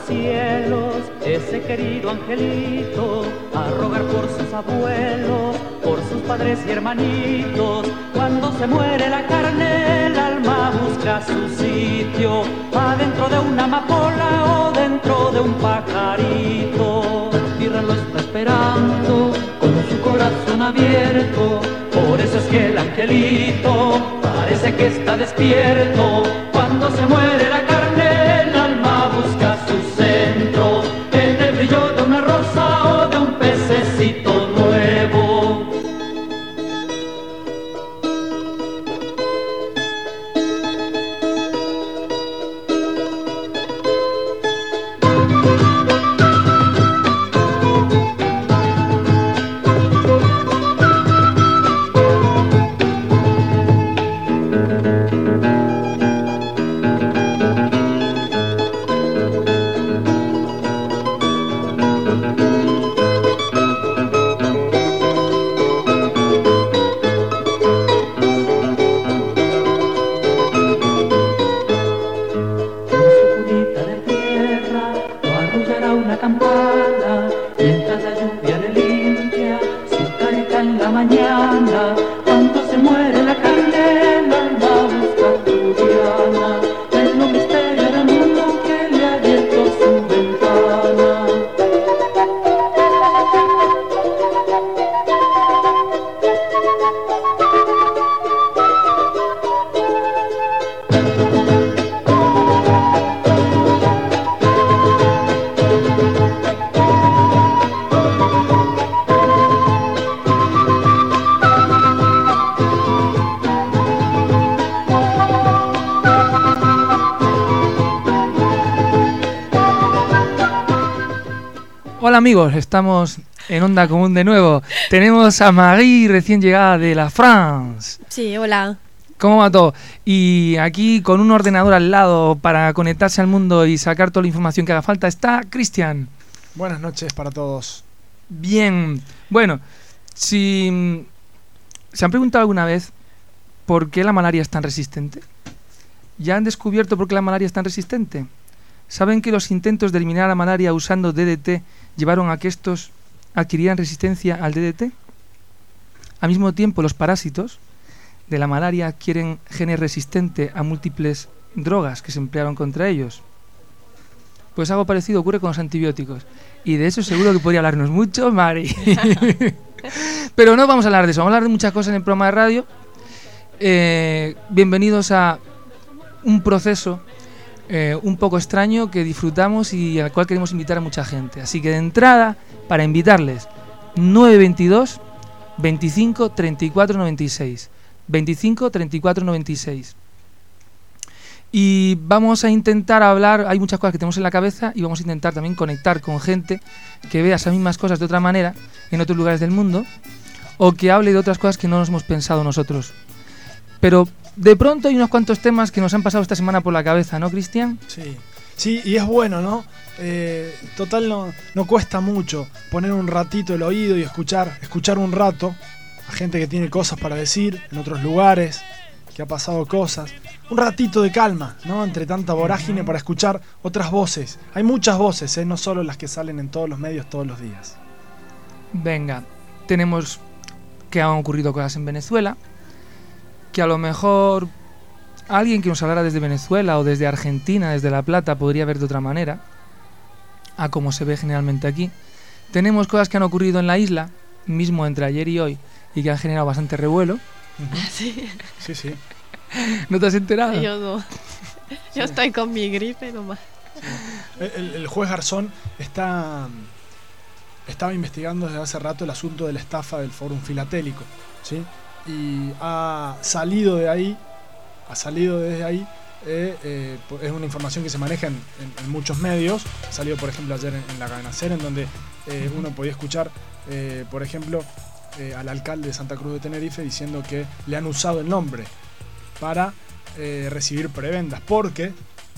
cielos ese querido angelito, a rogar por sus abuelos, por sus padres y hermanitos. Cuando se muere la carne, el alma busca su sitio, adentro de una amapola o dentro de un pajarito. La tierra lo está esperando con su corazón abierto, por eso es que el angelito parece que está despierto. Cuando se muere la carne, el alma busca su centro, en el brillo de una rosa o de un pececito nuevo. Hola amigos, estamos en Onda Común de nuevo. Tenemos a Marie, recién llegada de la France. Sí, hola. ¿Cómo va todo? Y aquí con un ordenador al lado para conectarse al mundo y sacar toda la información que haga falta está Cristian. Buenas noches para todos. Bien, bueno, si ¿se han preguntado alguna vez por qué la malaria es tan resistente? ¿Ya han descubierto por qué la malaria es tan resistente? ¿Saben que los intentos de eliminar la malaria usando DDT llevaron a que estos adquirieran resistencia al DDT? Al mismo tiempo, los parásitos de la malaria adquieren genes resistentes a múltiples drogas que se emplearon contra ellos. Pues algo parecido ocurre con los antibióticos. Y de eso seguro que podría hablarnos mucho, Mari. Pero no vamos a hablar de eso, vamos a hablar de muchas cosas en el programa de radio. Bienvenidos a un proceso un poco extraño que disfrutamos y al cual queremos invitar a mucha gente. Así que de entrada, para invitarles, 922 25 34 96 25 34 96. Y vamos a intentar hablar, hay muchas cosas que tenemos en la cabeza y vamos a intentar también conectar con gente que vea esas mismas cosas de otra manera en otros lugares del mundo, o que hable de otras cosas que no nos hemos pensado nosotros. Pero de pronto hay unos cuantos temas que nos han pasado esta semana por la cabeza, ¿no, Cristian? Sí, y es bueno, ¿no? Total no cuesta mucho poner un ratito el oído y escuchar un rato a gente que tiene cosas para decir en otros lugares, que ha pasado cosas. Un ratito de calma, ¿no? Entre tanta vorágine para escuchar otras voces. Hay muchas voces, no solo las que salen en todos los medios todos los días. Venga, tenemos que han ocurrido cosas en Venezuela, que a lo mejor alguien que nos hablara desde Venezuela o desde Argentina, desde La Plata, podría ver de otra manera, a como se ve generalmente aquí. Tenemos cosas que han ocurrido en la isla, mismo entre ayer y hoy, y que han generado bastante revuelo. Sí. Sí. ¿No te has enterado? Yo no. Yo estoy con mi gripe nomás. El juez Garzón estaba investigando desde hace rato el asunto de la estafa del Fórum Filatélico, ¿sí? Y ha salido desde ahí, es una información que se maneja en muchos medios. Ha salido, por ejemplo, ayer en la cadena SER, en donde uno podía escuchar, por ejemplo, al alcalde de Santa Cruz de Tenerife diciendo que le han usado el nombre para recibir prebendas, porque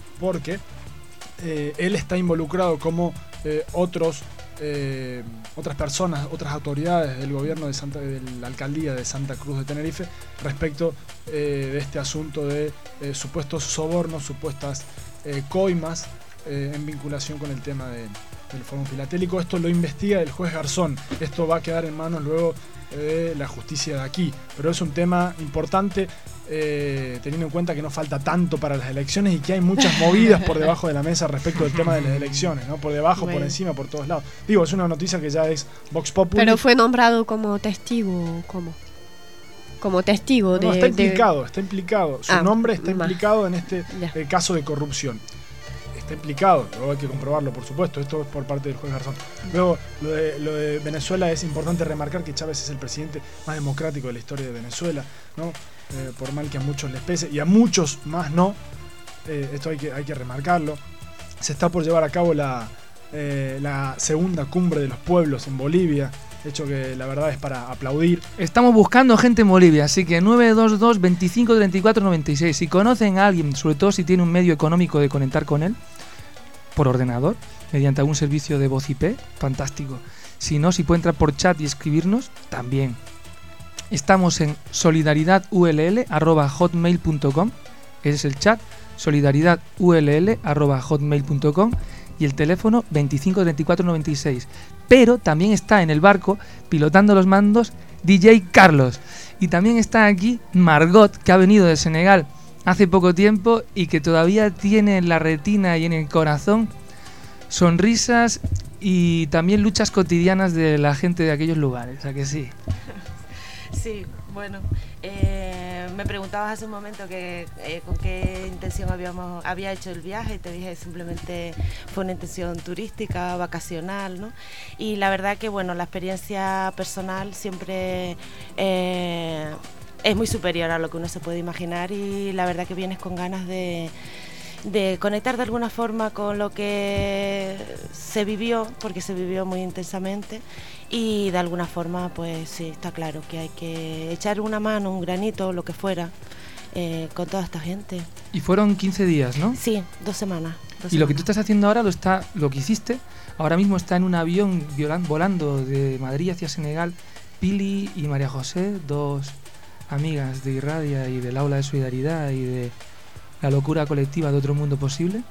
él está involucrado como otras personas, otras autoridades del gobierno de la alcaldía de Santa Cruz de Tenerife respecto de este asunto de supuestos sobornos, supuestas coimas en vinculación con el tema del Fórum Filatélico. Esto lo investiga el juez Garzón. Esto va a quedar en manos luego de la justicia de aquí. Pero es un tema importante, teniendo en cuenta que no falta tanto para las elecciones y que hay muchas movidas por debajo de la mesa respecto del tema de las elecciones, ¿no? Por debajo, por encima, por todos lados. Digo, es una noticia que ya es Vox Populi. Pero fue nombrado como testigo, ¿cómo? Como testigo No, está implicado. Su nombre está implicado en este caso de corrupción. Está implicado, luego hay que comprobarlo, por supuesto. Esto es por parte del juez Garzón. Luego, lo de Venezuela, es importante remarcar que Chávez es el presidente más democrático de la historia de Venezuela, ¿no? Por mal que a muchos les pese y a muchos más no. Esto hay que remarcarlo. Se está por llevar a cabo la segunda cumbre de los pueblos en Bolivia. Hecho que la verdad es para aplaudir. Estamos buscando gente en Bolivia, así que 922 25 34 96. Si conocen a alguien, sobre todo si tiene un medio económico de conectar con él, por ordenador, mediante algún servicio de voz IP, fantástico. Si no, si puede entrar por chat y escribirnos, también. Estamos en solidaridadull@hotmail.com. Ese es el chat, solidaridadull@hotmail.com. Y el teléfono 25 34 96. Pero también está en el barco, pilotando los mandos, DJ Carlos. Y también está aquí Margot, que ha venido de Senegal hace poco tiempo y que todavía tiene en la retina y en el corazón sonrisas y también luchas cotidianas de la gente de aquellos lugares. ¿A que sí? Sí, bueno, me preguntabas hace un momento con qué intención había hecho el viaje y te dije simplemente fue una intención turística, vacacional, ¿no? Y la verdad que, bueno, la experiencia personal siempre es muy superior a lo que uno se puede imaginar y la verdad que vienes con ganas de conectar de alguna forma con lo que se vivió, porque se vivió muy intensamente y de alguna forma pues sí, está claro que hay que echar una mano, un granito, lo que fuera, con toda esta gente. Y fueron 15 días, ¿no? Sí, 2 semanas. Y lo que tú estás haciendo ahora, lo que hiciste, ahora mismo está en un avión volando de Madrid hacia Senegal, Pili y María José, 2 amigas de Irradia y del Aula de Solidaridad y de la locura colectiva de Otro Mundo Posible.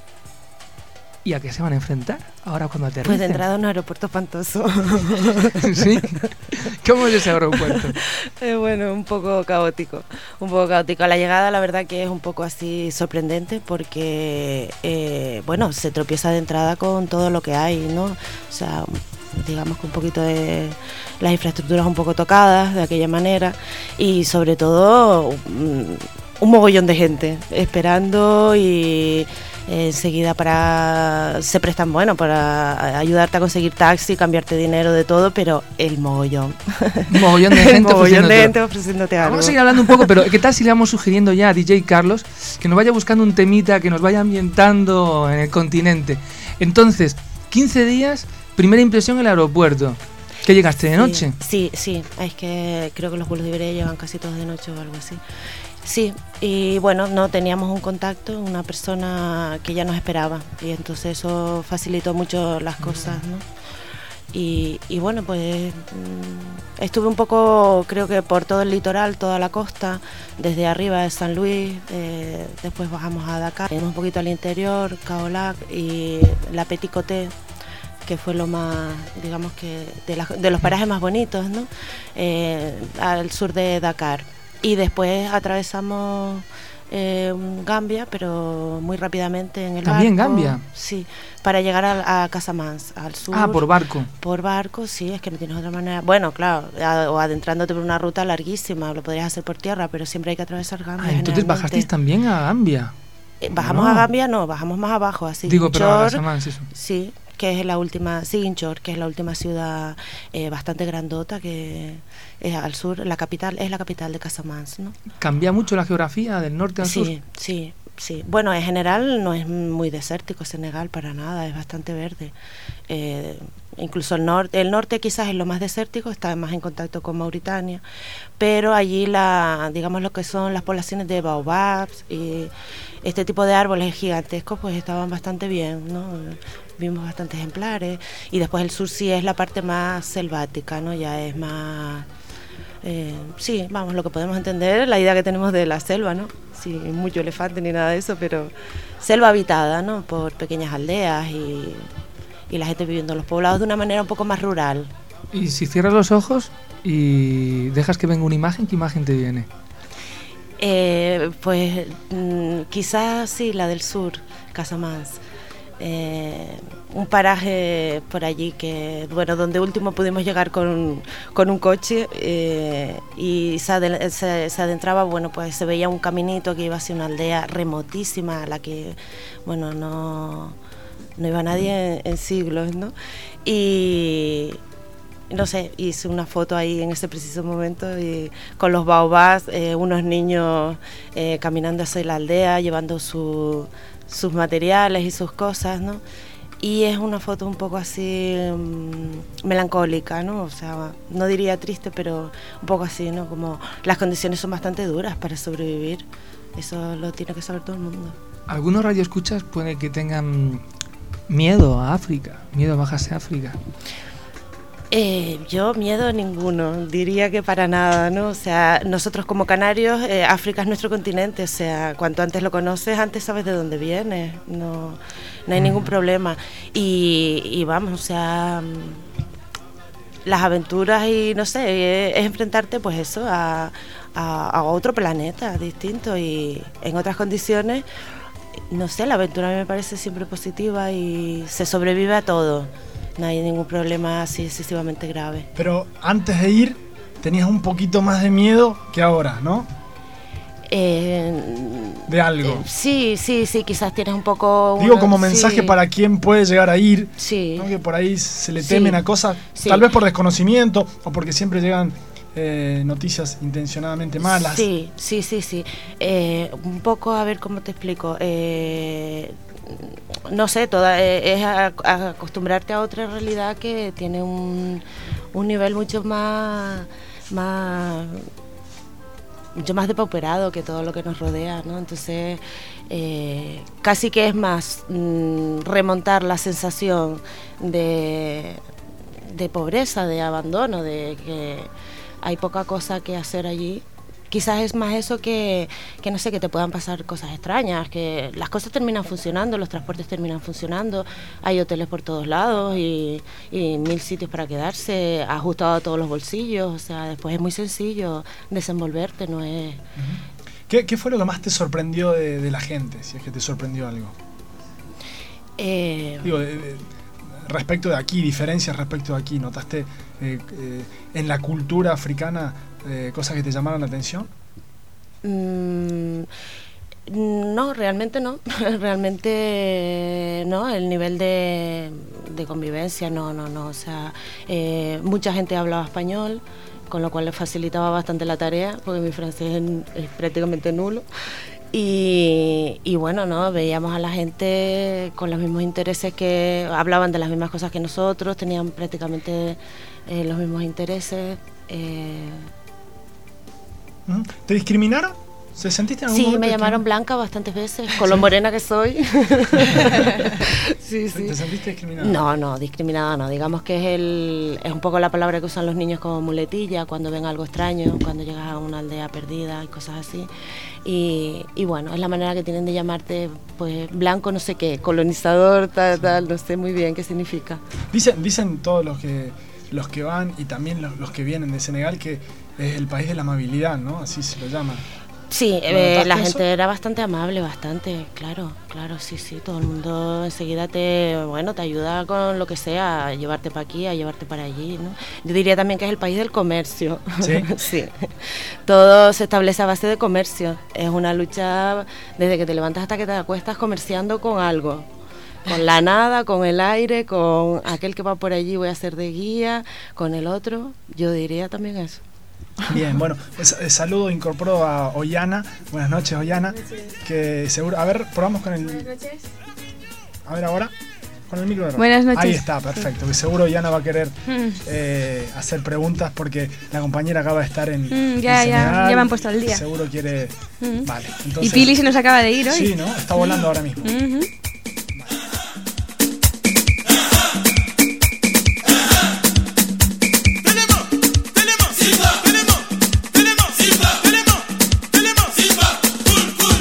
¿Y a qué se van a enfrentar ahora cuando aterricen? Pues de entrada a un aeropuerto espantoso. ¿Sí? ¿Cómo es ese aeropuerto? Bueno, un poco caótico. A la llegada la verdad que es un poco así sorprendente porque, bueno, se tropieza de entrada con todo lo que hay, ¿no? O sea, digamos que un poquito de las infraestructuras un poco tocadas de aquella manera y sobre todo un mogollón de gente esperando y enseguida se prestan para ayudarte a conseguir taxi, cambiarte dinero, de todo, pero el mogollón. Un mogollón de gente, ofreciéndote algo. Vamos a seguir hablando un poco, pero ¿qué tal si le vamos sugiriendo ya a DJ Carlos que nos vaya buscando un temita, que nos vaya ambientando en el continente? Entonces, 15 días, primera impresión en el aeropuerto. ¿Qué llegaste de noche? Sí, es que creo que los vuelos de Iberia llevan casi todos de noche o algo así. Sí, y bueno, no teníamos un contacto, una persona que ya nos esperaba y entonces eso facilitó mucho las cosas, ¿no? Y bueno, pues estuve un poco, creo que por todo el litoral, toda la costa, desde arriba de San Luis, después bajamos a Dakar, un poquito al interior, Kaolack y la Petit Côté, que fue lo más, digamos que de los parajes más bonitos, ¿no? Al sur de Dakar. Y después atravesamos Gambia, pero muy rápidamente en el barco. ¿También Gambia? Sí, para llegar a Casamance, al sur. Ah, por barco. Por barco, sí, es que no tienes otra manera. Bueno, claro, o adentrándote por una ruta larguísima, lo podrías hacer por tierra, pero siempre hay que atravesar Gambia. Entonces bajasteis también a Gambia. Bajamos a Gambia, no, bajamos más abajo, así. Digo, pero a Casamance, eso. Sí, que es la última, Ziguinchor, que es la última ciudad bastante grandota que es al sur, la capital de Casamance, ¿no? ¿Cambia mucho la geografía del norte al sur? Sí. Bueno, en general no es muy desértico Senegal para nada, es bastante verde. Incluso el norte quizás es lo más desértico, está más en contacto con Mauritania, pero allí digamos lo que son las poblaciones de baobabs y este tipo de árboles gigantescos pues estaban bastante bien, ¿no? Vimos bastantes ejemplares y después el sur sí es la parte más selvática, ¿no? Ya es más... sí, vamos, lo que podemos entender, la idea que tenemos de la selva, ¿no? sin mucho elefante ni nada de eso, pero selva habitada, ¿no? Por pequeñas aldeas y la gente viviendo en los poblados de una manera un poco más rural. Y si cierras los ojos y dejas que venga una imagen, ¿qué imagen te viene? Pues quizás sí, la del sur, Casamance. Un paraje por allí que, bueno, donde último pudimos llegar con un coche y se adentraba, bueno, pues se veía un caminito que iba hacia una aldea remotísima a la que, bueno, no iba nadie en siglos, ¿no? Y no sé, hice una foto ahí en ese preciso momento y con los baobás, unos niños caminando hacia la aldea, llevando sus materiales y sus cosas, ¿no? Y es una foto un poco así melancólica, ¿no? O sea, no diría triste, pero un poco así, ¿no? Como las condiciones son bastante duras para sobrevivir. Eso lo tiene que saber todo el mundo. Algunos radioescuchas puede que tengan miedo a África, miedo a bajarse a África. Yo miedo ninguno, diría que para nada, ¿no? O sea, nosotros como canarios, África es nuestro continente, o sea, cuanto antes lo conoces, antes sabes de dónde vienes, no hay ningún problema. Y vamos, o sea, las aventuras y no sé, es enfrentarte pues eso, a otro planeta distinto y en otras condiciones. No sé, la aventura a mí me parece siempre positiva y se sobrevive a todo. No hay ningún problema así excesivamente grave. Pero antes de ir tenías un poquito más de miedo que ahora, ¿no? De algo. Sí, quizás tienes un poco... Digo como mensaje para quien puede llegar a ir, sí, ¿no? Que por ahí se le temen a cosas, tal vez por desconocimiento o porque siempre llegan noticias intencionadamente malas. Sí. Un poco, a ver cómo te explico. No sé, es acostumbrarte a otra realidad que tiene un nivel mucho más depauperado que todo lo que nos rodea, ¿no? Entonces, casi que es más remontar la sensación de pobreza, de abandono, de que hay poca cosa que hacer allí. Quizás es más eso que no sé, que te puedan pasar cosas extrañas, que las cosas terminan funcionando, los transportes terminan funcionando, hay hoteles por todos lados y 1000 sitios para quedarse, ajustado a todos los bolsillos, o sea, después es muy sencillo desenvolverte, no es... ¿Qué fue lo que más te sorprendió de la gente, si es que te sorprendió algo? Digo, respecto de aquí, diferencias respecto de aquí, ¿notaste en la cultura africana cosas que te llamaron la atención? No, realmente no. Realmente no. El nivel de convivencia, no. O sea, mucha gente hablaba español, con lo cual les facilitaba bastante la tarea, porque mi francés es prácticamente nulo. Y bueno, no, veíamos a la gente con los mismos intereses, que hablaban de las mismas cosas que nosotros, tenían prácticamente los mismos intereses. ¿Te discriminaron? ¿Se sentiste en algún momento? Sí, me llamaron Blanca bastantes veces, con lo morena que soy. Sí. ¿Te sentiste discriminada? No, discriminada no. Digamos que es un poco la palabra que usan los niños como muletilla cuando ven algo extraño, cuando llegas a una aldea perdida y cosas así. Y bueno, es la manera que tienen de llamarte, pues, blanco no sé qué, colonizador, tal, no sé muy bien qué significa. Dicen todos los que van y también los que vienen de Senegal que es el país de la amabilidad, ¿no? Así se lo llama. Sí, la gente era bastante amable, bastante, claro, sí, todo el mundo enseguida te ayuda con lo que sea, a llevarte para aquí, a llevarte para allí, ¿no? Yo diría también que es el país del comercio. ¿Sí? Sí, todo se establece a base de comercio, es una lucha desde que te levantas hasta que te acuestas comerciando con algo. Con la nada, con el aire, con aquel que va por allí voy a ser de guía, con el otro, yo diría también eso. Bien, bueno, saludo, incorporo a Ollana. Buenas noches, Ollana. Que seguro, a ver, probamos con el... Buenas noches. A ver ahora, con el micro. Buenas noches. Ahí está, perfecto. Que seguro Ollana va a querer hacer preguntas porque la compañera acaba de estar en ya me han puesto al día. Seguro quiere... Vale, entonces... Y Pili se nos acaba de ir hoy. Sí, ¿no? Está volando ahora mismo. Cool.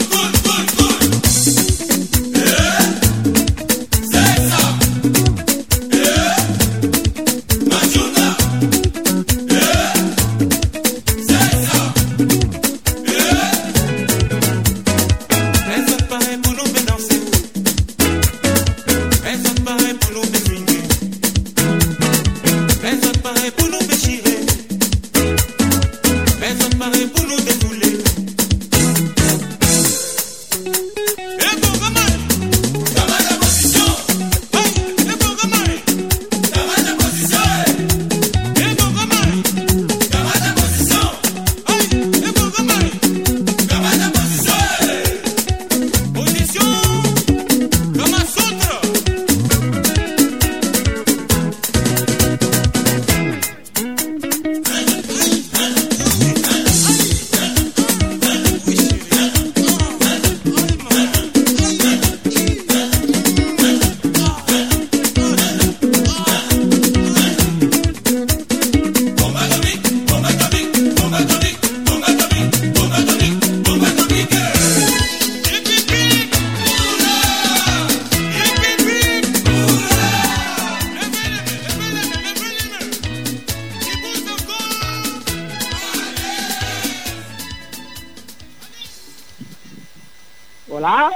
Hola.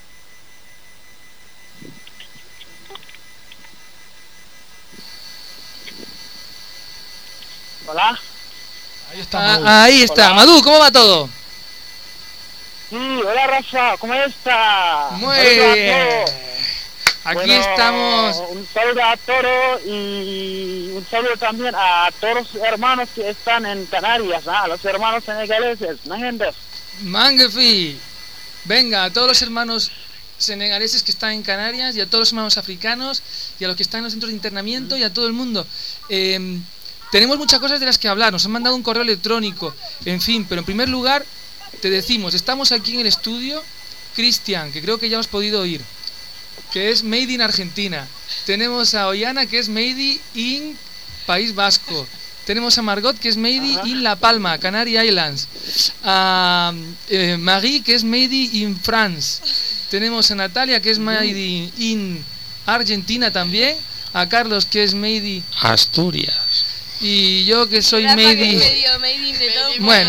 Hola. Ahí está Madú. Ahí está. Hola. Madú, ¿cómo va todo? Sí, hola Rafa, ¿cómo está? Muy Saludos a bien. todos. Aquí Bueno, estamos. Un saludo a todos y un saludo también a todos los hermanos que están en Canarias, a los hermanos senegaleses, ¿no entiendes? Mangefi. Venga, a todos los hermanos senegaleses que están en Canarias y a todos los hermanos africanos y a los que están en los centros de internamiento y a todo el mundo. Tenemos muchas cosas de las que hablar, nos han mandado un correo electrónico, en fin, pero en primer lugar te decimos, estamos aquí en el estudio, Cristian, que creo que ya hemos podido oír, que es Made in Argentina. Tenemos a Ollana, que es Made in País Vasco. Tenemos a Margot, que es Made in La Palma, Canary Islands. A Marie, que es Made in France. Tenemos a Natalia, que es Made in Argentina también. A Carlos, que es Made in Asturias. Y yo, que soy Made in... Bueno.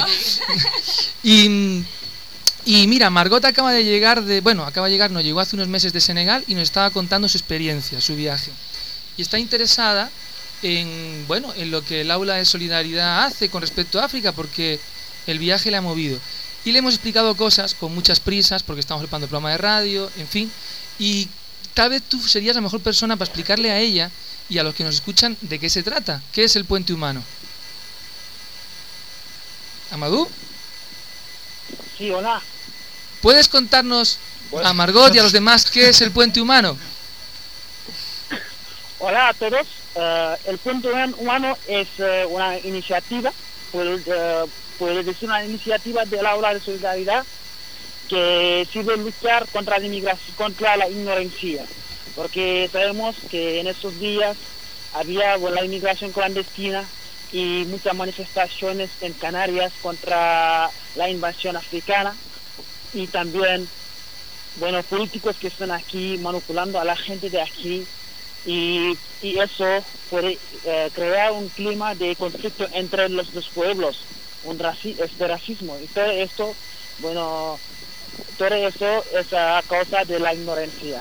Y mira, Margot acaba de llegar no, llegó hace unos meses de Senegal y nos estaba contando su experiencia, su viaje. Y está interesada en lo que el aula de solidaridad hace con respecto a África, porque el viaje le ha movido. Y le hemos explicado cosas con muchas prisas, porque estamos preparando el programa de radio, en fin. Y tal vez tú serías la mejor persona para explicarle a ella y a los que nos escuchan de qué se trata, qué es el puente humano. ¿Amadou? Sí, hola. ¿Puedes contarnos a Margot y a los demás qué es el puente humano? Hola a todos. El puente humano es una iniciativa, puede decir una iniciativa del aula de solidaridad que sirve a luchar contra la inmigración, contra la ignorancia, porque sabemos que en estos días había la inmigración clandestina y muchas manifestaciones en Canarias contra la invasión africana y también políticos que están aquí manipulando a la gente de aquí y eso puede crear un clima de conflicto entre los dos pueblos, este racismo y todo esto es a causa de la ignorancia.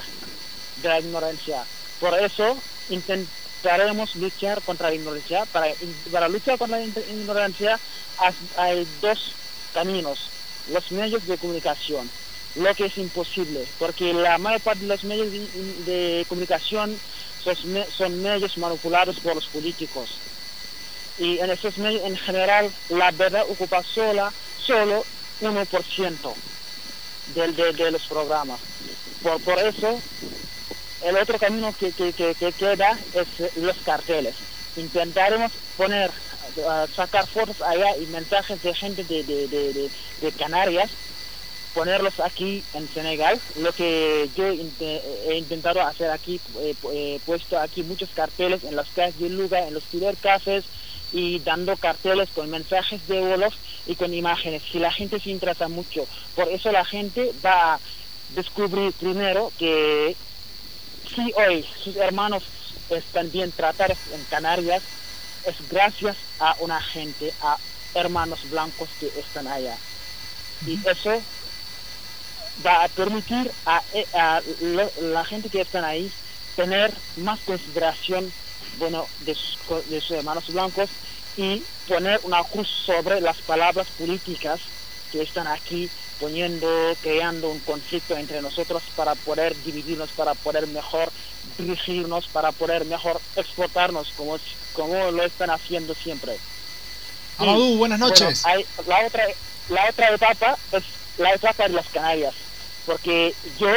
Por eso intentaremos luchar contra la ignorancia. Para luchar contra la ignorancia hay dos caminos: los medios de comunicación, lo que es imposible, porque la mayor parte de los medios de comunicación son medios manipulados por los políticos. Y en esos medios, en general, la verdad ocupa solo 1% de los programas. Por eso, el otro camino que queda es los carteles. Intentaremos sacar fotos allá y mensajes de gente de Canarias, ponerlos aquí en Senegal. Lo que yo he intentado hacer aquí, he puesto aquí muchos carteles en las calles del lugar, en los cibercafés, y dando carteles con mensajes de Wolof y con imágenes. Si la gente se interesa mucho, por eso la gente va a descubrir primero que si hoy sus hermanos están bien tratados en Canarias, es gracias a una gente, a hermanos blancos que están allá. Y eso va a permitir a la gente que están ahí tener más consideración de sus hermanos blancos y poner una cruz sobre las palabras políticas que están aquí creando un conflicto entre nosotros para poder dividirnos, para poder mejor dirigirnos, para poder mejor exportarnos como lo están haciendo siempre. Amadou, buenas noches. La otra etapa es la etapa de las Canarias, porque yo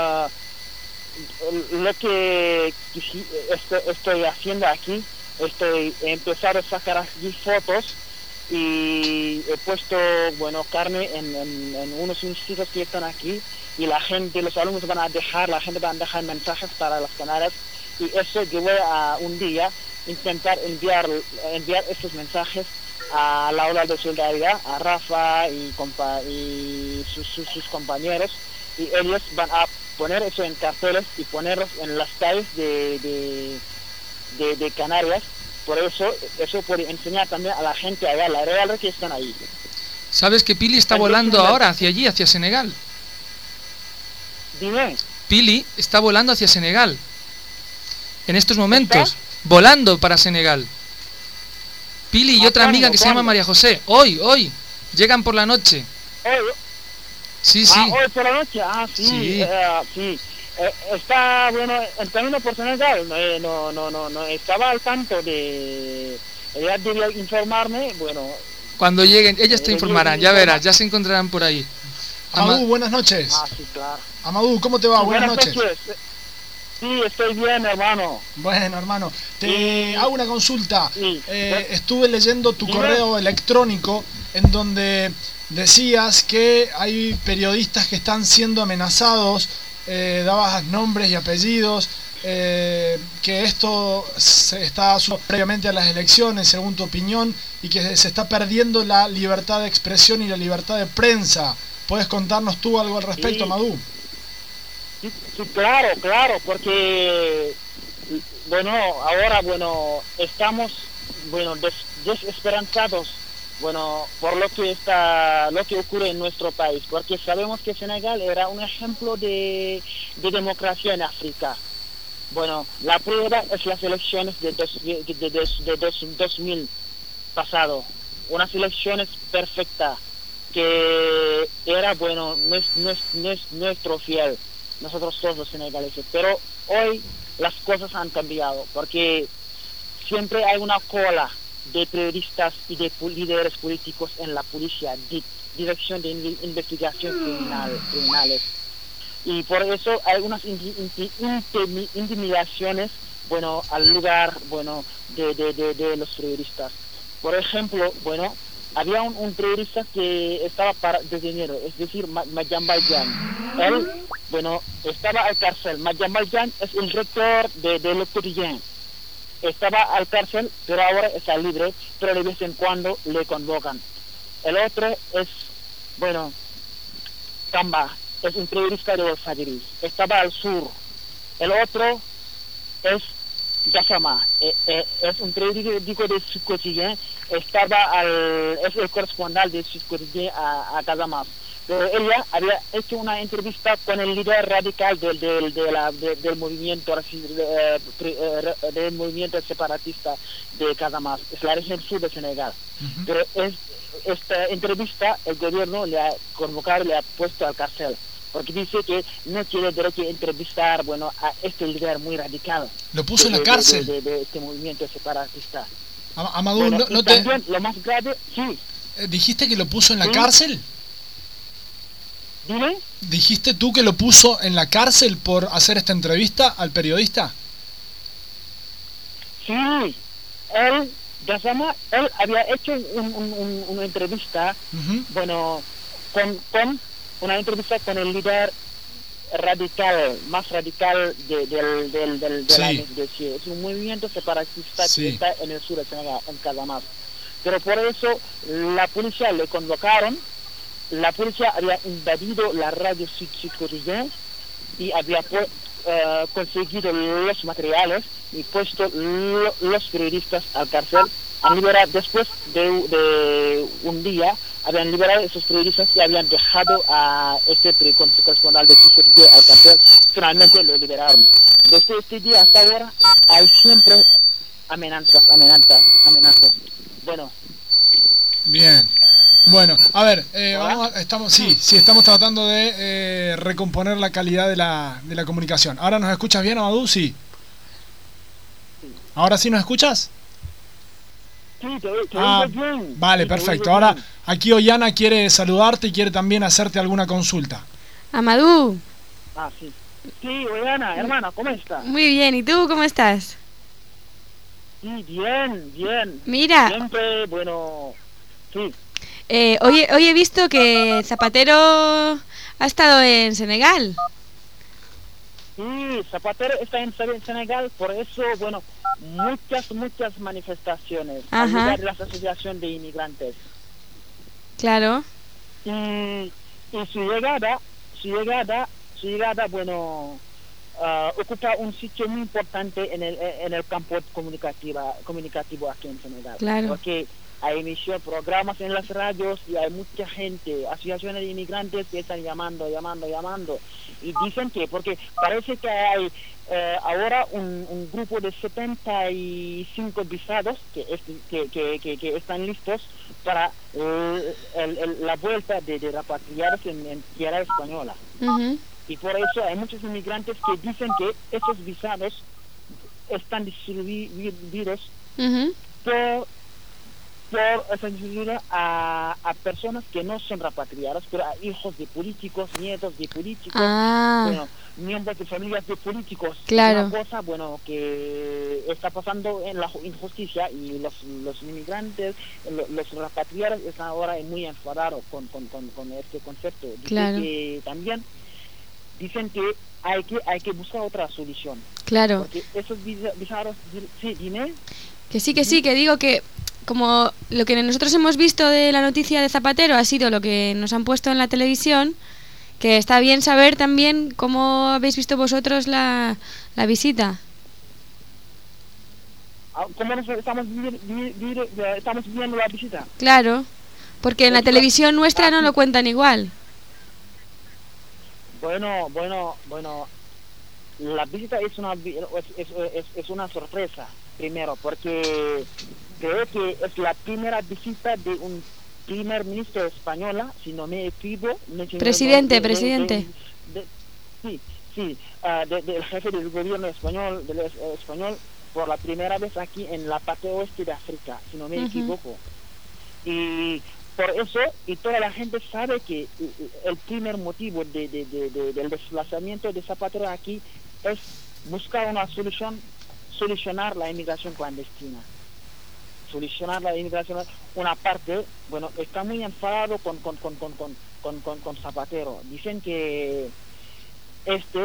lo que estoy haciendo aquí, he empezado a sacar aquí fotos y he puesto carne en unos institutos que están aquí, y los alumnos van a dejar mensajes para las Canarias, y eso yo voy a un día intentar enviar estos mensajes a la aula de solidaridad, a Rafa y sus compañeros, y ellos van a poner eso en carteles y ponerlos en las calles de Canarias. Por eso puede enseñar también a la gente allá, la real que están ahí. ¿Sabes que Pili está volando ahora hacia allí, hacia Senegal? Dime. Pili está volando hacia Senegal. En estos momentos. Volando para Senegal. Pili y otra amiga que se llama María José. Hoy. Llegan por la noche. Hoy. Sí. Hoy por la noche. Sí. Sí. Está, bueno, en camino por Senegal. No estaba al tanto de... Ella debía informarme, bueno... Cuando lleguen, ellas te informarán, ya verás, ya se encontrarán por ahí. Amadou, buenas noches. Sí, claro. Amadou, ¿cómo te va? Buenas noches. Sí, estoy bien, hermano. Bueno, hermano, te hago una consulta. Sí. Estuve leyendo tu correo electrónico en donde decías que hay periodistas que están siendo amenazados, dabas nombres y apellidos, que esto se está previamente a las elecciones, según tu opinión, y que se está perdiendo la libertad de expresión y la libertad de prensa. ¿Puedes contarnos tú algo al respecto, Amadou? Sí, claro, porque bueno, ahora estamos desesperanzados por lo que ocurre en nuestro país, porque sabemos que Senegal era un ejemplo de democracia en África. Bueno, la prueba es las elecciones de 2000 pasado, unas elecciones perfectas que era nuestro fiel, nosotros todos los senegaleses, pero hoy las cosas han cambiado porque siempre hay una cola de periodistas y de líderes políticos en la policía, dirección de investigación criminales, y por eso hay unas intimidaciones al lugar de los periodistas. Por ejemplo, había un periodista que estaba detenido, es decir, Madiambal Diagne. Él, estaba al cárcel. Madiambal Diagne es el rector de Le Quotidien. Estaba al cárcel, pero ahora está libre, pero de vez en cuando le convocan. El otro es, Tamba, es un periodista de Walfadjri. Estaba al sur. El otro es Gassama, es un periódico de Sud Quotidien, es el corresponsal de Sud Quotidien a Casamance. Pero ella había hecho una entrevista con el líder radical del movimiento separatista de Casamance, es la región sur de Senegal. Pero esta entrevista el gobierno le ha convocado, le ha puesto al cárcel, porque dice que no tiene derecho a entrevistar a este líder muy radical. ¿Lo puso en la cárcel? De este movimiento separatista. Amadou, también, lo más grave, sí. ¿Dijiste que lo puso en la cárcel? ¿Dime? ¿Dijiste tú que lo puso en la cárcel por hacer esta entrevista al periodista? Sí, él había hecho una entrevista, con una entrevista con el líder más radical de la MFDC. Es un movimiento separatista que está en el sur de Senegal, en Casamance. Pero por eso la policía le convocaron. La policía había invadido la radio Sud Quotidien y había conseguido los materiales y puesto los periodistas al cárcel. Han liberado, después de un día, habían liberado a esos periodistas y habían dejado a este corresponsal de Sud Quotidien al cárcel. Finalmente lo liberaron. Desde este día hasta ahora hay siempre amenazas. Bien. Bueno, a ver, estamos tratando de recomponer la calidad de la comunicación. ¿Ahora nos escuchas bien, Amadou? Sí. ¿Ahora sí nos escuchas? Sí, te oigo bien. Vale, sí, perfecto. Ahora aquí Ollana quiere saludarte y quiere también hacerte alguna consulta. Amadou. Sí. Sí, Ollana, hermana, ¿cómo estás? Muy bien, ¿y tú cómo estás? Sí, bien. Mira. Siempre, sí. Hoy he visto que Zapatero ha estado en Senegal. Sí, Zapatero está en Senegal, por eso, muchas manifestaciones al lugar de la Asociación de Inmigrantes. Claro. Y su llegada, ocupa un sitio muy importante en el campo comunicativo aquí en Senegal. Claro. Porque ha iniciado programas en las radios y hay mucha gente, asociaciones de inmigrantes que están llamando. Y dicen que, porque parece que hay ahora un grupo de 75 visados que están listos para la vuelta de repatriados en tierra española. Y por eso hay muchos inmigrantes que dicen que esos visados están distribuidos a personas que no son repatriadas, pero a hijos de políticos, nietos de políticos, miembros de familias de políticos. Claro. Una cosa, que está pasando en la injusticia, y los inmigrantes, los repatriados están ahora muy enfadados con este concepto. Que también dicen que hay que buscar otra solución. Claro. Porque esos visados, sí, dime. Que sí, que digo que como lo que nosotros hemos visto de la noticia de Zapatero ha sido lo que nos han puesto en la televisión, que está bien saber también cómo habéis visto vosotros la visita. ¿Cómo estamos viendo la visita? Claro, porque en la televisión nuestra no lo cuentan igual. Bueno, la visita es una sorpresa, primero, porque creo que es la primera visita de un primer ministro española, si no me equivoco. Presidente. Del jefe del gobierno español, por la primera vez aquí en la parte oeste de África, si no me equivoco. Y por eso, y toda la gente sabe que el primer motivo del desplazamiento de Zapatero aquí es buscar una solucionar la inmigración clandestina. Una parte, está muy enfadado con Zapatero. Dicen que esta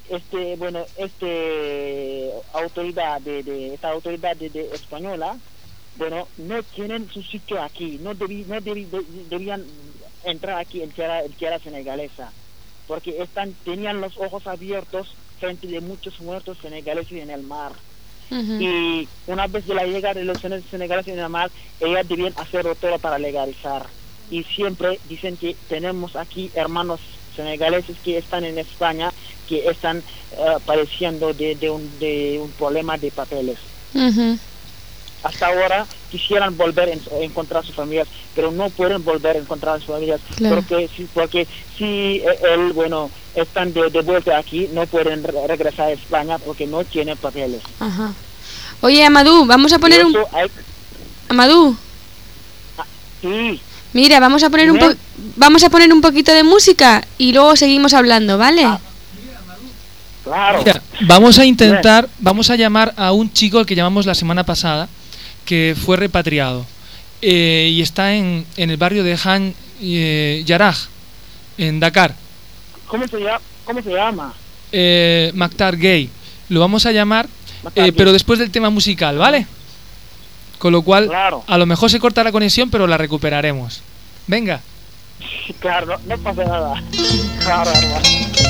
autoridad de española, no tienen su sitio aquí, no debían entrar aquí en tierra senegalesa, porque tenían los ojos abiertos frente de muchos muertos senegaleses en el mar. Y una vez de la llegada de los senegaleses en el mar, ellas debían hacerlo todo para legalizar. Y siempre dicen que tenemos aquí hermanos senegaleses que están en España, que están padeciendo de un problema de papeles. Hasta ahora quisieran volver a encontrar sus familias, pero no pueden volver a encontrar a sus familias, claro. porque si están de vuelta aquí, no pueden regresar a España porque no tienen papeles. Ajá. Oye, Amadou, vamos a poner Amadou. Sí. Mira, vamos a poner un poquito de música y luego seguimos hablando, ¿vale? Claro. Mira, vamos a llamar a un chico al que llamamos la semana pasada, que fue repatriado y está en el barrio de Han Yaraj, en Dakar. ¿Cómo se llama? Maktar Gay. Lo vamos a llamar, pero después del tema musical, ¿vale? Con lo cual, claro, a lo mejor se corta la conexión, pero la recuperaremos. Venga. Claro, no pasa nada. Claro, hermano.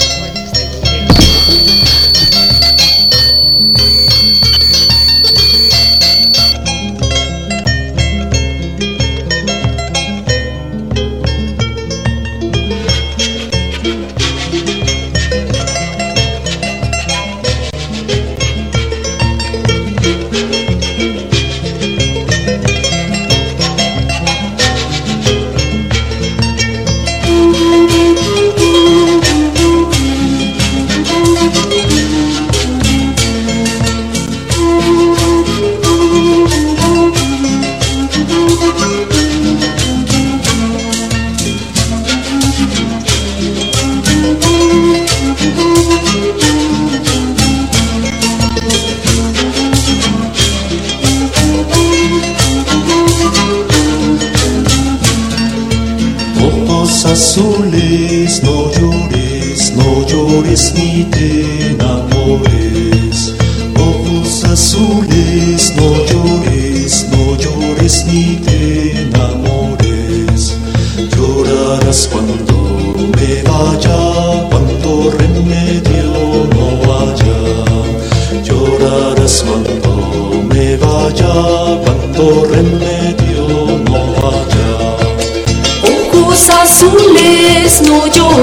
Azules, no llores ni te enamores. Ojos azules, no llores ni te enamores. Llorarás cuando me vaya, cuando remedio no haya. Llorarás cuando me vaya, cuando remedio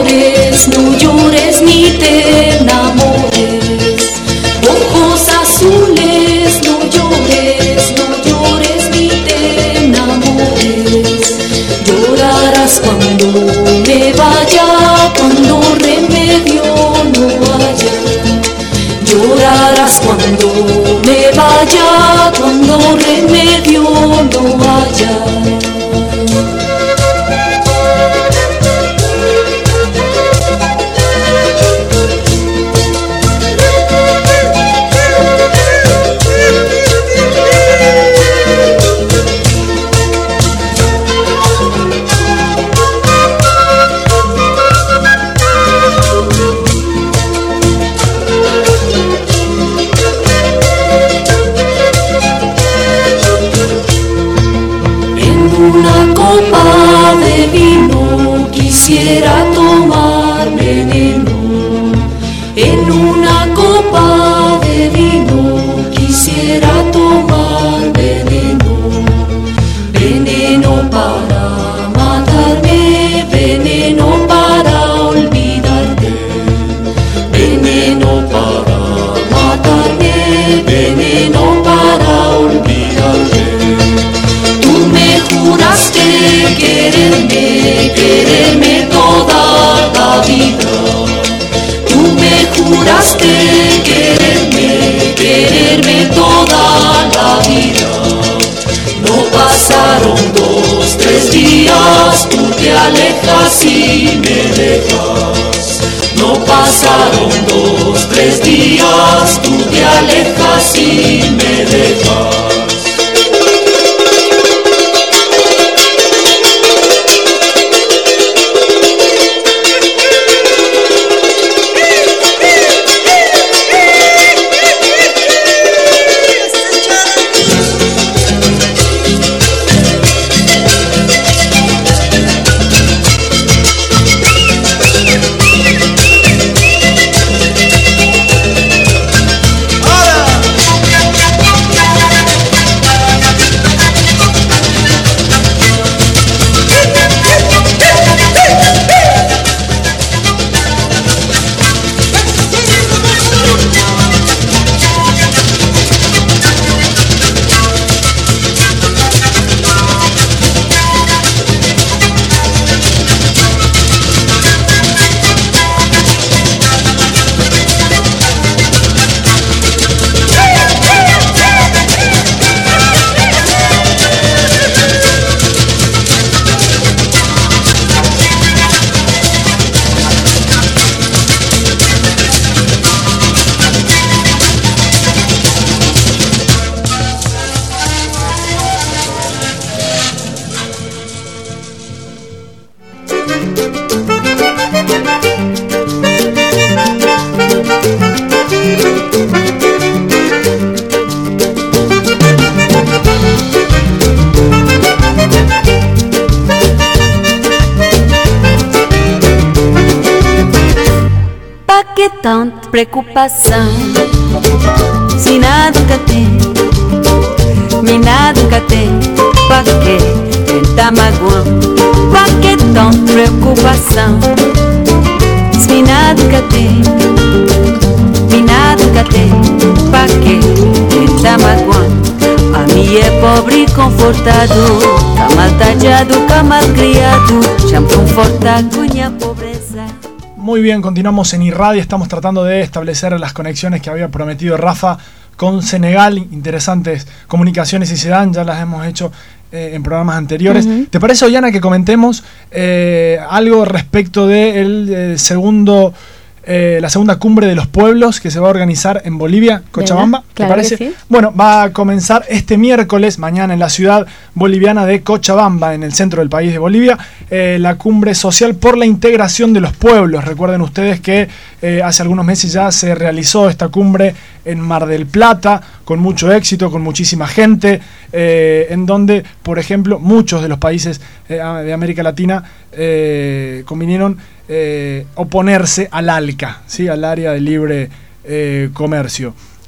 llores, no llores ni te enamores. Ojos azules, no llores, no llores ni te enamores. Llorarás cuando me vaya, cuando remedio no haya. Llorarás cuando me vaya, cuando remedio no haya. Quisiera tomar veneno, en una copa de vino quisiera tomar veneno, veneno para matarme, veneno para olvidarte, veneno para matarme, veneno para olvidarte. Tú me juraste quererme, quererme toda la vida. Tú me juraste quererme, quererme toda la vida. No pasaron 2, 3 días, tú te alejas y me dejas. No pasaron 2, 3 días, tú te alejas y me dejas. Tanta preocupação, se nada nunca tem, me nada nunca tem, pra que tentar magoar? Pra que tanta preocupação, se nada nunca tem, me nada nunca tem, pra que tentar magoar? A mim é pobre e confortado, tá mal tallado, tá mal criado, já me conforta com minha pobreza. Muy bien, continuamos en iRadio, estamos tratando de establecer las conexiones que había prometido Rafa con Senegal, interesantes comunicaciones y se dan, ya las hemos hecho en programas anteriores. ¿Te parece, Ollana, que comentemos algo respecto de la segunda cumbre de los pueblos que se va a organizar en Bolivia, Cochabamba? ¿Te parece? Sí. Bueno, va a comenzar este miércoles, mañana, en la ciudad boliviana de Cochabamba, en el centro del país de Bolivia, la cumbre social por la integración de los pueblos. Recuerden ustedes que hace algunos meses ya se realizó esta cumbre en Mar del Plata, con mucho éxito, con muchísima gente, en donde, por ejemplo, muchos de los países de América Latina convinieron oponerse al ALCA, ¿sí? Al área de libre comercio.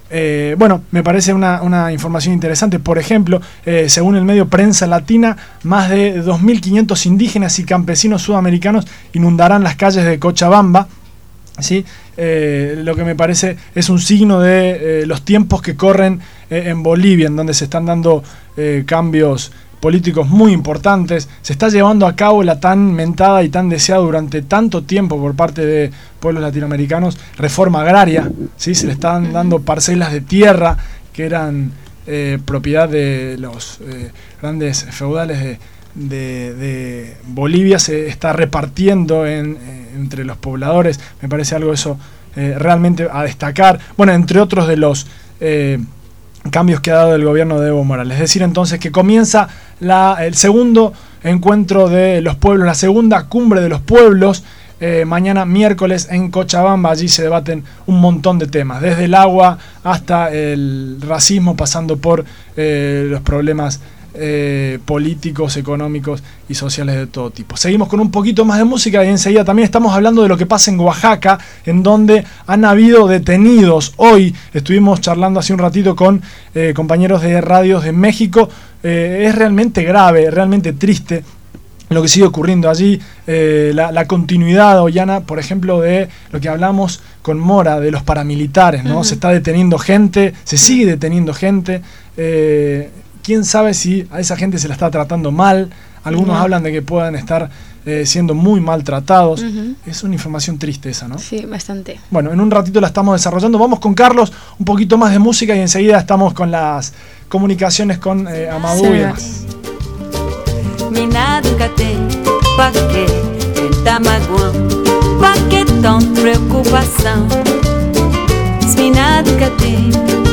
Bueno, me parece una información interesante. Por ejemplo, según el medio Prensa Latina, más de 2.500 indígenas y campesinos sudamericanos inundarán las calles de Cochabamba, ¿sí? Lo que me parece es un signo de los tiempos que corren en Bolivia, en donde se están dando cambios políticos muy importantes. Se está llevando a cabo la tan mentada y tan deseada durante tanto tiempo por parte de pueblos latinoamericanos reforma agraria, ¿sí? Se le están dando parcelas de tierra que eran propiedad de los grandes feudales de Bolivia, se está repartiendo entre los pobladores. Me parece algo eso realmente a destacar. Bueno, entre otros de los cambios que ha dado el gobierno de Evo Morales. Es decir, entonces, que comienza el segundo encuentro de los pueblos, la segunda cumbre de los pueblos, mañana miércoles en Cochabamba. Allí se debaten un montón de temas, desde el agua hasta el racismo, pasando por los problemas políticos, económicos y sociales de todo tipo. Seguimos con un poquito más de música y enseguida también estamos hablando de lo que pasa en Oaxaca, en donde han habido detenidos. Hoy estuvimos charlando hace un ratito con compañeros de radios de México. Es realmente grave, realmente triste lo que sigue ocurriendo allí, la continuidad, Ollana, por ejemplo, de lo que hablamos con Mora, de los paramilitares, ¿no? Se está deteniendo gente, se sigue deteniendo gente. ¿Quién sabe si a esa gente se la está tratando mal? Algunos hablan de que puedan estar siendo muy maltratados. Es una información triste esa, ¿no? Sí, bastante. Bueno, en un ratito la estamos desarrollando. Vamos con Carlos, un poquito más de música y enseguida estamos con las comunicaciones con Amadou y demás. Minadukate, pa que tenta magoar, pa que tão preocupação. Minadukate,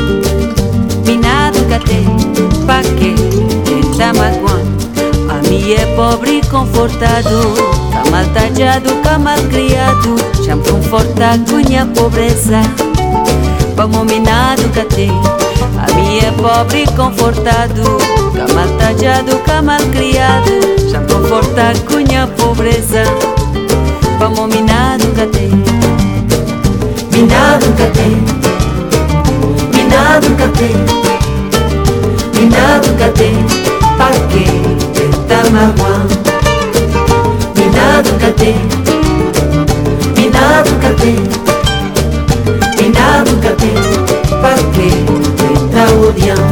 pa que tenta magoar. A mim é pobre e confortado, tá mal tadjado, tá mal criado. Já me conforta com minha pobreza. Vamos minadukate. A mim é pobre e confortado, tá mal tadjado, tá mal criado. Já me conforta com minha pobreza. Vamos minadukate. Minadukate. Minadukate. Minadukate, pa que tenta magoar. Minadukate. Minadukate. Minadukate, pa que tenta odiar.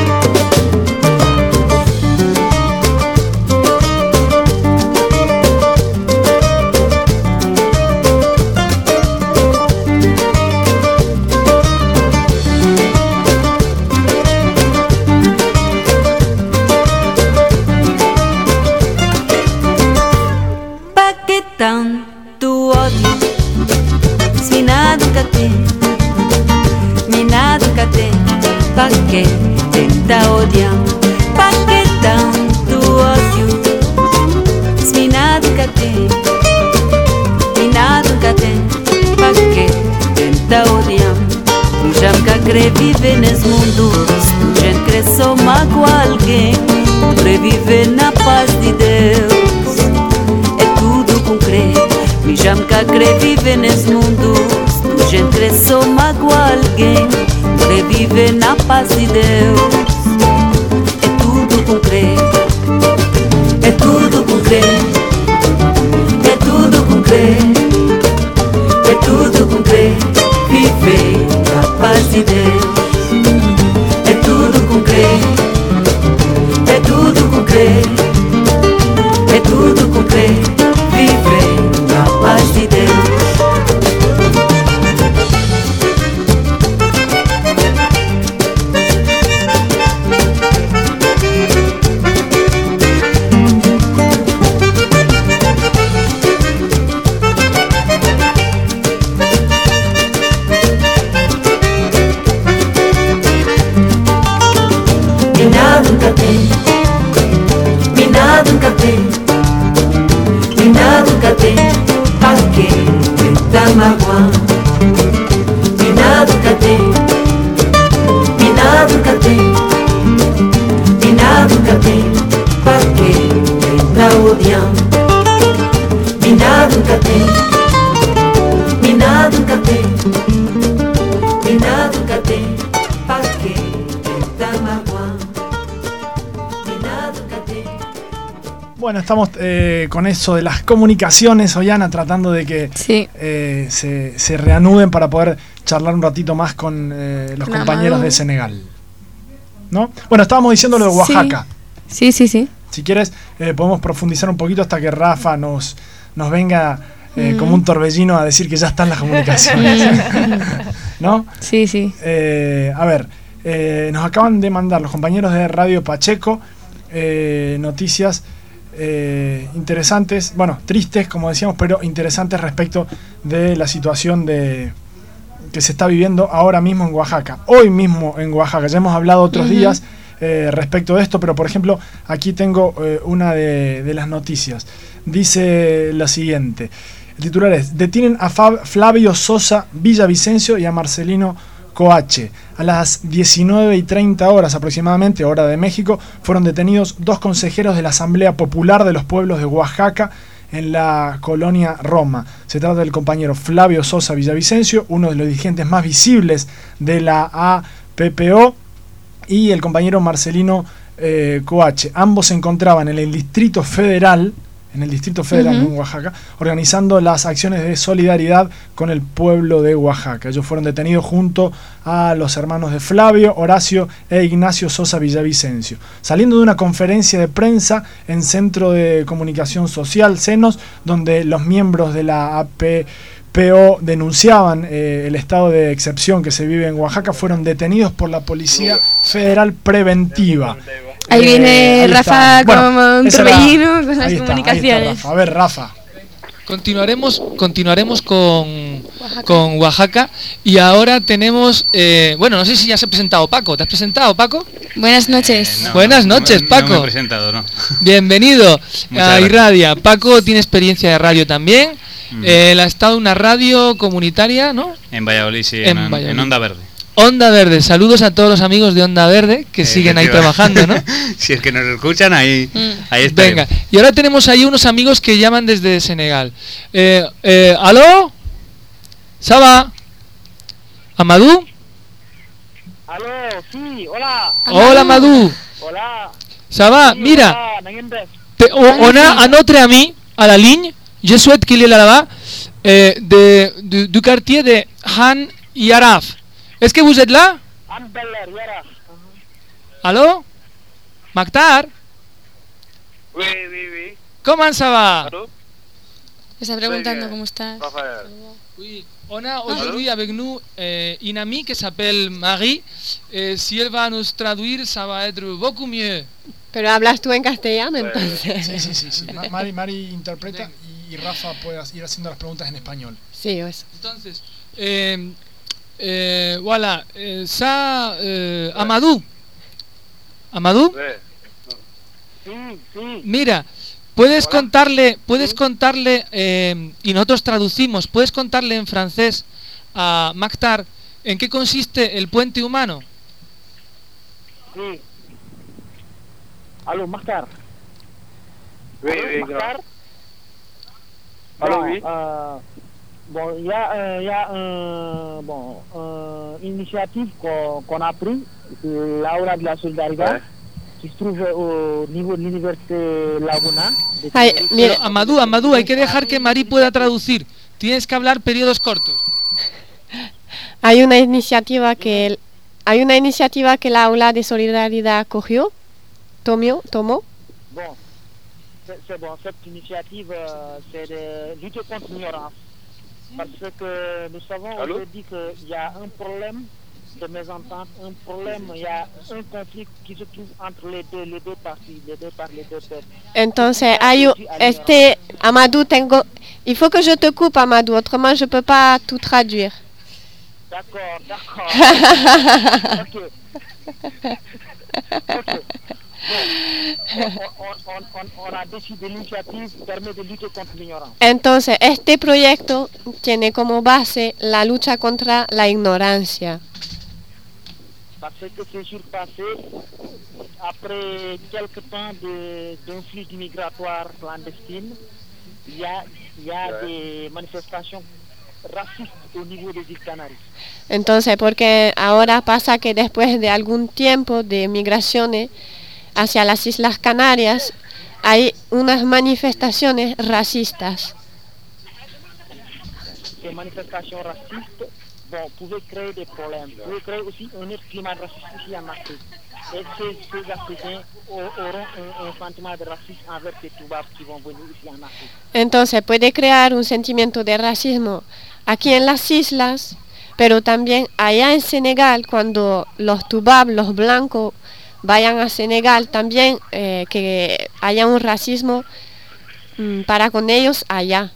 Tanto ódio, minadukate, minadukate, pa que tenta odiar, pa que tanto ódio, minadukate, minadukate, pa que tenta odiar. Já me quer viver nesse mundo, já quer só magoar alguém, quer viver na paz de Deus. Me já me quer viver nesse mundo, gente quer só magoar alguém, quer viver na paz de Deus. É tudo com crer, é tudo com crer, é tudo com crer, é tudo com crer, viver na paz de Deus. É tudo com crer, é tudo com crer, é tudo com crer, viver na paz de Deus. Minadukate, minadukate, minadukate, pa que tenta magoar. Minadukate, minadukate, minadukate, pa que tenta odiar. Minadukate, minadukate, minadukate. Bueno, estamos con eso de las comunicaciones, Ollana, tratando de que Sí. se reanuden para poder charlar un ratito más con los Con compañeros Amadou. de Senegal. ¿No? Bueno, estábamos diciendo lo de Oaxaca. Sí. Si quieres, podemos profundizar un poquito hasta que Rafa nos venga como un torbellino a decir que ya están las comunicaciones. ¿No? Sí. A ver, nos acaban de mandar los compañeros de Radio Pacheco noticias interesantes, bueno, tristes, como decíamos, pero interesantes respecto de la situación que se está viviendo ahora mismo en Oaxaca. Hoy mismo en Oaxaca, ya hemos hablado otros días respecto de esto, pero por ejemplo, aquí tengo una de las noticias. Dice la siguiente. El titular es: detienen a Flavio Sosa Villavicencio y a Marcelino Coache. A las 19:30 aproximadamente, hora de México, fueron detenidos 2 consejeros de la Asamblea Popular de los Pueblos de Oaxaca en la colonia Roma. Se trata del compañero Flavio Sosa Villavicencio, uno de los dirigentes más visibles de la APPO, y el compañero Marcelino Coache. Ambos se encontraban en el Distrito Federal, en Oaxaca, organizando las acciones de solidaridad con el pueblo de Oaxaca. Ellos fueron detenidos junto a los hermanos de Flavio, Horacio e Ignacio Sosa Villavicencio, saliendo de una conferencia de prensa en Centro de Comunicación Social, CENOS, donde los miembros de la APPO denunciaban el estado de excepción que se vive en Oaxaca. Fueron detenidos por la Policía Federal Preventiva. Ahí viene Rafa como un torbellino con las ahí comunicaciones. Rafa. A ver, Rafa. Continuaremos con Oaxaca y ahora tenemos, no sé si ya se ha presentado Paco. ¿Te has presentado, Paco? Buenas noches. Buenas noches, Paco. No me he presentado, ¿no? Bienvenido Muchas a gracias. Irradia. Paco tiene experiencia de radio también. Él ha estado en una radio comunitaria, ¿no? En Valladolid, sí, En Valladolid. en Onda Verde. Onda Verde. Saludos a todos los amigos de Onda Verde que siguen ahí trabajando, ¿no? Si es que nos escuchan, ahí estaremos. Venga, y ahora tenemos ahí unos amigos que llaman desde Senegal. ¿Aló? ¿Saba? ¿Amadou? Aló, sí, hola. Hola, Amadou. Hola. ¿Saba? Sí, Mira, hola, na ngeen def? on a un autre ami à la ligne. Je souhaite qu'il est là-bas du quartier de Han Yaraf. Est-ce que vous êtes là? Am Bel-Air, Yara. ¿Aló? Maktar? Oui. ¿Cómo ça va? Allô? Me está preguntando cómo estás. Raphaël. Oui, on a aujourd'hui avec nous une amie qui s'appelle Marie. Si elle va nous traduire, ça va être beaucoup mieux. Pero hablas tú en castellano, entonces. Sí. Mari interpreta y Rafa puede ir haciendo las preguntas en español. Sí, eso. Entonces, voilà, ça, Amadou. ¿Amadou? Sí. Mira, puedes contarle, y nosotros traducimos, puedes contarle en francés a Maktar en qué consiste el puente humano. Sí. Allô, Maktar. Oui, Maktar. Allô, oui. Il y a une initiative qu'on a prise, l'aula de la solidarité, qui se trouve au niveau de l'université Laguna. Ay, mira, Pero, Amadou, hay que dejar que Marie pueda traducir. Tienes que hablar periodos cortos. hay una iniciativa que la aula de solidaridad tomó. Bon, c'est bon. Cette initiative, c'est de lutter contre l'ignorance. Parce que nous savons aujourd'hui qu'il y a un problème de mésentente, il y a un conflit qui se trouve entre les deux parties, les deux peuples. Entonces, Amadou, il faut que je te coupe, Amadou, autrement je peux pas tout traduire. D'accord. Ok. On a décidé l'initiative permet de lutter contre l'ignorance. Entonces, este proyecto tiene como base la lucha contra la ignorancia. Parce que ces jours passés, après quelques temps d'un flux migratoire clandestine, il y a des manifestations racistes au niveau des îles Canaries. Entonces, porque ahora pasa que después de algún tiempo de migraciones hacia las Islas Canarias, hay unas manifestaciones racistas. Ces manifestations racistes pouvaient créer des problèmes, pouvaient créer aussi un autre climat raciste ici en Afrique. Et ces Africains auront un sentiment de racisme envers ces Toubabs qui vont venir ici en Afrique. Entonces puede crear un sentimiento de racismo aquí en las islas, pero también allá en Senegal, cuando los Toubabs, los blancos, vayan a Senegal, también que haya un racismo para con ellos allá.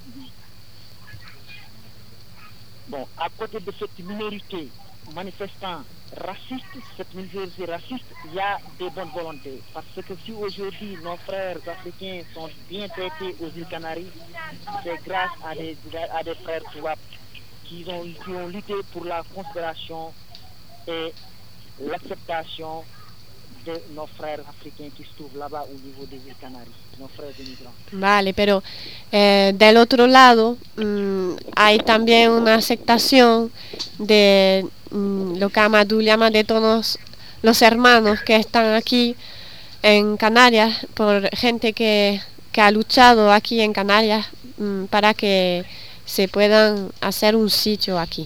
Bon, à côté de cette minorité manifestant raciste, cette minorité raciste, il y a des bonnes volontés. Parce que si aujourd'hui nos frères africains sont bien traités aux îles Canaries, c'est grâce à des frères Toubab qui ont lutté pour la considération et l'acceptation de nos frères africains qui se trouvent là-bas au niveau des îles Canaries, nos frères migrants. Vale, pero del otro lado hay también una aceptación de lo que Amadou llama de todos los hermanos que están aquí en Canarias, por gente que ha luchado aquí en Canarias para que se puedan hacer un sitio aquí.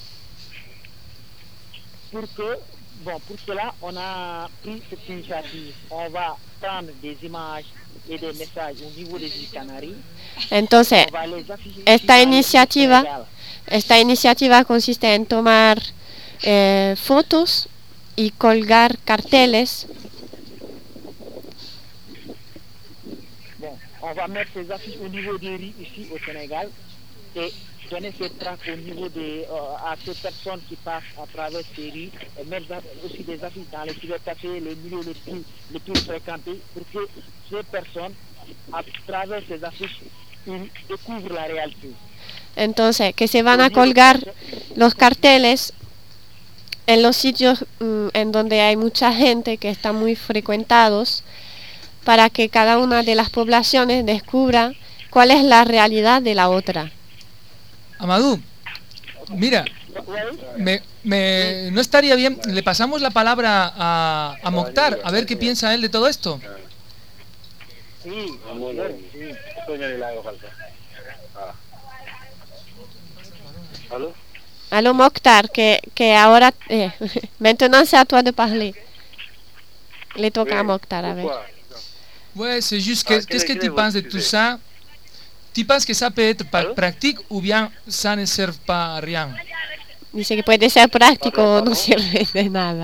Pour cela, on a pris cette initiative. On va prendre des images et des messages au niveau des îles Canaries. Entonces, esta iniciativa consiste en tomar fotos y colgar carteles. Bon, on va mettre ces affiches au niveau des rues ici au Sénégal et donner ces tracts au niveau à ces personnes qui passent à travers ces rues, et mettre aussi des affiches dans les cybercafés, les milieux les plus fréquentés, pour que ces personnes, à travers ces affiches, ils découvrent la réalité. Entonces, que se van a colgar los carteles en los sitios en donde hay mucha gente, que están muy frecuentados, para que cada una de las poblaciones descubra cuál es la realidad de la otra. Amadou, mira, no estaría bien, le pasamos la palabra a Mokhtar, a ver qué piensa él de todo esto. Sí. Allô Mokhtar, que ahora, maintenant c'est à toi de parler. Le toca a Mokhtar, a ver. Ouais, c'est juste, qu'est-ce que tu penses de tout ça? ¿Tu penses que ça peut être pratique ou bien ça ne sert pas à rien? Dice que puede ser práctico o no sirve de nada.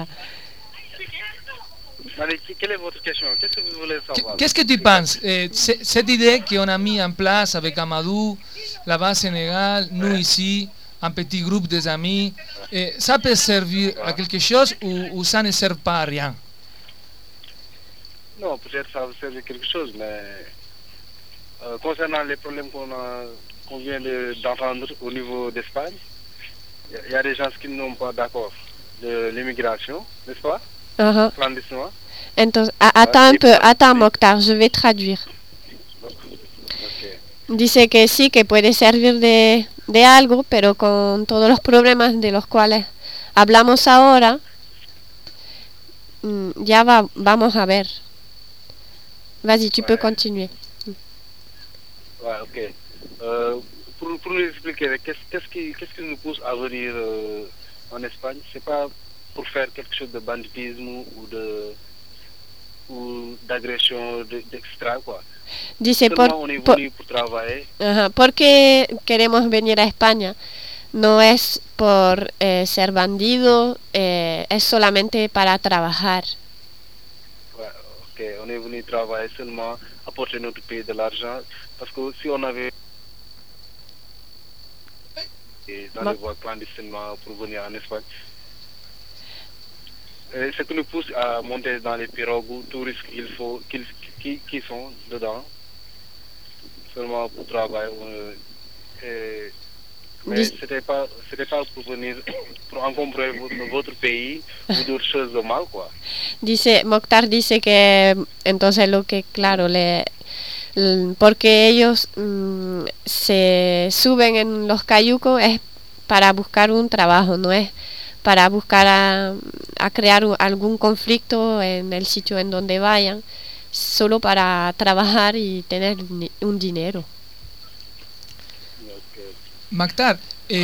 Quelle est votre question? Qu'est-ce que vous voulez savoir? Qu'est-ce que tu penses? Cette idée qu'on a mis en place avec Amadou, là-bas au Sénégal, nous ici, un petit groupe des amis, ça peut servir à quelque chose ou ça ne sert pas à rien? Non, peut-être ça va servir à quelque chose, mais concernant les problèmes qu'on vient d'entendre au niveau d'Espagne, il y a des gens qui n'ont pas d'accord de l'immigration, n'est-ce pas? Clandestinement. Entonces, attends Mokhtar, je vais traduire. Dice que sí, que puede servir de algo, pero con todos los problemas de los cuales hablamos ahora, ya vamos a ver. Vas-y, tu peux continuer. Ouais, ok. Pour nous expliquer, qu'est-ce qui nous pousse à venir en Espagne? C'est pas pour faire quelque chose de banditisme ou d'agression d'extra, quoi. Dice, on est venu pour travailler. ¿Por qué queremos venir a España? No es por ser bandido, es solamente para trabajar. Ouais, ok, on est venu travailler seulement, apporter notre pays de l'argent, parce que si on avait dans les voies clandestinement pour venir en Espagne, ce qui nous pousse à monter dans les pirogues touristes qui sont dedans, seulement pour travailler. Mais c'était pas pour venir, pour encombrer votre pays ou d'autres choses de mal, quoi. Mokhtar dice que entonces lo que, claro, porque ellos se suben en los cayucos es para buscar un trabajo, no es para buscar a crear algún conflicto en el sitio en donde vayan, solo para trabajar y tener un dinero. Mactar,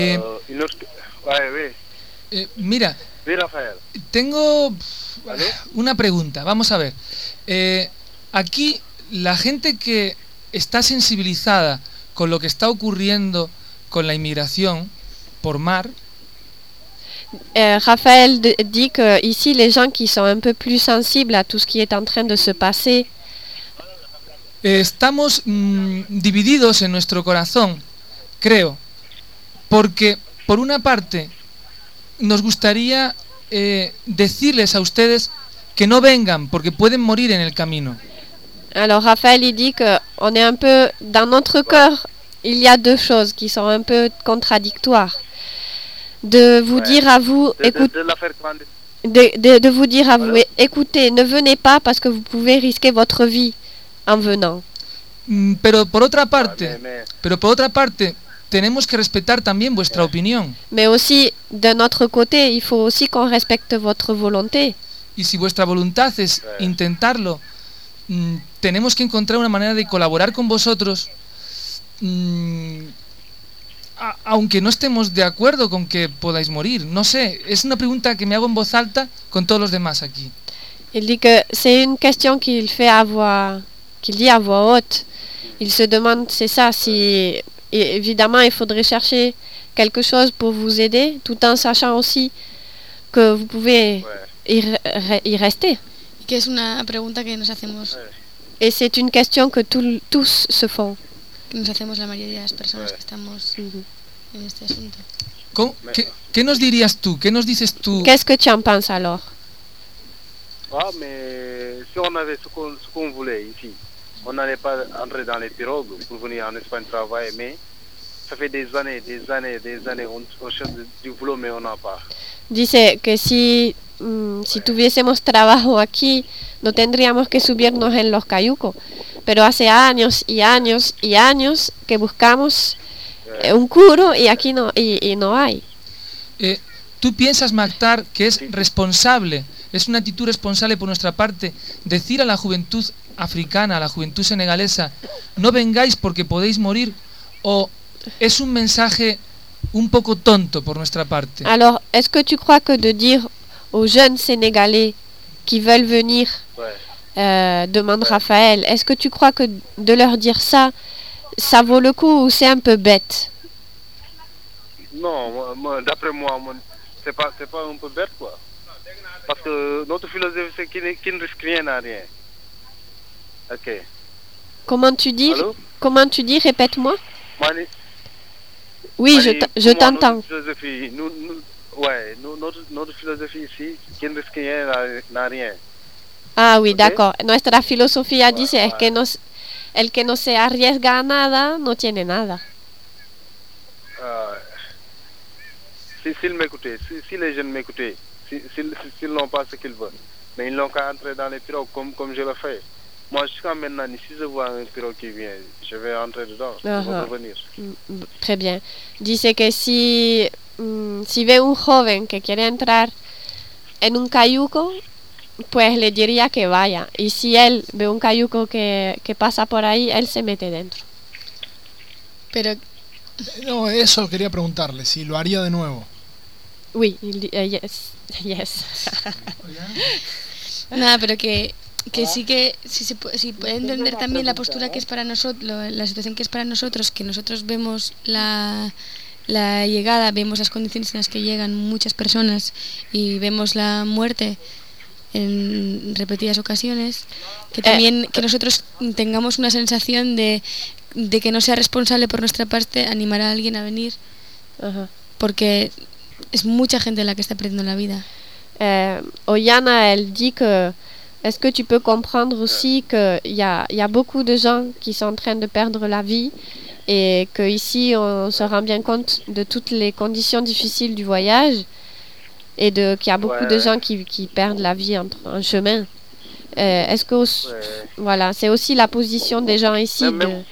mira, Oui, Rafael. tengo una pregunta. Vamos a ver. Aquí la gente que está sensibilizada con lo que está ocurriendo con la inmigración por mar, Raphaël dit que ici les gens qui sont un peu plus sensibles à tout ce qui est en train de se passer, estamos divididos en nuestro corazón, creo, porque por una parte nos gustaría decirles a ustedes que no vengan porque pueden morir en el camino. alors Raphaël il dit que on est un peu dans notre cœur, il y a deux choses qui sont un peu contradictoires. De vous dire à vous, de vous dire à vous, écoutez, ne venez pas parce que vous pouvez risquer votre vie en venant. Pero por otra parte, tenemos que respetar también vuestra opinión. Mais aussi, de notre côté, il faut aussi qu'on respecte votre volonté. Y si vuestra voluntad es intentarlo, tenemos que encontrar una manera de colaborar con vosotros, aunque no estemos de acuerdo con que podáis morir. No sé, es una pregunta que me hago en voz alta con todos los demás aquí. Il dit que c'est une question qu'il dit à voix haute. Il se demande, c'est ça, si évidemment il faudrait chercher quelque chose pour vous aider, tout en sachant aussi que vous pouvez y rester. Que es una pregunta que nos hacemos. Et c'est une question que tous se font. Que nos hacemos la mayoría de las personas que estamos en este asunto. ¿Qué nos dirías tú? ¿Qué nos dices tú? Qu'est-ce que tu en penses alors? Ah, mais si on avait ce qu'on voulait ici, on n'allait pas entrer dans les pirogues pour venir en Espagne travailler, mais ça fait des années, on cherche du boulot, mais on n'a pas. Dice que si tuviésemos trabajo aquí, no tendríamos que subirnos en los cayucos. Pero hace años y años y años que buscamos un curo y aquí no hay. ¿Tú piensas, Mactar, que es responsable, es una actitud responsable por nuestra parte, decir a la juventud africana, a la juventud senegalesa, no vengáis porque podéis morir, o es un mensaje un poco tonto por nuestra parte? Alors, est-ce que tu crois que de dire aux jeunes Sénégalais qui veulent venir, demande Raphaël, est-ce que tu crois que de leur dire ça vaut le coup ou c'est un peu bête? Non, d'après moi, c'est pas un peu bête, quoi. Parce que notre philosophie, c'est qu'il ne risque rien à rien. Ok. Comment tu dis? Allô? Comment tu dis? Répète-moi. Mani, Oui, je t'entends. Notre philosophie, notre philosophie ici, qu'il ne risque rien à rien. Ah oui, Okay. d'accord. Nuestra filosofía dice es que el que no se arriesga a nada no tiene nada. S'ils m'écoutaient, si les jeunes m'écoutaient, s'ils n'ont pas ce qu'ils veulent, mais ils n'ont qu'à entrer dans les pirogues comme je le fais. Moi, jusqu'à maintenant, si je vois un pirogue qui vient, je vais entrer dedans, je vais revenir. Très bien. Dice que si ve un joven que quiere entrar en un cayuco, pues le diría que vaya. Y si él ve un cayuco que pasa por ahí, él se mete dentro. Pero No, eso quería preguntarle, si lo haría de nuevo. Oui, yes. nada, pero que sí que si puede entender también la postura que es para nosotros, la situación que es para nosotros, que nosotros vemos la llegada, vemos las condiciones en las que llegan muchas personas y vemos la muerte en repetidas ocasiones, que también que nosotros tengamos una sensación de que no sea responsable por nuestra parte animar a alguien a venir, porque es mucha gente la que está perdiendo la vida. Oyana, elle dit que est-ce que tu peux comprendre aussi qu'il y a beaucoup de gens qui sont en train de perdre la vie et qu'ici on se rend bien compte de toutes les conditions difficiles du voyage et qu'il y a beaucoup de gens qui perdent la vie en chemin. Est-ce que voilà, c'est aussi la position des gens ici.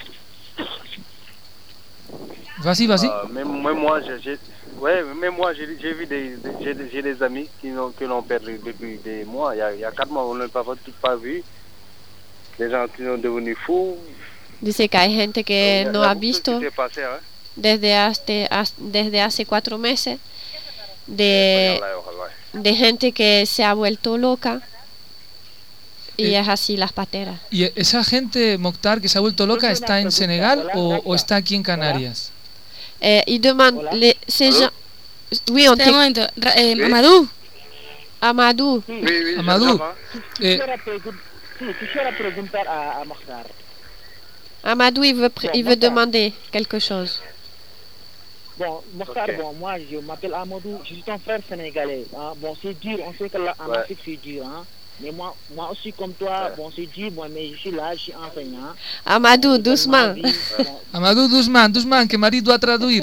Vas-y. Même moi, j'ai vu des amis qui l'ont perdu depuis des mois. Il y a 4 mois, on ne l'a pas vu. des gens qui sont devenus fous. Dice que hay gente que no ha visto ¿Qué pasa, eh? desde hace 4 meses de gente que se ha vuelto loca y es así las pateras. ¿Y esa gente, Mokhtar, que se ha vuelto loca, está en Senegal o está aquí en Canarias? Y demande ces gens. Oui, on Espera un momento. Amadou. Amadou. Amadou. Quisiera preguntar a Mokhtar. Amadou, il veut demander quelque chose. Bon, Mokhtar, bon, moi je m'appelle Amadou, je suis ton frère sénégalais. Hein. Bon, c'est dur, on sait qu'en Afrique c'est dur. Hein. Mais moi aussi comme toi, bon, c'est dur, bon, mais je suis là, je suis enseignant. Amadou, doucement. Amadou, doucement, que marido a traduire.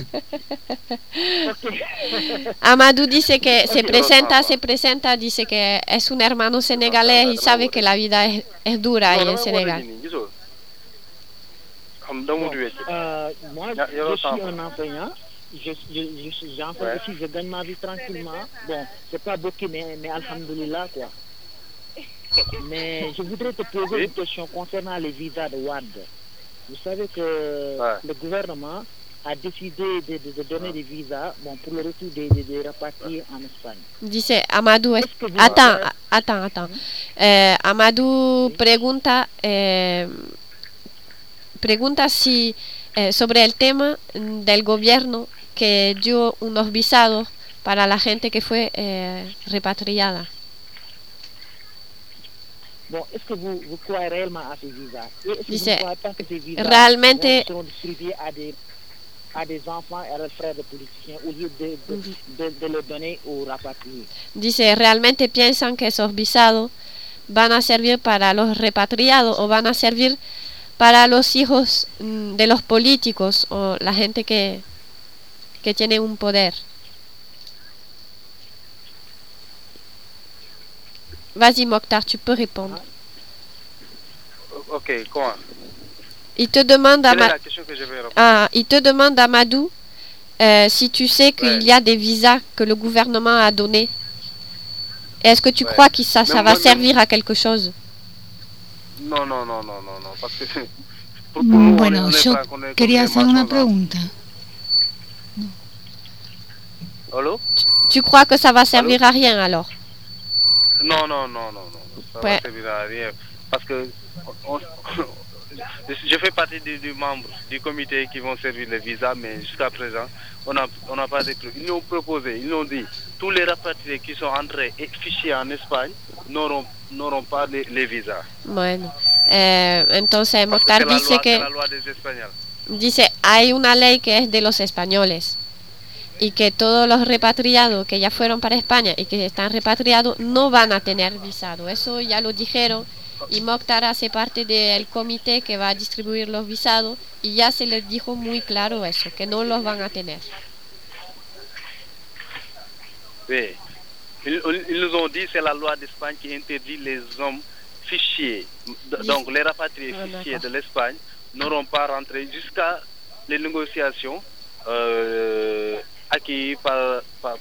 Amadou dice que se presenta, dice que es un hermano senegalés y sabe que la vida es dura ahí en Senegal. Moi, je suis un enseignant. J'enseigne aussi, je gagne ma vie tranquillement. Bon, c'est pas beaucoup, mais alhamdoulilah, quoi. Mais je voudrais te poser une question concernant les visas de Wade. Vous savez que le gouvernement a décidé de donner des visas pour le retour des rapatriés en Espagne. Dice Amadou, attends. Amadou pregunta si sobre el tema del gobierno que dio unos visados para la gente que fue repatriada. Bon, est-ce que vous croyez réellement à ces visas? Dice, realmente seront distribués à des enfants et à leurs frères de politiciens au lieu de les donner aux rapatriés. Dice, realmente piensan que esos visados van a servir para los repatriados o van a servir para los hijos de los políticos o la gente que tiene un poder. Vas-y Mokhtar, tu peux répondre. Ok, comment? Il te demande il te demande Amadou si tu sais qu'il y a des visas que le gouvernement a donnés. Est-ce que tu crois que ça va servir à quelque chose? No, parce que bueno, yo quería hacer una pregunta. ¿Aló? Tu crois que ça va servir à rien alors? Non, ça va servir à rien. Parce que je fais partie du membre du comité qui vont servir les visas, mais jusqu'à présent, on n'a pas déclaré. Ils nous ont proposé, ils nous ont dit, tous les rapatriés qui sont entrés et fichés en Espagne n'auront pas les visas. Bueno, entonces Mokhtar dice que la loi des Espagnols. Dice, hay una ley que es de los españoles y que todos los repatriados que ya fueron para España y que están repatriados no van a tener visado. Eso ya lo dijeron y Mokhtar hace parte del comité que va a distribuir los visados y ya se les dijo muy claro eso, que no los van a tener. Oui, ils nous ont dit que c'est la loi d'Espagne qui interdit les hommes fichiers. Donc les rapatriés fichiers de l'Espagne n'auront pas rentré jusqu'à les négociations acquis par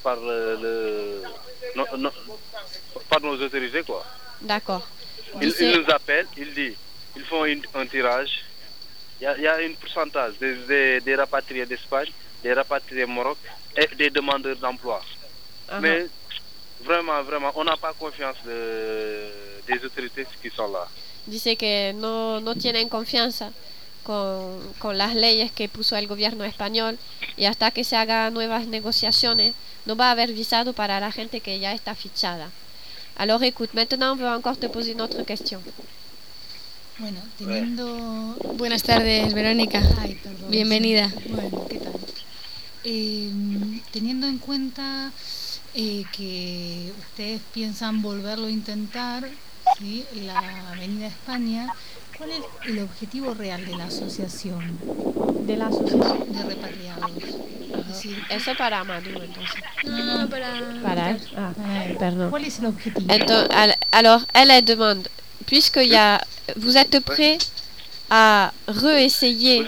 nos autorités, quoi. D'accord. Ils nous appellent, ils font un tirage. Il y a un pourcentage des rapatriés d'Espagne, des rapatriés Maroc et des demandeurs d'emploi. Mais vraiment, on n'a pas confiance des autorités qui sont là. Dice que no tienen confianza con las leyes que puso el gobierno español y hasta que se hagan nuevas negociaciones no va a haber visado para la gente que ya está fichada. Alors écoute, maintenant on veut encore te poser une autre question. Bueno, teniendo... Buenas tardes, Verónica. Ay, perdón. Bienvenida. Bueno, ¿qué tal? Teniendo en cuenta que ustedes piensan volverlo a intentar, ¿sí? La Avenida España, ¿cuál es el objetivo real de la asociación? De la asociación de repatriados. Es decir, eso para Amadou entonces. No, para él. Pardon. ¿Cuál es el objetivo? Alors, elle demande, puisque vous êtes prêts à réessayer,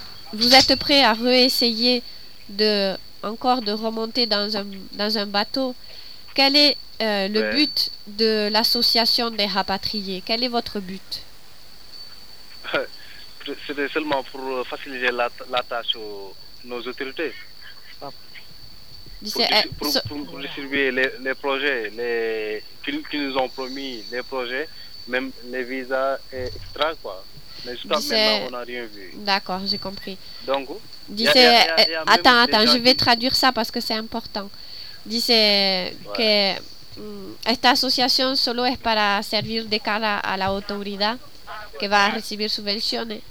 de remonter dans un bateau, quel est le but de l'association des rapatriés? Quel est votre but? c'était seulement pour faciliter la tâche aux nos autorités. Dice, Pour distribuer les projets qu'ils nous ont promis, les projets, même les visas extra, quoi. Mais jusqu'à maintenant, on n'a rien vu. D'accord, j'ai compris. Donc, dice, attends, je vais traduire ça parce que c'est important. Dice que esta asociación solo es para servir de cara a la autoridad que va a recibir subvenciones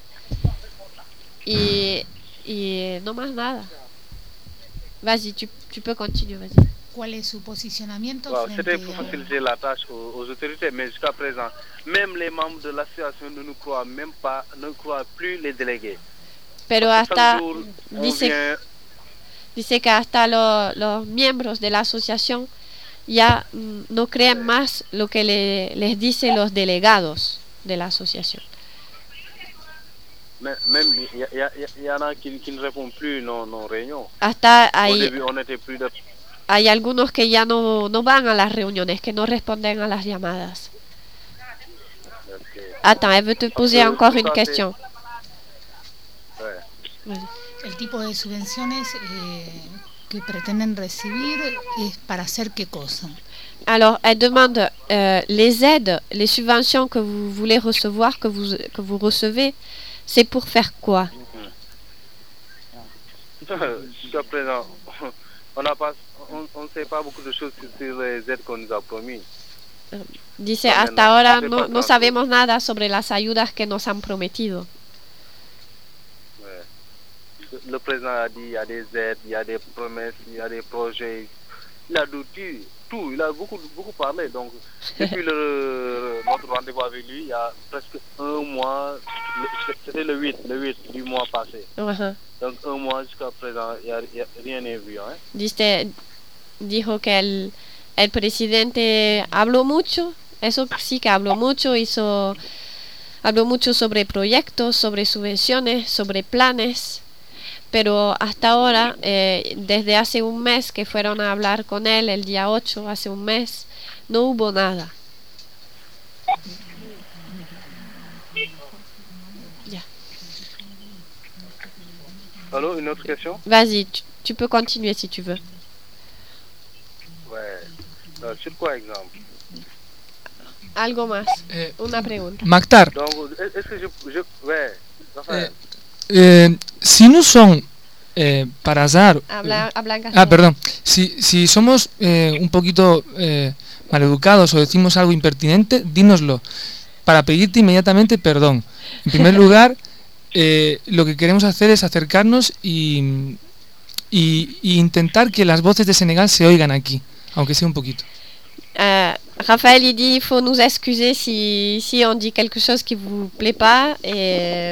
y no más nada. Vas-y, tu peux continuer, vas-y. ¿Cuál es su posicionamiento C'était frente pour a... faciliter la tâche aux autorités, mais jusqu'à présent, même les membres de l'association ne nous croient même pas, ne croient plus les délégués. Pero Parce que hasta chaque jour, on vient- dice que hasta los miembros de la asociación ya no creen más lo que les dicen los delegados de la asociación. Même il y en a qui ne répondent plus nos réunions. Hasta Au début, on était plus de... hay algunos que ya no van a las reuniones, que no responden a las llamadas. Attends, elle veut te poser encore une question. El tipo de subvenciones que pretenden recibir es para hacer qué cosa. Alors, elle demande les aides, les subventions que vous voulez recevoir, que vous recevez, c'est pour faire quoi? Jusqu'à présent, on ne sait pas beaucoup de choses sur les aides qu'on nous a promis. Dice, hasta ahora no sabemos nada sobre las ayudas que nos han prometido. Le président a dit il y a des aides, il y a des promesses, il y a des projets. Il a dit tout, il a beaucoup parlé. Donc, depuis notre rendez-vous avec lui, il y a presque un mois, c'était le 8 du mois passé. Donc, un mois jusqu'à présent, rien n'est vu. Hein? Dijo que el presidente habló mucho, eso sí que habló mucho, habló mucho sobre proyectos, sobre subvenciones, sobre planes. Pero hasta ahora, desde hace un mes que fueron a hablar con él, el día 8, hace un mes, no hubo nada. Ya. Alors, une autre question? Vas-y, tu peux continuer si tu veux. Ouais. Sur quoi, exemple? Algo más. Una pregunta. Maktar. Donc, est-ce que ouais, Rafael. Si no son para azar, Habla en castellano. perdón, si somos un poquito maleducados o decimos algo impertinente, dínoslo para pedirte inmediatamente perdón. En primer lugar, lo que queremos hacer es acercarnos y intentar que las voces de Senegal se oigan aquí, aunque sea un poquito. Raphaël, il dit il faut nous excuser si on dit quelque chose qui vous plaît pas et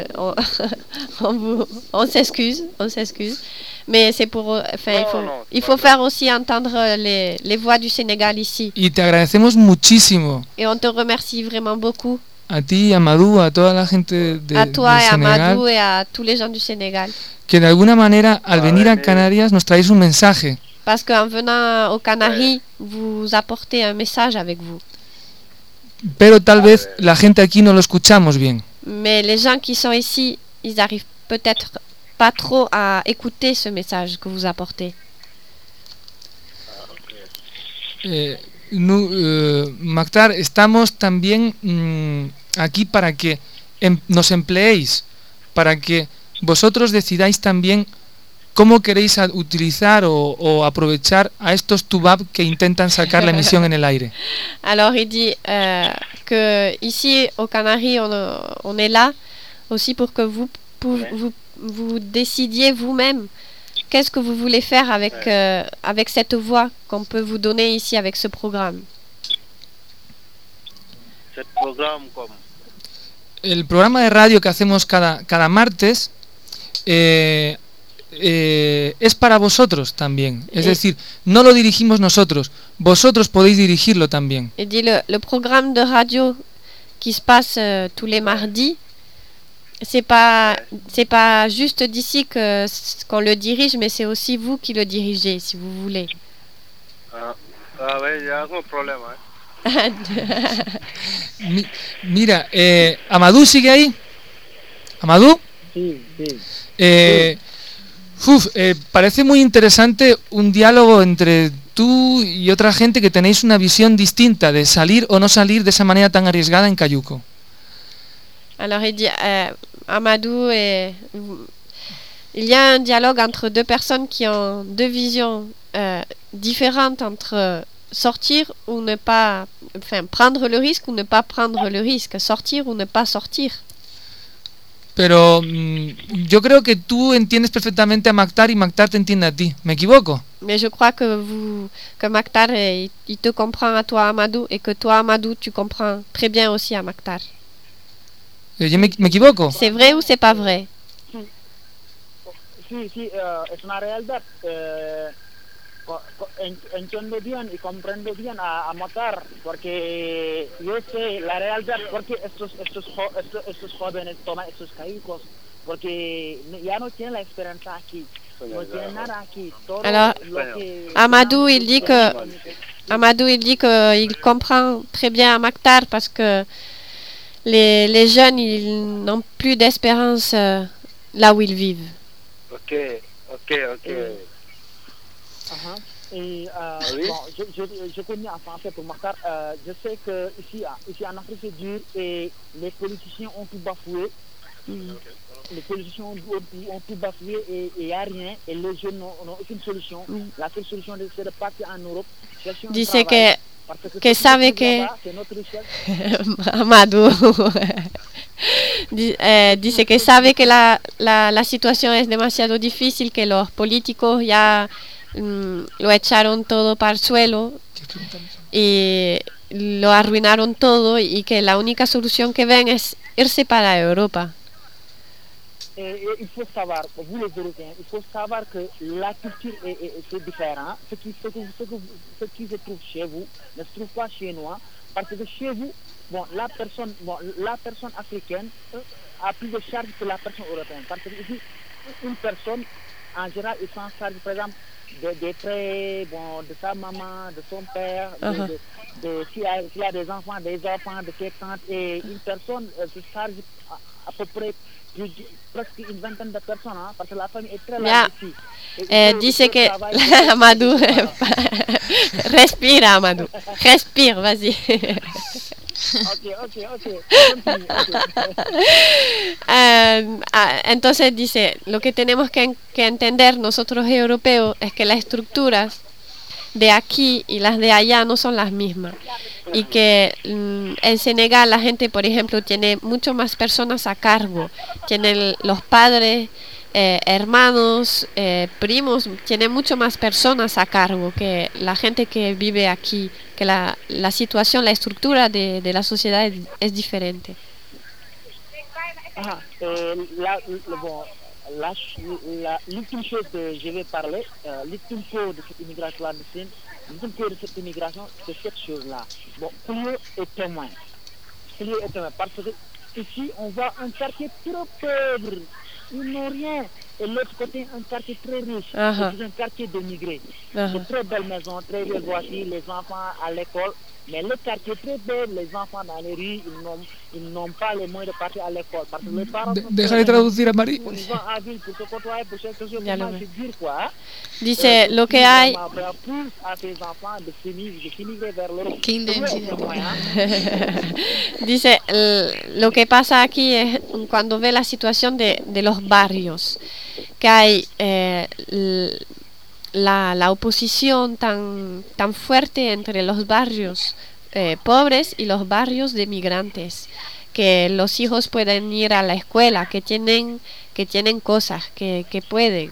on s'excuse, mais c'est pour, il faut faire aussi entendre les voix du Sénégal ici. Y te agradecemos muchísimo. Et on te remercie vraiment beaucoup. A ti, a Madou, a toda la gente a toi del et à Senegal, Madou et à tous les gens du Sénégal. que de alguna manera al venir a Canarias nos traéis un mensaje. Parce qu'en venant aux Canaries, vous apportez un message avec vous. Pero tal vez la gente aquí no lo escuchamos bien. Mais les gens qui sont ici, ils arrivent peut-être pas trop à écouter ce message que vous apportez. Maktar, estamos también aquí para que nos empleéis, para que vosotros decidáis también cómo queréis utilizar o aprovechar a estos tubab que intentan sacar la emisión en el aire. Alors il dit que ici aux Canaries on est là aussi pour que vous décidiez vous-même qu'est-ce que vous voulez faire avec cette voix qu'on peut vous donner ici avec ce programme. Ce programme comme el programa de radio que hacemos cada martes es para vosotros también, es decir, no lo dirigimos nosotros, vosotros podéis dirigirlo también. Il dit le programme de radio qui se passe tous les mardis, c'est pas juste d'ici qu'on le dirige, mais c'est aussi vous qui le dirigez si vous voulez. ouais, il y a un problème, hein. Mira, Amadou sigue ahí. ¿Amadou? Sí, sí. Parece muy interesante un diálogo entre tú y otra gente que tenéis una visión distinta de salir o no salir de esa manera tan arriesgada en Cayuco. Alors il dit, Amadou, il y a un dialogue entre deux personnes qui ont deux visions différentes entre sortir ou ne pas, enfin prendre le risque ou ne pas prendre le risque, sortir ou ne pas sortir. Pero yo creo que tú entiendes perfectamente a Maktar y Maktar te entiende a ti. ¿Me equivoco? Mais je crois que Maktar, il te comprend à toi, Amadou, et que toi, Amadou, tu comprends très bien aussi à Maktar. ¿Yo me equivoco? C'est vrai ou c'est pas vrai? Sí, es una realidad. Entiendo bien y comprendo bien a Maktar, porque yo sé la realidad, porque estos jóvenes toman estos cayucos, porque ya no tienen la esperanza aquí, no tienen nada aquí. Todo Alors, Amadou, il dit que il comprend très bien à Maktar parce que les jeunes, ils n'ont plus d'espérance là où ils vivent. Ok. Et oui. Bon, je connais en français pour Maktar. Je sais que ici en Afrique c'est dur et les politiciens ont tout bafoué. Les politiciens ont tout bafoué et il n'y a rien. Et les jeunes n'ont aucune solution. La seule solution c'est de partir en Europe. Dice que sabe que Amadou dice que sabe que la situación es demasiado difícil, que los políticos ya lo echaron todo para el suelo y lo arruinaron todo y que la única solución que ven es irse para Europa. Il faut savoir, vous les Européens, il faut savoir que la culture c'est différent. Ce qui se trouve chez vous ne se trouve pas chez nous, parce que chez vous, la personne africaine a plus de charge que la personne européenne. Parce que ici, une personne, en général, il s'en charge, par exemple, des frais, de sa maman, de son père, s'il a des enfants, de ses tantes, et une personne se charge à peu près presque une vingtaine de personnes, parce que la famille est très large ici. Dice que Amadou, respira Amadou, respire, vas-y. Ok. Entonces dice, lo que tenemos que entender nosotros europeos es que las estructuras de aquí y las de allá no son las mismas, y que en Senegal la gente, por ejemplo, tiene mucho más personas a cargo, tienen los padres, hermanos, primos, tienen mucho más personas a cargo que la gente que vive aquí, que la situación, la estructura de la sociedad es diferente. L'ultime chose que je vais parler, l'ultime cause de cette immigration clandestine, l'ultime cause de cette immigration, c'est cette chose-là. Clio est témoin. Parce que ici, on voit un quartier trop pauvre, ils n'ont rien. Et l'autre côté, un quartier très riche, c'est un quartier d'émigrés. De très belles maisons, très belles voitures, les enfants à l'école. Mais le quartier est très belle, les enfants dans les rues, ils n'ont pas les moyens de partir à l'école. Parce que les parents Déjale traducir a Mari. Ils vont à ville pour se côtoyer, pour chercher quelque chose, comment se dire quoi. Dice, lo que hay... Pousse à ces enfants de s'émigrer vers l'Europe. Dice, lo que pasa aquí es cuando ve la situación de los barrios, que hay la oposición tan fuerte entre los barrios pobres y los barrios de migrantes, que los hijos pueden ir a la escuela, que tienen cosas, que pueden.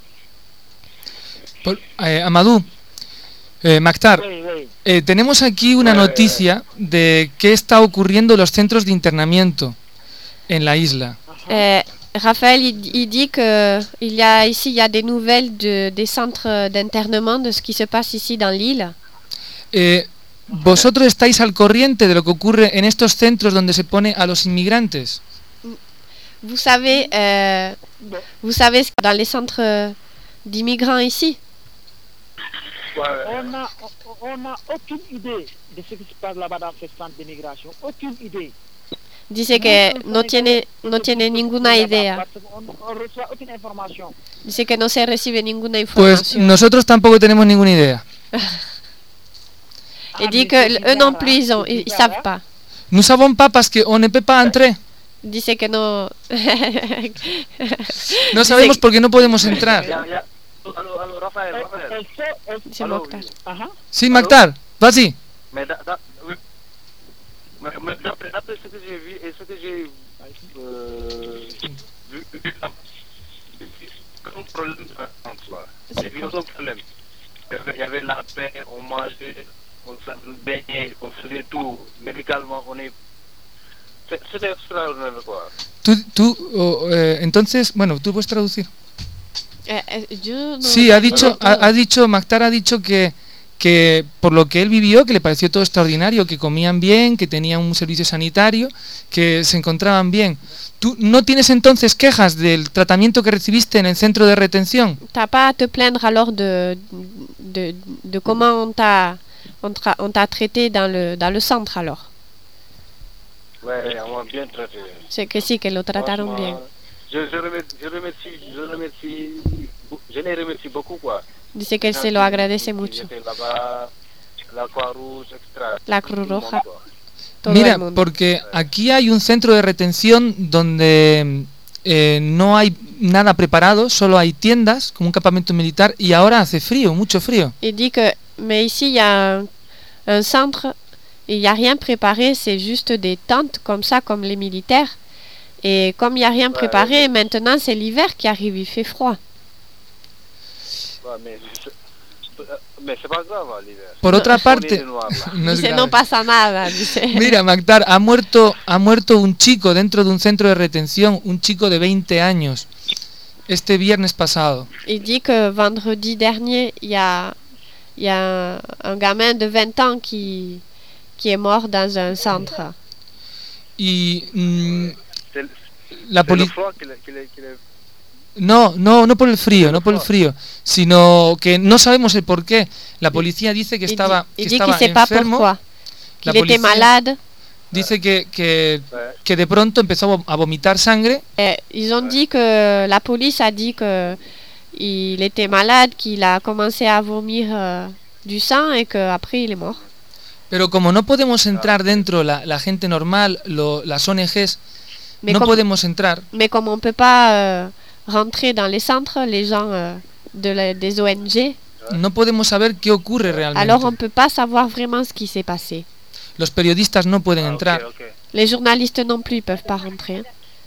Amadou, Maktar, tenemos aquí una noticia de qué está ocurriendo en los centros de internamiento en la isla. Raphaël, il dit que il y a des nouvelles des centres d'internement, de ce qui se passe ici dans l'île. ¿Vosotros estáis al corriente de lo que ocurre en estos centros donde se pone a los inmigrantes? Vous savez dans les centres d'immigrants ici? On n'a aucune idée de ce qui se passe là-bas dans ces centres d'immigration. Aucune idée. Dice que no tiene ninguna idea. Parce qu'on ne reçoit aucune information. Dice que no se recibe ninguna Pues información. nosotros tampoco tenemos ninguna idea. Et dit que eux non plus, ils savent pas. Nous savons pas parce qu'on ne peut pas entrer. Dice que no. No sabemos porque no podemos entrar. Alors, Raphaël, Dice Mokhtar. Sí, Maktar, vas-y. Mais oui. Mais d'après ce que j'ai vu et ce que j'ai vu comme problème de la France, là. J'ai vu aucun problème. Il y avait la paix, on mangeait, on se baignait, on faisait tout. Médicalement, on est... C'était extraordinaire, quoi. Entonces, bueno, tú puedes traducir. Yo no- Sí, ha dicho, Maktar ha dicho que por lo que él vivió, que le pareció todo extraordinario, que comían bien, que tenían un servicio sanitario, que se encontraban bien. ¿Tú no tienes entonces quejas del tratamiento que recibiste en el centro de retención? T'as pas à te plaindre alors de comment on t'a traité dans le centre alors. Ouais, on m'a bien traité. C'est que sí, que lo trataron bien. Je les remercie beaucoup, quoi. Dice que él se lo agradece mucho. J'étais là-bas, la Croix-Rouge, etc. La Cruz Roja. Todo Mira, el mundo. porque aquí hay un centro de retención donde no hay nada preparado, solo hay tiendas, como un campamento militar, y ahora hace frío, mucho frío. Il dit que, mais ici il y a un centre, il n'y a rien préparé, c'est juste des tentes comme ça, comme les militaires. Et comme il n'y a rien préparé, maintenant c'est l'hiver qui arrive, il fait froid. Ouais, mais c'est pas grave, hein, l'hiver. Por otra On est parte, des noirs, là. no es Dice, grave. no pasa nada, dice. Mira, Maktar, ha muerto un chico dentro de un centro de retención, un chico de 20 años, este viernes pasado. Il dit que vendredi dernier, il y a un gamin de 20 ans qui est mort dans un centre. Y C'est la le policía... froid qui les... No por el frío, no por el frío, sino que no sabemos el por qué. La policía dice que estaba Il dit qu'il ne sait pas enfermo. pourquoi. La Qu'il était policía malade. dice que de pronto empezó a vomitar sangre. Ils ont dit que la police a dit que il était malade, qu'il a commencé à vomir du sang et qu'après il est mort. Pero como no podemos entrar dentro, la gente normal, las ONGs, Mais no comme- podemos entrar. Mais comme on ne peut pas rentrer dans les centres, les gens des ONG, No podemos saber qué ocurre realmente. alors on ne peut pas savoir vraiment ce qui s'est passé. Los periodistas no pueden entrar. Les journalistes non plus ne peuvent pas rentrer.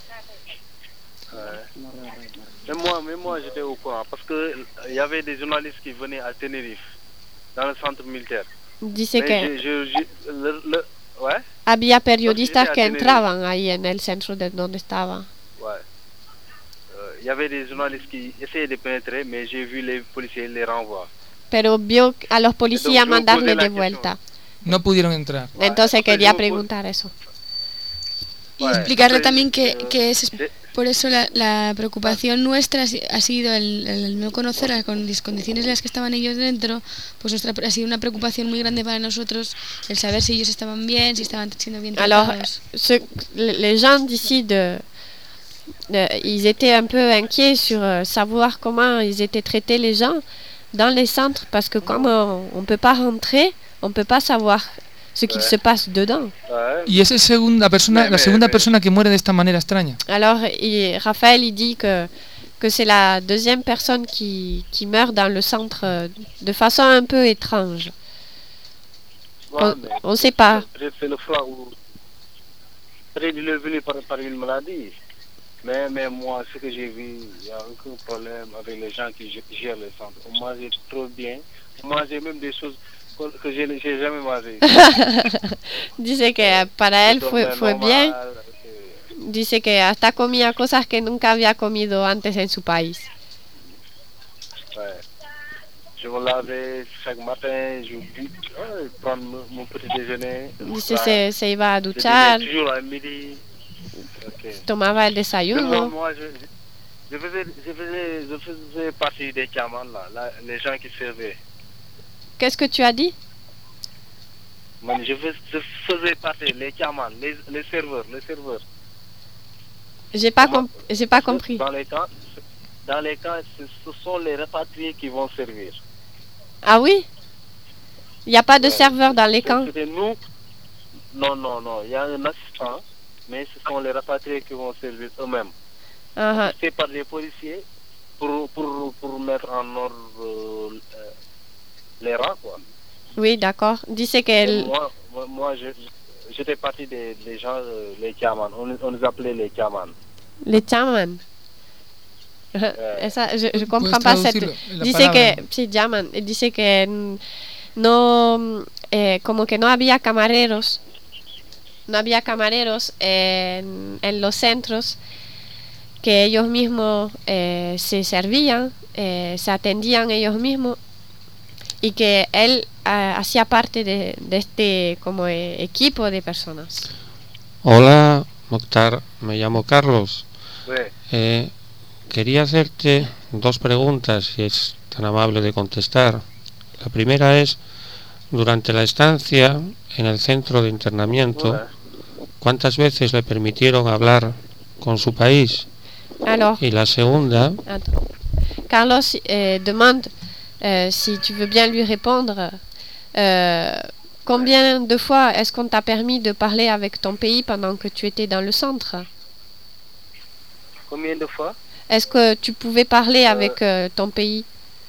Mais moi j'étais au courant parce que il y avait des journalistes qui venaient à Tenerife, dans le centre militaire. Dice Mais que ouais, había periodistas Entonces, que a Tenerife. entraban ahí en el centro de donde estaba. ouais. Il y avait des journalistes qui essayaient de pénétrer, mais j'ai vu les policiers les renvoyer. Pero vio a los policías yo mandarle posé la de vuelta. No pudieron entrar. Entonces quería preguntar eso. Y explicarle también que es por eso la preocupación nuestra ha sido el no conocer las condiciones en las que estaban ellos dentro, pues ha sido una preocupación muy grande para nosotros el saber si ellos estaban bien, si estaban siendo bien Alors, tratados. les gens d'ici, ils étaient un peu inquiets sur savoir comment ils étaient traités les gens dans les centres, parce que comme on ne peut pas rentrer, on ne peut pas savoir ce qu'il se passe dedans. Y esa es la segunda persona que muere de esta manera extraña. Alors, Raphaël, il dit que c'est la deuxième personne qui meurt dans le centre de façon un peu étrange. On ne sait pas. Peut-être c'est le froid ou peut-être il est venu par une maladie. Mais moi, ce que j'ai vu, il n'y a aucun problème avec les gens qui gèrent le centre. On mangeait trop bien. On mangeait même des choses que je n'ai jamais mangées. Dice que para él fue Normal, bien. Dice que hasta comía cosas que nunca había comido antes en su país. Ouais. Je me lavais chaque matin, je prends mon petit déjeuner. Dice se iba a Je duchar, déjeunais toujours à midi. Okay. tomaba el Seulement, desayuno. moi, je faisais partie des camans, là, les gens qui servaient. Qu'est-ce que tu as dit? Je faisais partie les chamans, les serveurs. J'ai pas compris. Dans les camps, ce sont les rapatriés qui vont servir. Ah oui? Il n'y a pas de serveur dans les camps? C'était nous. Non. Il y a un assistant, mais ce sont les rapatriés qui vont servir eux-mêmes. C'est par les policiers pour mettre en ordre les rangs, quoi. Oui, d'accord. Dice que moi j'étais partie des gens, les chamans. On les appelait les chamans. Les chamans. Esa, je comprends pas cette. Dice palabra. que sí, llaman. Dice que no, como que no había camareros. No había camareros en los centros, que ellos mismos se servían, se atendían ellos mismos, y que él hacía parte de este como equipo de personas. Hola, Mokhtar, me llamo Carlos. Sí. Quería hacerte dos preguntas, si es tan amable de contestar. La primera es, durante la estancia en el centro de internamiento, ¿cuántas veces le permitieron hablar con su país? Alors, Y la segunda, Carlos demande si tu veux bien lui répondre. Combien de fois est-ce qu'on t'a permis de parler avec ton pays pendant que tu étais dans le centre? Combien de fois? Est-ce que tu pouvais parler avec ton pays?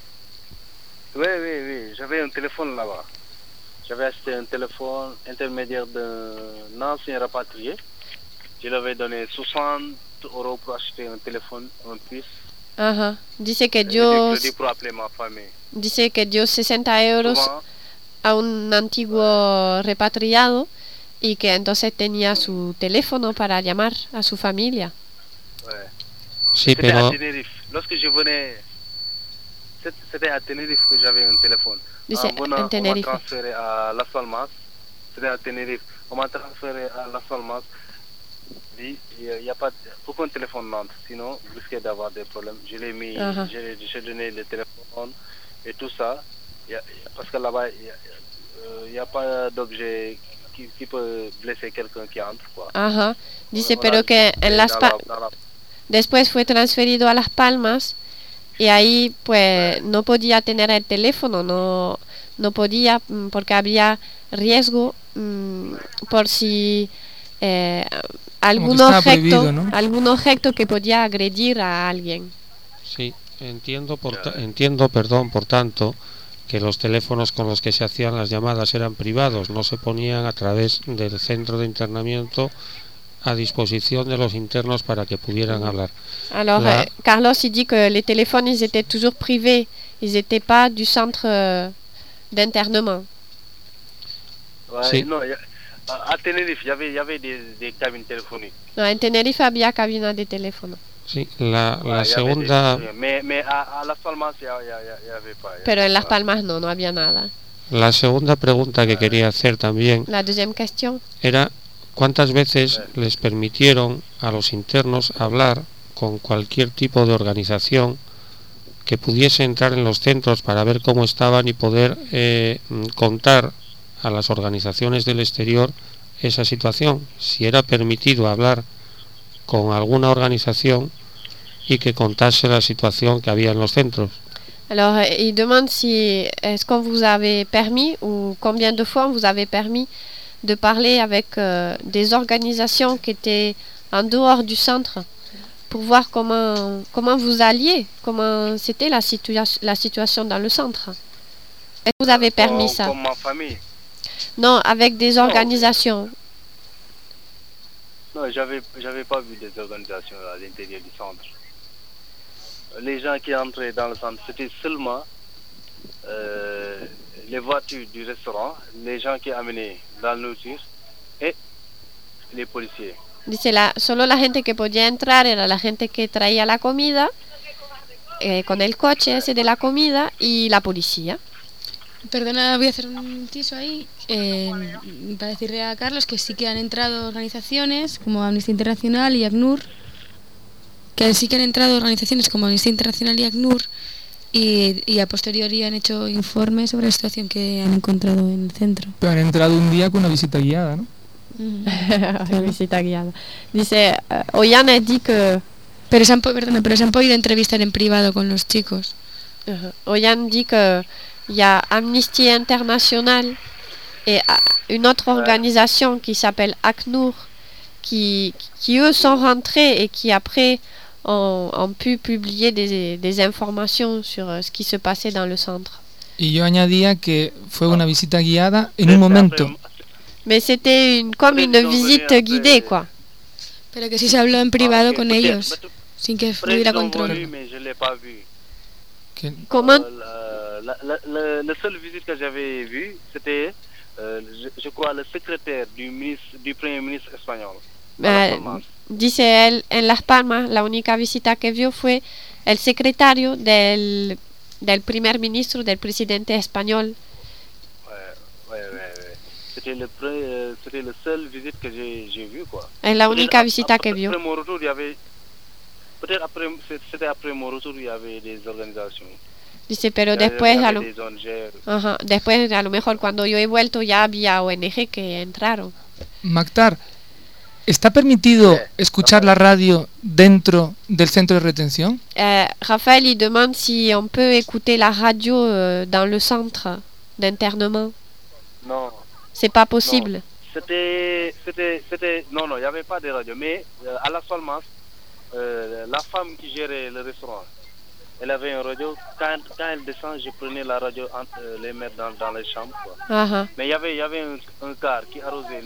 Oui. J'avais un téléphone là-bas. J'avais acheté un téléphone intermédiaire d'un ancien rapatrié. Je lui avais donné 60 € pour acheter un téléphone en plus. Dice que Et dio, des crédits pour appeler ma famille. dice que dio 60 euros a un antiguo repatriado y que entonces tenía su teléfono para llamar a su familia. Ouais. sí, C'était pero à Tenerife. Lorsque je venais, c'était à Tenerife que j'avais un téléphone. Dice, En venant, en on m'a Tenerife. transféré à Las Palmas. C'était à Tenerife. On m'a transféré à Las Palmas. Il n'y a pas aucun téléphone n'entre, sinon vous risquez d'avoir des problèmes. Je l'ai mis, j'ai donné le téléphone et tout ça. Parce que là-bas, il n'y a pas d'objet qui peut blesser quelqu'un qui entre, quoi. Dice, pero que en Las después fue transferido a Las Palmas y ahí pues no podía tener el teléfono, no podía porque había riesgo por si algún objeto que podía agredir a alguien. sí, entiendo, por tanto, que los teléfonos con los que se hacían las llamadas eran privados, no se ponían a través del centro de internamiento a disposición de los internos para que pudieran hablar. Alors, Carlos il dit que les téléphones ils étaient toujours privés, ils n'étaient pas du centre d'internement. Ouais, Sí. Non, à Tenerife, il y avait des cabines téléphoniques. No, en Tenerife había cabina de teléfono. Sí, la Il y avait segunda, mais à Las Palmas, il n'y avait pas. Pero en Las Palmas no había nada. la segunda pregunta que quería hacer también La deuxième question. era ¿cuántas veces les permitieron a los internos hablar con cualquier tipo de organización que pudiese entrar en los centros para ver cómo estaban y poder contar a las organizaciones del exterior esa situación? Si era permitido hablar con alguna organización y que contase la situación que había en los centros. Alors, il demande si est-ce qu'on vous avait permis ou combien de fois on vous avait permis de parler avec des organisations qui étaient en dehors du centre pour voir comment vous alliez, comment c'était la situation dans le centre. Est-ce que vous avez permis ça? Comme ma famille. Non, avec des organisations. Non, j'avais pas vu des organisations à l'intérieur du centre. Les gens qui entraient dans le centre, c'était seulement les voitures du restaurant, les gens qui amenaient la nourriture et les policiers. Dice, solo la gente que podía entrar era la gente que traía la comida, con el coche ese de la comida, y la policía. Perdona, voy a hacer un inciso ahí para decirle a Carlos que sí que han entrado organizaciones como Amnistía Internacional y ACNUR, que sí que han entrado organizaciones como Amnistía Internacional y ACNUR y a posteriori han hecho informes sobre la situación que han encontrado en el centro. Pero han entrado un día con una visita guiada, ¿no? Visita guiada. Dice, Ollane dit que... Pero se han podido entrevistar en privado con los chicos. Ollane dit que il y a Amnesty International et une autre organisation qui s'appelle ACNUR qui eux sont rentrés et qui après ont pu publier des informations sur ce qui se passait dans le centre. Y yo añadía que fue una visita guiada en un momento. Mais c'était comme une visite guidée, quoi. Pero que sí se habló en privado con ellos, sin que hubiera control. Comment La seule visite que j'avais vue, c'était, je crois, le secrétaire du Premier ministre espagnol. Dice él, en Las Palmas, la única visita que vio fue el secretario del primer ministro, del presidente español. C'était le seul visite que j'ai vu, quoi. Es la única visita que vio. Après mon retour, il y avait... Peut-être après mon retour, il y avait des organisations. Dice, pero después después a lo mejor cuando yo he vuelto ya había ONG que entraron. Mactar, ¿está permitido escuchar la radio dentro del centro de retención? Raphaël, il demande si on peut écouter la radio dans le centre d'internement. Non. C'est pas possible. Non, il n'y avait pas de radio, mais à la Palmas, la femme qui gérait le restaurant, elle avait une radio. Quand elle descend, je prenais la radio, les mettre dans les chambres, quoi. Mais il y avait un car qui arrosait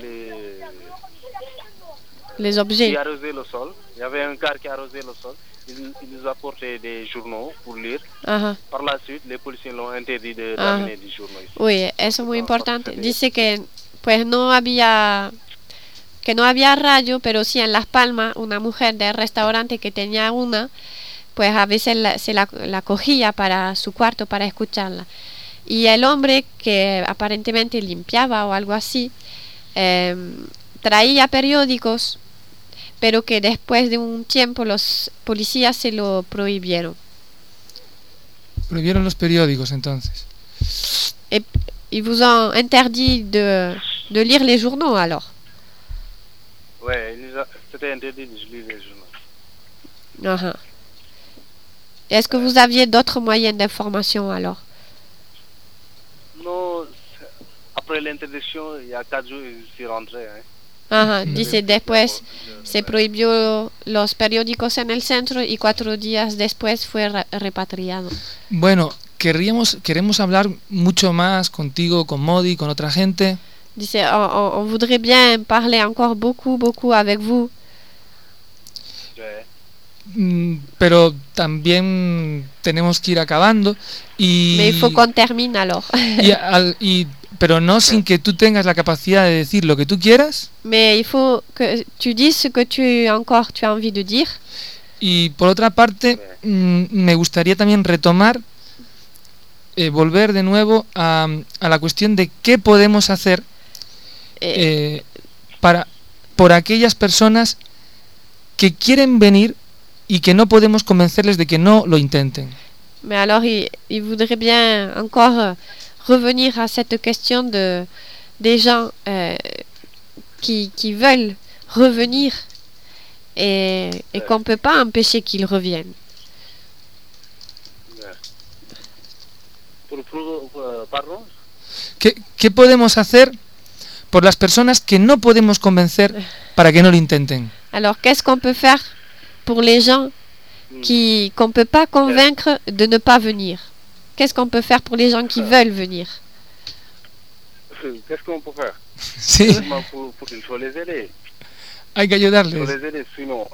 les objets. Qui arrosait le sol. Il y avait un car qui arrosait le sol. Il nous apportait des journaux pour lire. Par la suite, les policiers l'ont interdit d'amener des journaux ici. Oui, eso es muy importante. Dice que pues no había radio, pero sí en Las Palmas una mujer del restaurante que tenía una, pues a veces se la cogía para su cuarto para escucharla. Y el hombre que aparentemente limpiaba o algo así, traía periódicos, pero que después de un tiempo los policías se lo prohibieron. Prohibieron los periódicos entonces. Ils vous ont interdit de lire les journaux alors? Ouais, c'était interdit de lire les journaux. Est-ce que vous aviez d'autres moyens d'information alors? Non, après l'interdiction, il y a 4 jours, je suis rentré. Dice, después se prohibió los periódicos en el centro y 4 días después fue repatriado. Bueno, queremos hablar mucho más contigo, con Modi, con otra gente. Dice, on voudrait bien parler encore beaucoup avec vous. Pero también tenemos que ir acabando y... Mais il faut qu'on termine alors. Pero no sin que tú tengas la capacidad de decir lo que tú quieras. Mais il faut que tu dises ce que tu as envie de dire. Y por otra parte, me gustaría también retomar, volver de nuevo a la cuestión de qué podemos hacer por aquellas personas que quieren venir y que no podemos convencerles de que no lo intenten. Mais alors, il voudrait bien encore revenir à cette question des gens qui veulent revenir et qu'on ne peut pas empêcher qu'ils reviennent. Pardon? ¿Qué podemos hacer por las personas que no podemos convencer para que no lo intenten? Alors, qu'est-ce qu'on peut faire pour les gens qu'on ne peut pas convaincre de ne pas venir? Qu'est-ce qu'on peut faire pour les gens qui veulent venir? Qu'est-ce qu'on peut faire? Sí. Il faut les aider. Hay que ayudarles. Il faut les aider, sinon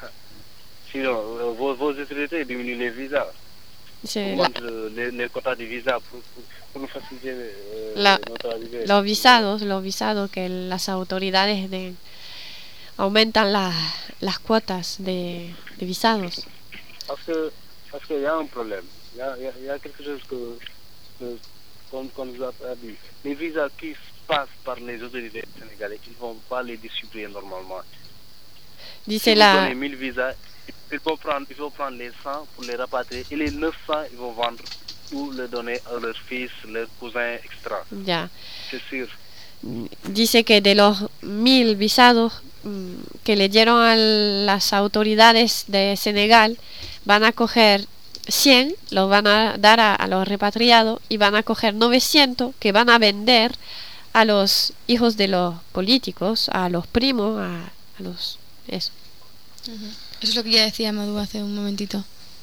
vos autorités diminuent les visas. Augmentent les quotas de visas pour nous faciliter notre arrivée. Los visados, que las autoridades aumentan las cuotas de visados. Parce qu'il y a un problème. Il y a quelque chose qu'on nous a pas dit. Les visas qui passent par les autorités sénégalaises, ils ne vont pas les distribuer normalement. Dice si vous donnez 1000 visas, il faut prendre les 100 pour les rapatrier et les 900 ils vont vendre ou le donner a leurs fils, leurs cousins, etc. Ya. C'est sûr. Dice que de los 1000 visados que le dieron a las autoridades de Senegal, van a coger 100, los van a dar a los repatriados y van a coger 900 que van a vender a los hijos de los políticos, a los primos, a los... Eso. Eso es lo que ya decía Amadou hace un momentito.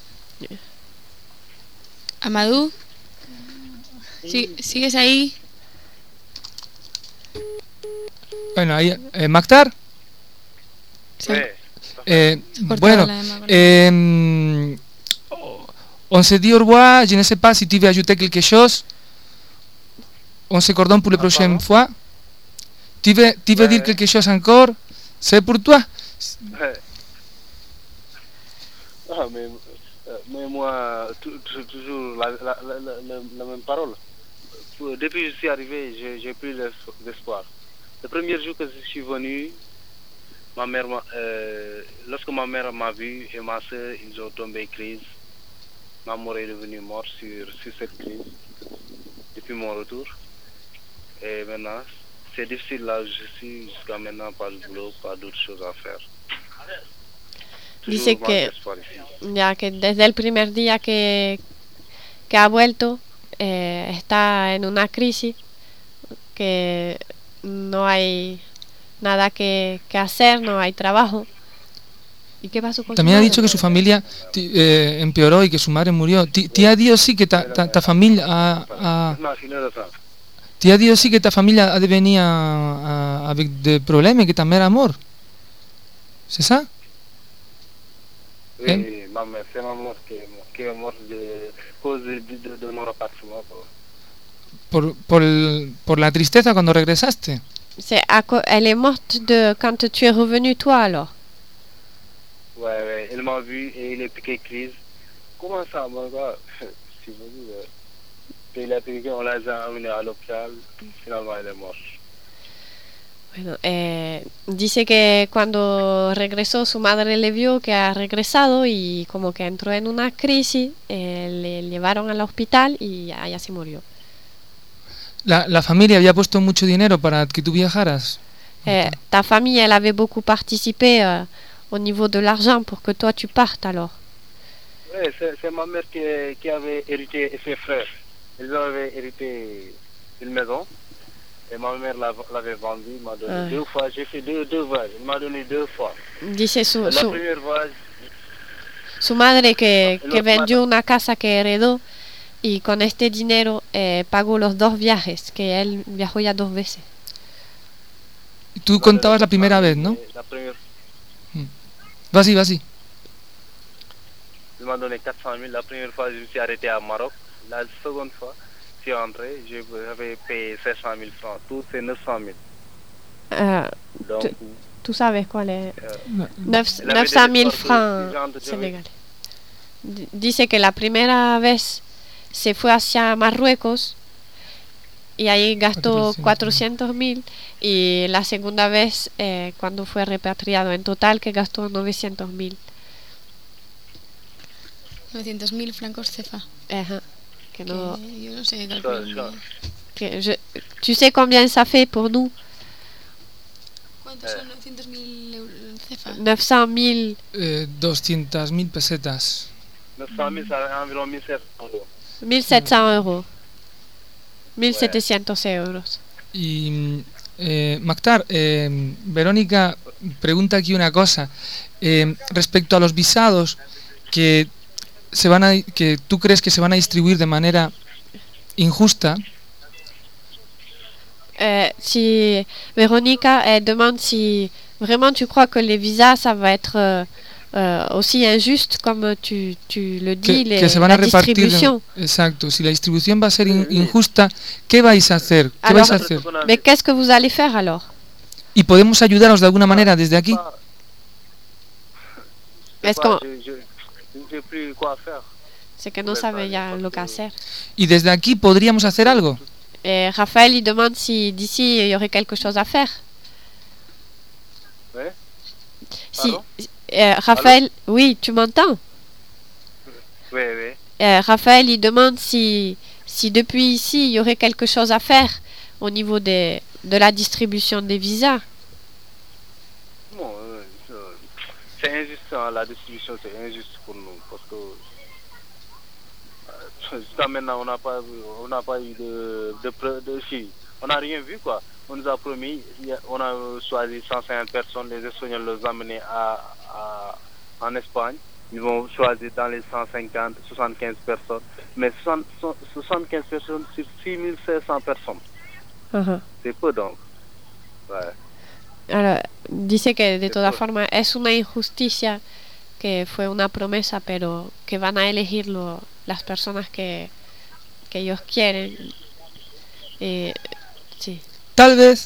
Amadou, ¿sigues ahí? Bueno, ahí, Maktar. Bueno, on se dit au revoir, je ne sais pas si tu veux ajouter quelque chose. On se coordonne pour la prochaine fois. Tu veux dire quelque chose encore? C'est pour toi. Ah, mais moi, toujours la même parole. Depuis que je suis arrivé, j'ai plus d'espoir. Le premier jour que je suis venu, ma mère, lorsque ma mère m'a vu et ma soeur, ils ont tombé crise. Ma mère est devenue morte sur cette crise depuis mon retour. Et maintenant, c'est difficile là où je suis jusqu'à maintenant, pas de boulot, pas d'autres choses à faire. Dice que ya que desde el primer día que ha vuelto está en una crisis, que no hay nada que hacer, no hay trabajo. ¿Y qué pasó con También su ha madre? dicho que su familia empeoró y que su madre murió. Ti ha dit aussi que ta famille ti ha dit aussi que ta famille a devenu avec des problèmes et que ta mère est morte. C'est ça? Oui, ma mère, c'est ma mère qui est morte à cause de mon appartement. Por la tristeza cuando regresaste. Elle est morte quand tu es revenu toi alors. Ouais, elle m'a vu et il a piqué crise. Comment ça, mon gars? Si vous dites, il a piqué, on l'a amené à l'hôpital, finalement elle est morte. Bueno, dice que cuando regresó su madre le vio que ha regresado y como que entró en una crisis, le llevaron al hospital y allá se murió. La familia había puesto mucho dinero para que tú viajaras. Ta famille, elle avait beaucoup participé au niveau de l'argent pour que toi tu partes alors. Oui, c'est ma mère qui avait hérité et ses frères. Ils avaient hérité une maison. Et ma mère l'avait vendu, m'a donné 2 fois. J'ai fait deux voyages. Il m'a donné 2 fois. Dice la première voyage. Su madre que vendió una casa que heredó y con este dinero pagó los 2 viajes, que él viajó ya 2 veces. Tú contabas la primera vez, ¿no? La première. Vas-y. Il m'a donné 400 000. La première fois, je me suis arrêté à Maroc. La seconde fois, je suis entré, j'avais payé 500 000 francs. Tout, c'est 900 000. Donc, ¿Tú sabes cuál es? 900 000 francs senegalés. Dice que la primera vez se fue hacia Marruecos y ahí gastó 400 000 y la segunda vez cuando fue repatriado en total que gastó 900 000. 900.000 francos CFA. Ajá. Que no, yo no sé calcular. Tu sais combien ça fait pour nous? ¿Cuántos son 900.000 euros CFA? 900 000. 200.000 pesetas. 900 000, ça fait environ 1700 euros. 1.700 euros. 1.700 euros. Y Maktar, Verónica pregunta aquí una cosa. Respecto a los visados que tú crees que se van a distribuir de manera injusta. Si Véronica demande si vraiment tu crois que les visas ça va être aussi injuste comme tu le dis, que se van a repartir distribution. Exacto, si la distribución va a ser injusta, ¿qué vais a hacer? Alors, mais qu'est-ce que vous allez faire alors? ¿Y podemos ayudaros de alguna manera desde aquí? Est-ce qu'on Je ne sais plus quoi faire. C'est que no sabe ya lo que hacer. ¿Y desde aquí podríamos hacer algo? Raphaël, il demande si d'ici il y aurait quelque chose à faire. Ouais. Si, Raphaël, oui, tu m'entends? Oui, oui. Raphaël, il demande si depuis ici, il y aurait quelque chose à faire au niveau de la distribution des visas. Bon, c'est injuste, hein, la distribution, c'est injuste pour nous, parce que jusqu'à maintenant, on n'a pas eu de si, on n'a rien vu, quoi. On nous a promis, on a choisi 150 personnes, les Espagnols les ont amenés en Espagne. Ils vont choisir dans les 150, 75 personnes. Mais 75 personnes sur 6500 personnes. C'est peu, donc. Ouais. Alors, dice que de todas formas es una injusticia, que fue una promesa, pero que van a elegir las personas que ellos quieren. Sí. Tal vez,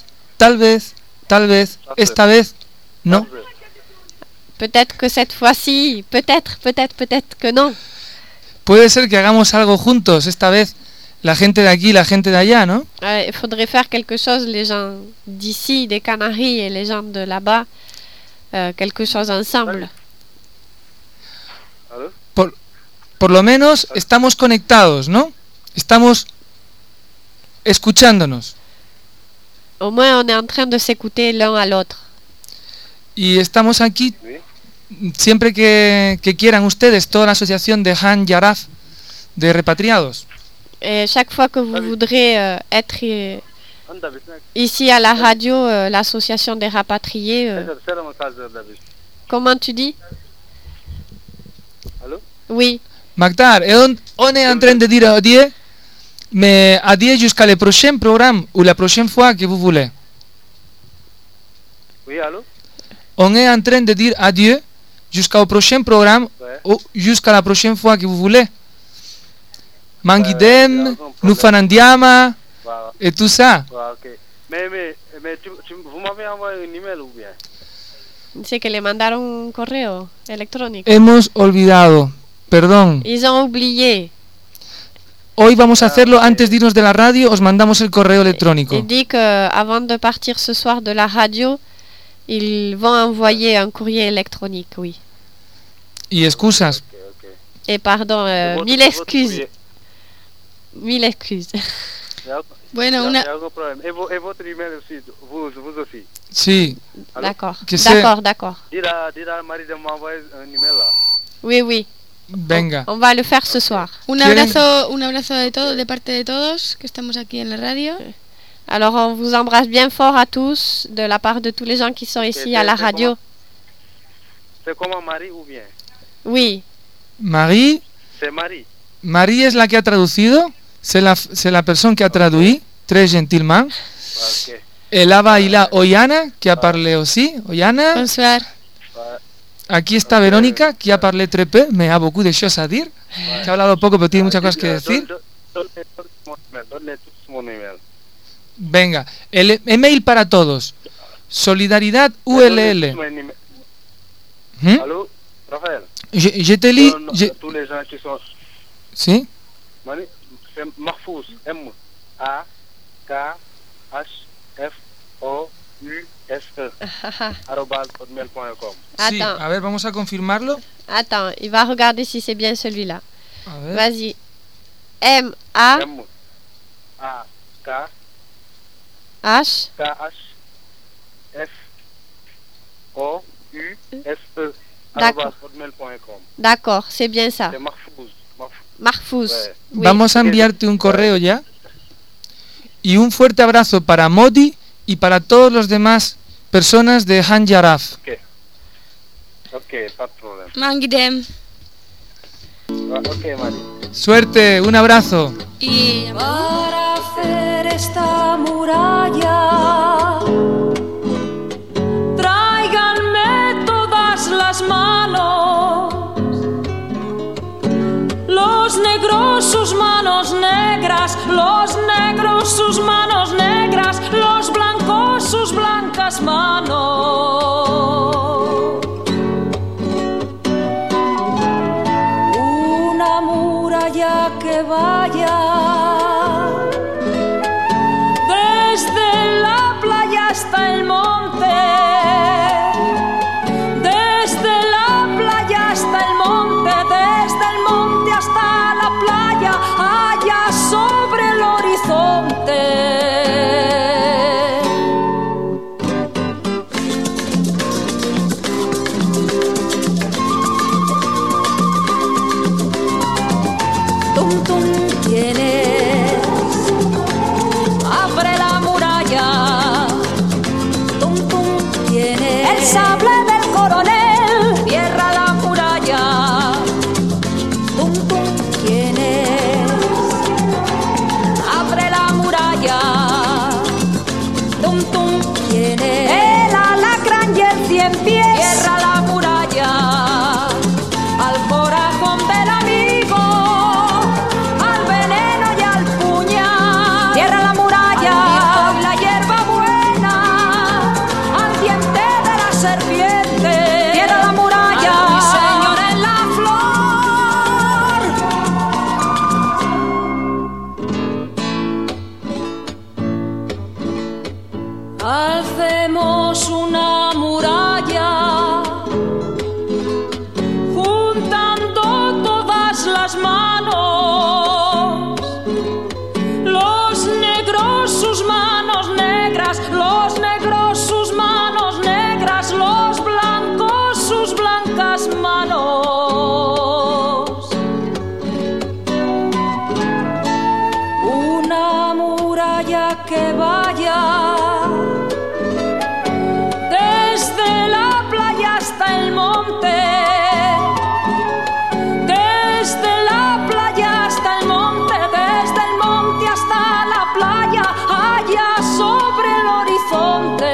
esta vez, no. Peut-être que cette fois-ci, peut-être que non. Puede ser que hagamos algo juntos, esta vez, la gente de aquí, la gente de allá, ¿no? Il faudrait faire quelque chose, les gens d'ici, des Canaries, et les gens de là-bas, quelque chose ensemble. Por lo menos estamos conectados, ¿no? Estamos escuchándonos. Au moins, on est en train de s'écouter l'un à l'autre. Y estamos aquí, siempre que quieran ustedes, toda la asociación de Han Yaraf, de repatriados. Chaque fois que vous voudrez être ici à la radio, l'association des rapatriés. Comment tu dis? Allô? Oui. Magdar, on est en train de dire adieu jusqu'à le prochain programme ou la prochaine fois que vous voulez. Oui, allô? On est en train de dire adieu jusqu'au prochain programme ou jusqu'à la prochaine fois que vous voulez. Manguidem, Nufanandiama et tout ça. Okay. Mais vous m'avez envoyé un email ou bien? Dice que le mandaron un correo electrónico. Hemos olvidado, perdón. Ils ont oublié. Hoy vamos a hacerlo antes de irnos de la radio, os mandamos el correo electrónico. Il dit que avant de partir ce soir de la radio, ils vont envoyer un courrier électronique, oui. Y excusas. Et pardon, mille excuses. Mille excuses. Bueno, una... Et votre email aussi, vous aussi. Sí. D'accord. D'accord. Dis à Marie de m'envoyer un email là. Oui. Venga. On va le faire ce soir. Un abrazo de todos, de parte de todos que estamos aquí en la radio. Alors on vous embrasse bien fort à tous, de la part de tous les gens qui sont ici à la radio. C'est comment Marie ou bien? Oui. Marie. C'est Marie. Marie es la que ha traducido. C'est la personne qui a traduit, très gentiment. Okay. El Ava y la Oyana, qui a parlé aussi. Oyana. Bonsoir. Aquí está Verónica, que ha parlé très peu, mais a beaucoup de choses à dire. Que ha hablado poco, pero tiene muchas cosas que decir. Venga, el email para todos. Solidaridad ULL. Allô, Raphaël. Je te lis. Tous les gens qui sont. Si. C'est Mahfouz, M-A-K-H-F-O-U-S-E @hotmail.com. Sí, a ver, vamos a confirmarlo. Attends, il va regarder si c'est bien celui-là. A ver. Vas-y. M-A H F-O-U-S-E @hotmail.com. D'accord, c'est bien ça. C'est Mahfouz. Mahfouz. Oui. Vamos a enviarte un correo ya. Y un fuerte abrazo para Modi y para todos los demás personas de Han Yaraf. Ok, pas de problème. Manguidem. Ok, Mari. Suerte, un abrazo. Y para hacer esta muralla, tráiganme todas las manos. Los negros sus manos negras, los negros sus manos negras, los blancos sus blancas manos. Una muralla que vaya desde la Alcemos una muralla, juntando todas las manos, los negros sus manos negras, los negros sus manos negras, los blancos sus blancas manos. Una muralla que vaya desde la playa hasta el monte, desde la playa hasta el monte, desde el monte hasta la playa, allá sobre el horizonte.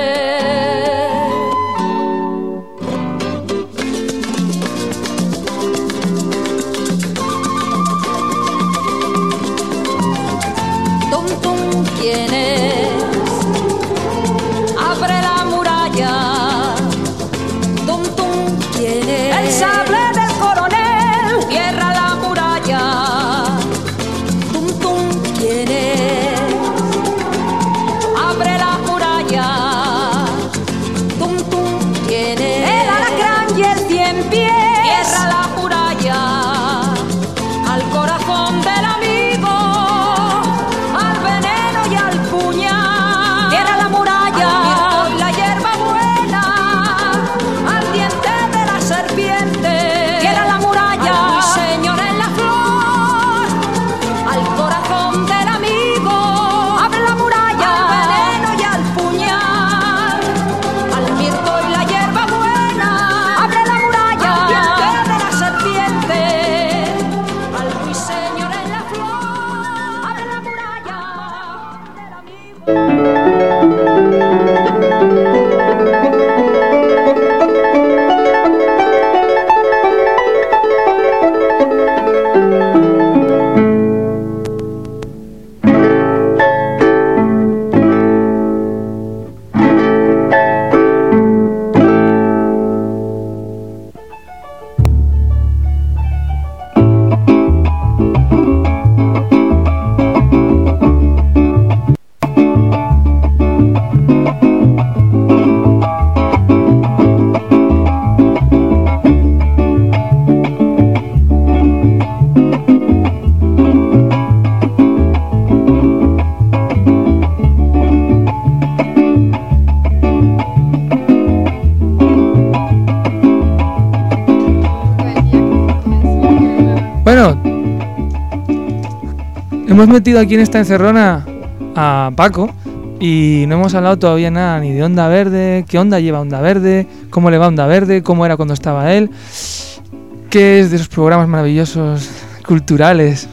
Tum tum, ¿quién es? Abre la muralla. Tum tum, ¿quién es? El sable del coronel. Cierra la muralla. Tum tum, ¿quién es? Abre la muralla. Tum tum, ¿quién es? El alacrán y el cien pies. Cierra la muralla. Al corazón del amigo, al veneno y al puñal. Cierra la muralla. Al mirto y la hierbabuena, al diente de la serpiente. Cierra la muralla. Al ruiseñor en la flor, al corazón del amigo. Abre la muralla. Al veneno y al puñal, al mirto y la hierbabuena. Abre la muralla. Al diente de la serpiente, al ruiseñor en la flor. Abre la muralla del amigo. Bueno, hemos metido aquí en esta encerrona a Paco y no hemos hablado todavía nada ni de Onda Verde, qué onda lleva Onda Verde, cómo le va Onda Verde, cómo era cuando estaba él, qué es de esos programas maravillosos culturales.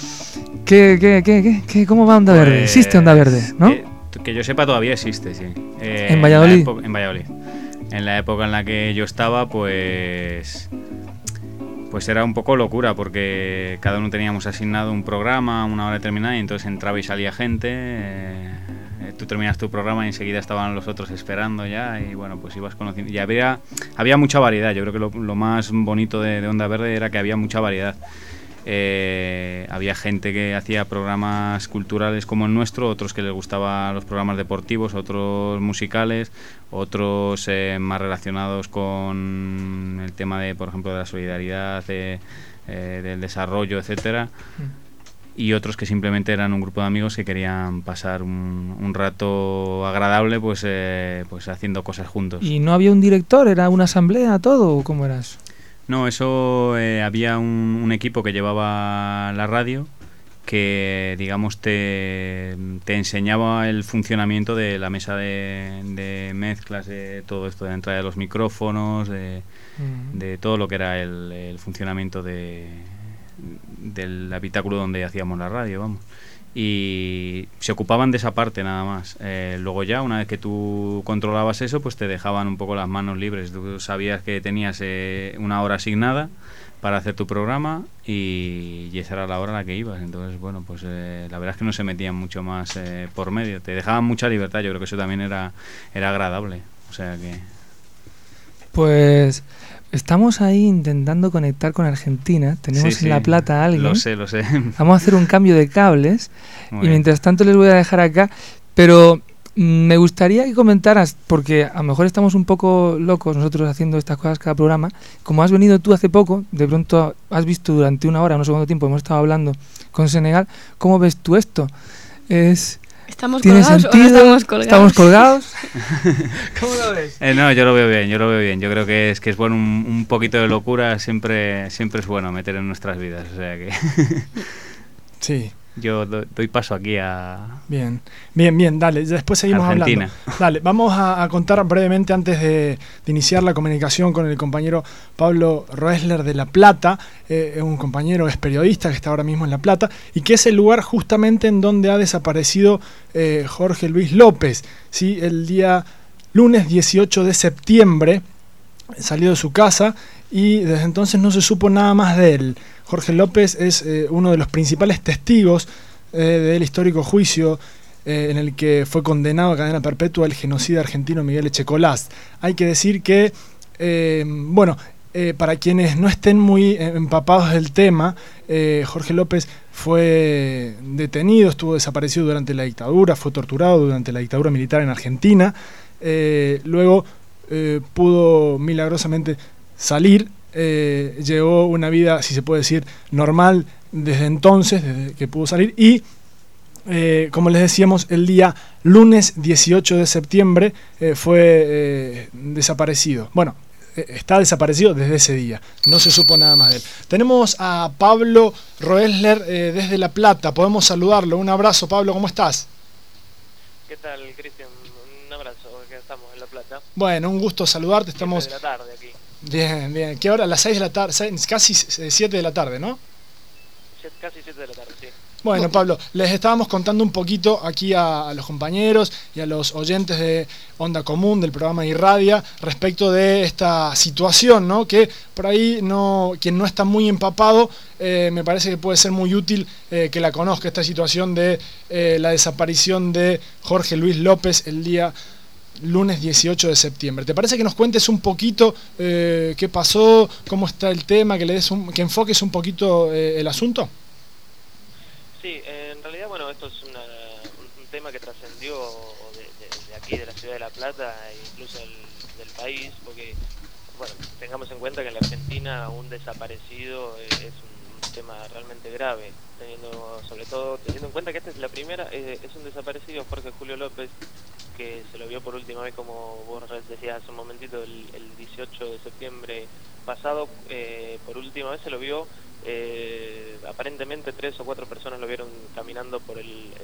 ¿Cómo va Onda Verde? ¿Existe Onda Verde, no? Que yo sepa todavía existe, sí. ¿En Valladolid? En Valladolid. En la época en la que yo estaba, pues era un poco locura, porque cada uno teníamos asignado un programa, una hora determinada, y entonces entraba y salía gente. Tú terminas tu programa y enseguida estaban los otros esperando ya, y bueno, pues ibas conociendo. Y había mucha variedad. Yo creo que lo más bonito de Onda Verde era que había mucha variedad. Había gente que hacía programas culturales como el nuestro, otros que les gustaban los programas deportivos, otros musicales, otros más relacionados con el tema de, por ejemplo, de la solidaridad, del desarrollo, etcétera. Y otros que simplemente eran un grupo de amigos que querían pasar un rato agradable, pues haciendo cosas juntos. ¿Y no había un director? ¿Era una asamblea todo o cómo era eso? No, eso había un equipo que llevaba la radio que, digamos, te enseñaba el funcionamiento de la mesa de mezclas, de todo esto, de la entrada de los micrófonos, de todo lo que era el funcionamiento del habitáculo donde hacíamos la radio, vamos. Y se ocupaban de esa parte nada más. Luego ya, una vez que tú controlabas eso, pues te dejaban un poco las manos libres. Tú sabías que tenías una hora asignada para hacer tu programa y esa era la hora a la que ibas. Entonces, bueno, pues la verdad es que no se metían mucho más por medio. Te dejaban mucha libertad. Yo creo que eso también era agradable. O sea que... Pues... estamos ahí intentando conectar con Argentina. Tenemos en La Plata a alguien. Lo sé. Vamos a hacer un cambio de cables. Muy y bien. mientras tanto les voy a dejar acá. Pero Me gustaría que comentaras, porque a lo mejor estamos un poco locos nosotros haciendo estas cosas cada programa. Como has venido tú hace poco, de pronto has visto durante una hora, no sé cuánto tiempo, hemos estado hablando con Senegal. ¿Cómo ves tú esto? ¿Estamos ¿tiene colgados sentido? o no estamos colgados? ¿Estamos colgados? ¿Cómo lo ves? No, yo lo veo bien. Yo creo que es bueno un poquito de locura, siempre es bueno meter en nuestras vidas. O sea que sí. Yo doy paso aquí a... Bien, dale, después seguimos Argentina. hablando. Dale, vamos a contar brevemente antes de iniciar la comunicación con el compañero Pablo Roesler de La Plata, un compañero, es periodista que está ahora mismo en La Plata, y que es el lugar justamente en donde ha desaparecido Jorge Luis López. ¿Sí? El día lunes 18 de septiembre salió de su casa y desde entonces no se supo nada más de él. Jorge López es uno de los principales testigos del histórico juicio en el que fue condenado a cadena perpetua el genocida argentino Miguel Echecolás. Hay que decir que, para quienes no estén muy empapados del tema, Jorge López fue detenido, estuvo desaparecido durante la dictadura, fue torturado durante la dictadura militar en Argentina, luego pudo milagrosamente salir. Llevó una vida, si se puede decir, normal desde entonces, desde que pudo salir, y como les decíamos, el día lunes 18 de septiembre fue desaparecido. Bueno, está desaparecido desde ese día, no se supo nada más de él. Tenemos a Pablo Roesler desde La Plata, podemos saludarlo. Un abrazo, Pablo, ¿cómo estás? ¿Qué tal, Cristian? Un abrazo, que estamos en La Plata. Bueno, un gusto saludarte, estamos... 7 de la tarde aquí. Bien. ¿Qué hora? Las 6 de la tarde, casi 7 de la tarde, ¿no? Casi 7 de la tarde, sí. Bueno, Pablo, les estábamos contando un poquito aquí a los compañeros y a los oyentes de Onda Común, del programa Irradia, respecto de esta situación, ¿no? Que por ahí quien no está muy empapado, me parece que puede ser muy útil que la conozca, esta situación de la desaparición de Jorge Luis López el día lunes 18 de septiembre. ¿Te parece que nos cuentes un poquito qué pasó, cómo está el tema, que enfoques un poquito el asunto? Sí, en realidad, bueno, esto es un tema que trascendió de aquí, de la ciudad de La Plata, e incluso del país, porque, bueno, tengamos en cuenta que en la Argentina un desaparecido es un tema realmente grave, sobre todo teniendo en cuenta que esta es la primera, es un desaparecido, Jorge Julio López, que se lo vio por última vez, como vos decías hace un momentito, el 18 de septiembre pasado, por última vez se lo vio. Aparentemente 3 o 4 personas lo vieron caminando por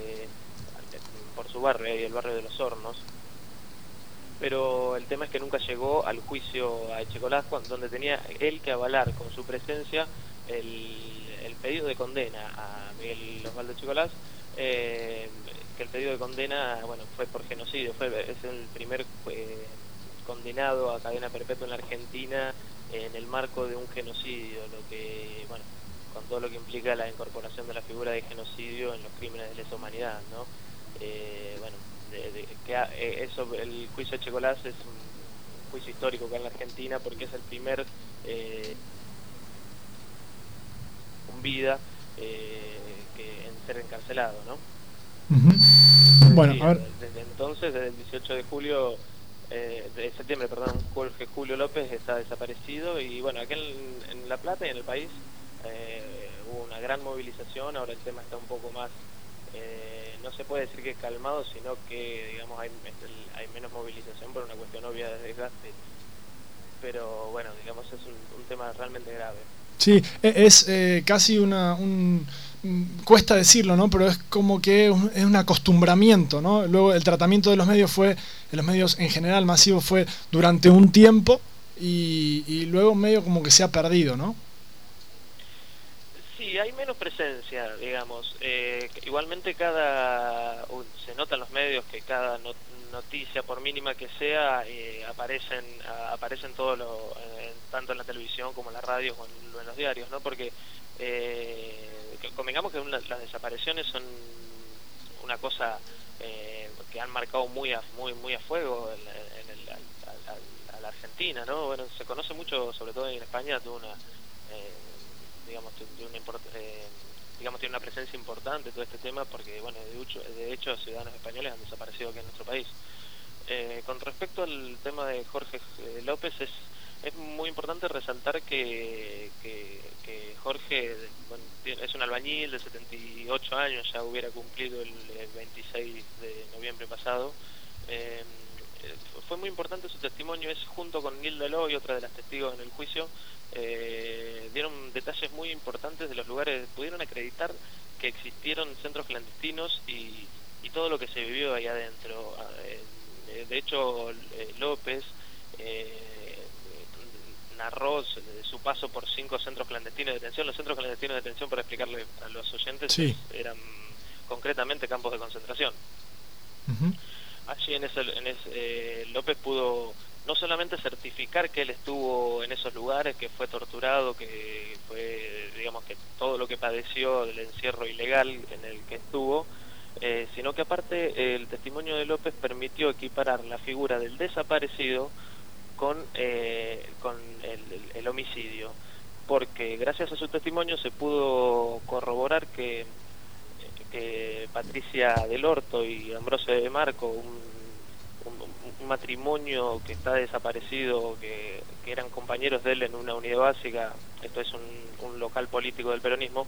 su barrio, el barrio de Los Hornos, pero el tema es que nunca llegó al juicio a Echecolás, donde tenía él que avalar con su presencia el pedido de condena a Miguel Osvaldo Echecolás, que el pedido de condena, bueno, fue por genocidio, es el primer condenado a cadena perpetua en la Argentina en el marco de un genocidio, lo que, bueno, con todo lo que implica la incorporación de la figura de genocidio en los crímenes de lesa humanidad, ¿no? El juicio de Echecolás es un juicio histórico acá en la Argentina porque es el primer con vida en ser encarcelado, ¿no? Bueno, sí, a ver. Desde entonces, desde el 18 de julio de septiembre, Jorge Julio López está desaparecido y bueno, aquí en La Plata y en el país hubo una gran movilización. Ahora el tema está un poco más, no se puede decir que calmado, sino que digamos hay menos movilización por una cuestión obvia de desgaste, pero bueno, digamos es un tema realmente grave. Sí, es casi cuesta decirlo, ¿no? Pero es como que es un acostumbramiento, ¿no? Luego el tratamiento de los medios en general masivo fue durante un tiempo y luego medio como que se ha perdido, ¿no? Sí, hay menos presencia, digamos. Igualmente se nota en los medios que cada noticia, por mínima que sea, aparecen todo tanto en la televisión como en la radio o en los diarios, ¿no? Porque convengamos que las desapariciones son una cosa que han marcado muy a fuego a la Argentina, ¿no? Bueno, se conoce mucho, sobre todo en España, digamos, tiene una presencia importante todo este tema porque, bueno, de hecho ciudadanos españoles han desaparecido aquí en nuestro país. Con respecto al tema de Jorge López, es muy importante resaltar que Jorge, bueno, es un albañil de 78 años, ya hubiera cumplido el 26 de noviembre pasado. Fue muy importante su testimonio, es junto con Nilda Eloy, otra de las testigos en el juicio, dieron detalles muy importantes de los lugares, pudieron acreditar que existieron centros clandestinos y todo lo que se vivió ahí adentro. De hecho, López narró su paso por 5 centros clandestinos de detención. Los centros clandestinos de detención, para explicarle a los oyentes, sí, eran concretamente campos de concentración. Allí López pudo no solamente certificar que él estuvo en esos lugares, que fue torturado, que fue, digamos, que todo lo que padeció del encierro ilegal en el que estuvo, sino que aparte el testimonio de López permitió equiparar la figura del desaparecido con el homicidio, porque gracias a su testimonio se pudo corroborar que Patricia del Orto y Ambrosio de Marco, un matrimonio que está desaparecido, que eran compañeros de él en una unidad básica, esto es un local político del peronismo,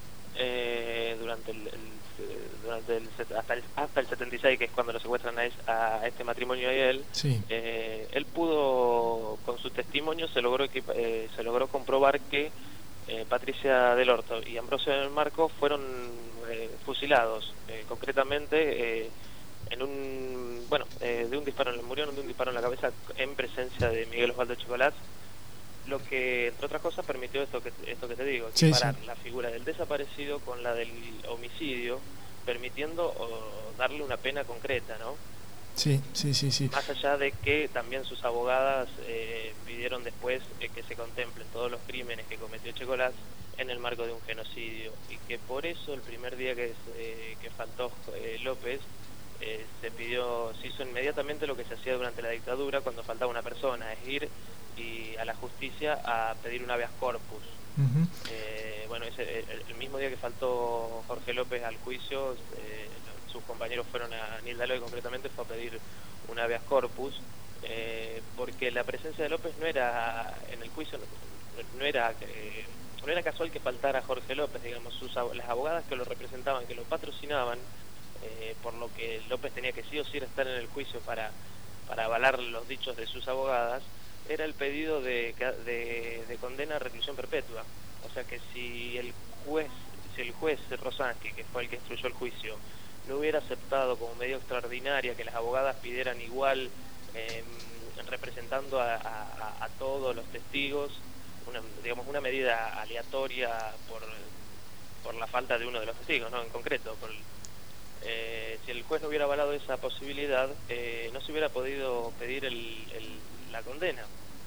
hasta el 76, que es cuando lo secuestran a este matrimonio y a él, sí. Él pudo, con su testimonio se logró comprobar que Patricia del Orto y Ambrosio del Marco fueron fusilados, concretamente de un disparo, murieron de un disparo en la cabeza en presencia de Miguel Osvaldo Chicolás, lo que entre otras cosas permitió esto que te digo, equiparar la figura del desaparecido con la del homicidio, permitiendo darle una pena concreta, ¿no? Sí. Más allá de que también sus abogadas pidieron después que se contemplen todos los crímenes que cometió Chicolás en el marco de un genocidio, y que por eso el primer día que faltó López, se hizo inmediatamente lo que se hacía durante la dictadura cuando faltaba una persona, es ir a la justicia a pedir un habeas corpus. El mismo día que faltó Jorge López al juicio, sus compañeros fueron a Nilda Eloy concretamente, fue a pedir un habeas corpus, porque la presencia de López no era en el juicio, no era casual que faltara Jorge López, digamos, las abogadas que lo representaban, que lo patrocinaban, por lo que López tenía que sí o sí estar en el juicio para avalar los dichos de sus abogadas, era el pedido de condena a reclusión perpetua. O sea que si el juez Rosansky, que fue el que instruyó el juicio, no hubiera aceptado como medida extraordinaria que las abogadas pidieran igual, representando a todos los testigos, una medida aleatoria por la falta de uno de los testigos, ¿no? En concreto, si el juez no hubiera avalado esa posibilidad, no se hubiera podido pedir la condena,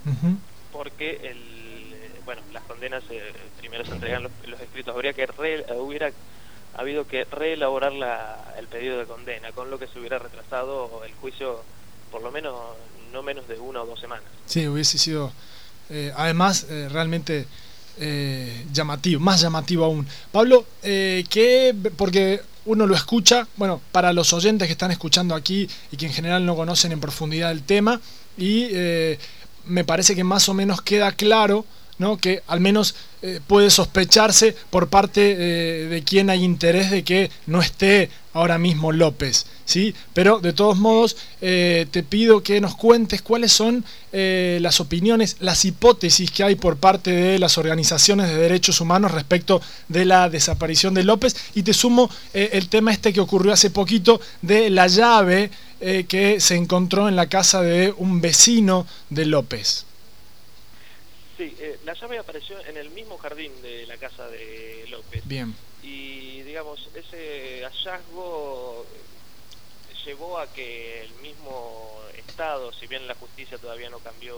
porque las condenas primero se entregan los escritos, hubiera habido que reelaborar el pedido de condena, con lo que se hubiera retrasado el juicio por lo menos no menos de 1 o 2 semanas. Sí, hubiese sido además realmente llamativo, más llamativo aún. Pablo, porque uno lo escucha, para los oyentes que están escuchando aquí y que en general no conocen en profundidad el tema, y me parece que más o menos queda claro, ¿no?, que al menos puede sospecharse por parte de quien hay interés de que no esté ahora mismo López, ¿sí? Pero de todos modos te pido que nos cuentes cuáles son las opiniones, las hipótesis que hay por parte de las organizaciones de derechos humanos respecto de la desaparición de López, y te sumo el tema que ocurrió hace poquito de la llave que se encontró en la casa de un vecino de López. Sí, la llave apareció en el mismo jardín de la casa de López. Bien. Y digamos, ese hallazgo llevó a que el mismo Estado, si bien la justicia todavía no cambió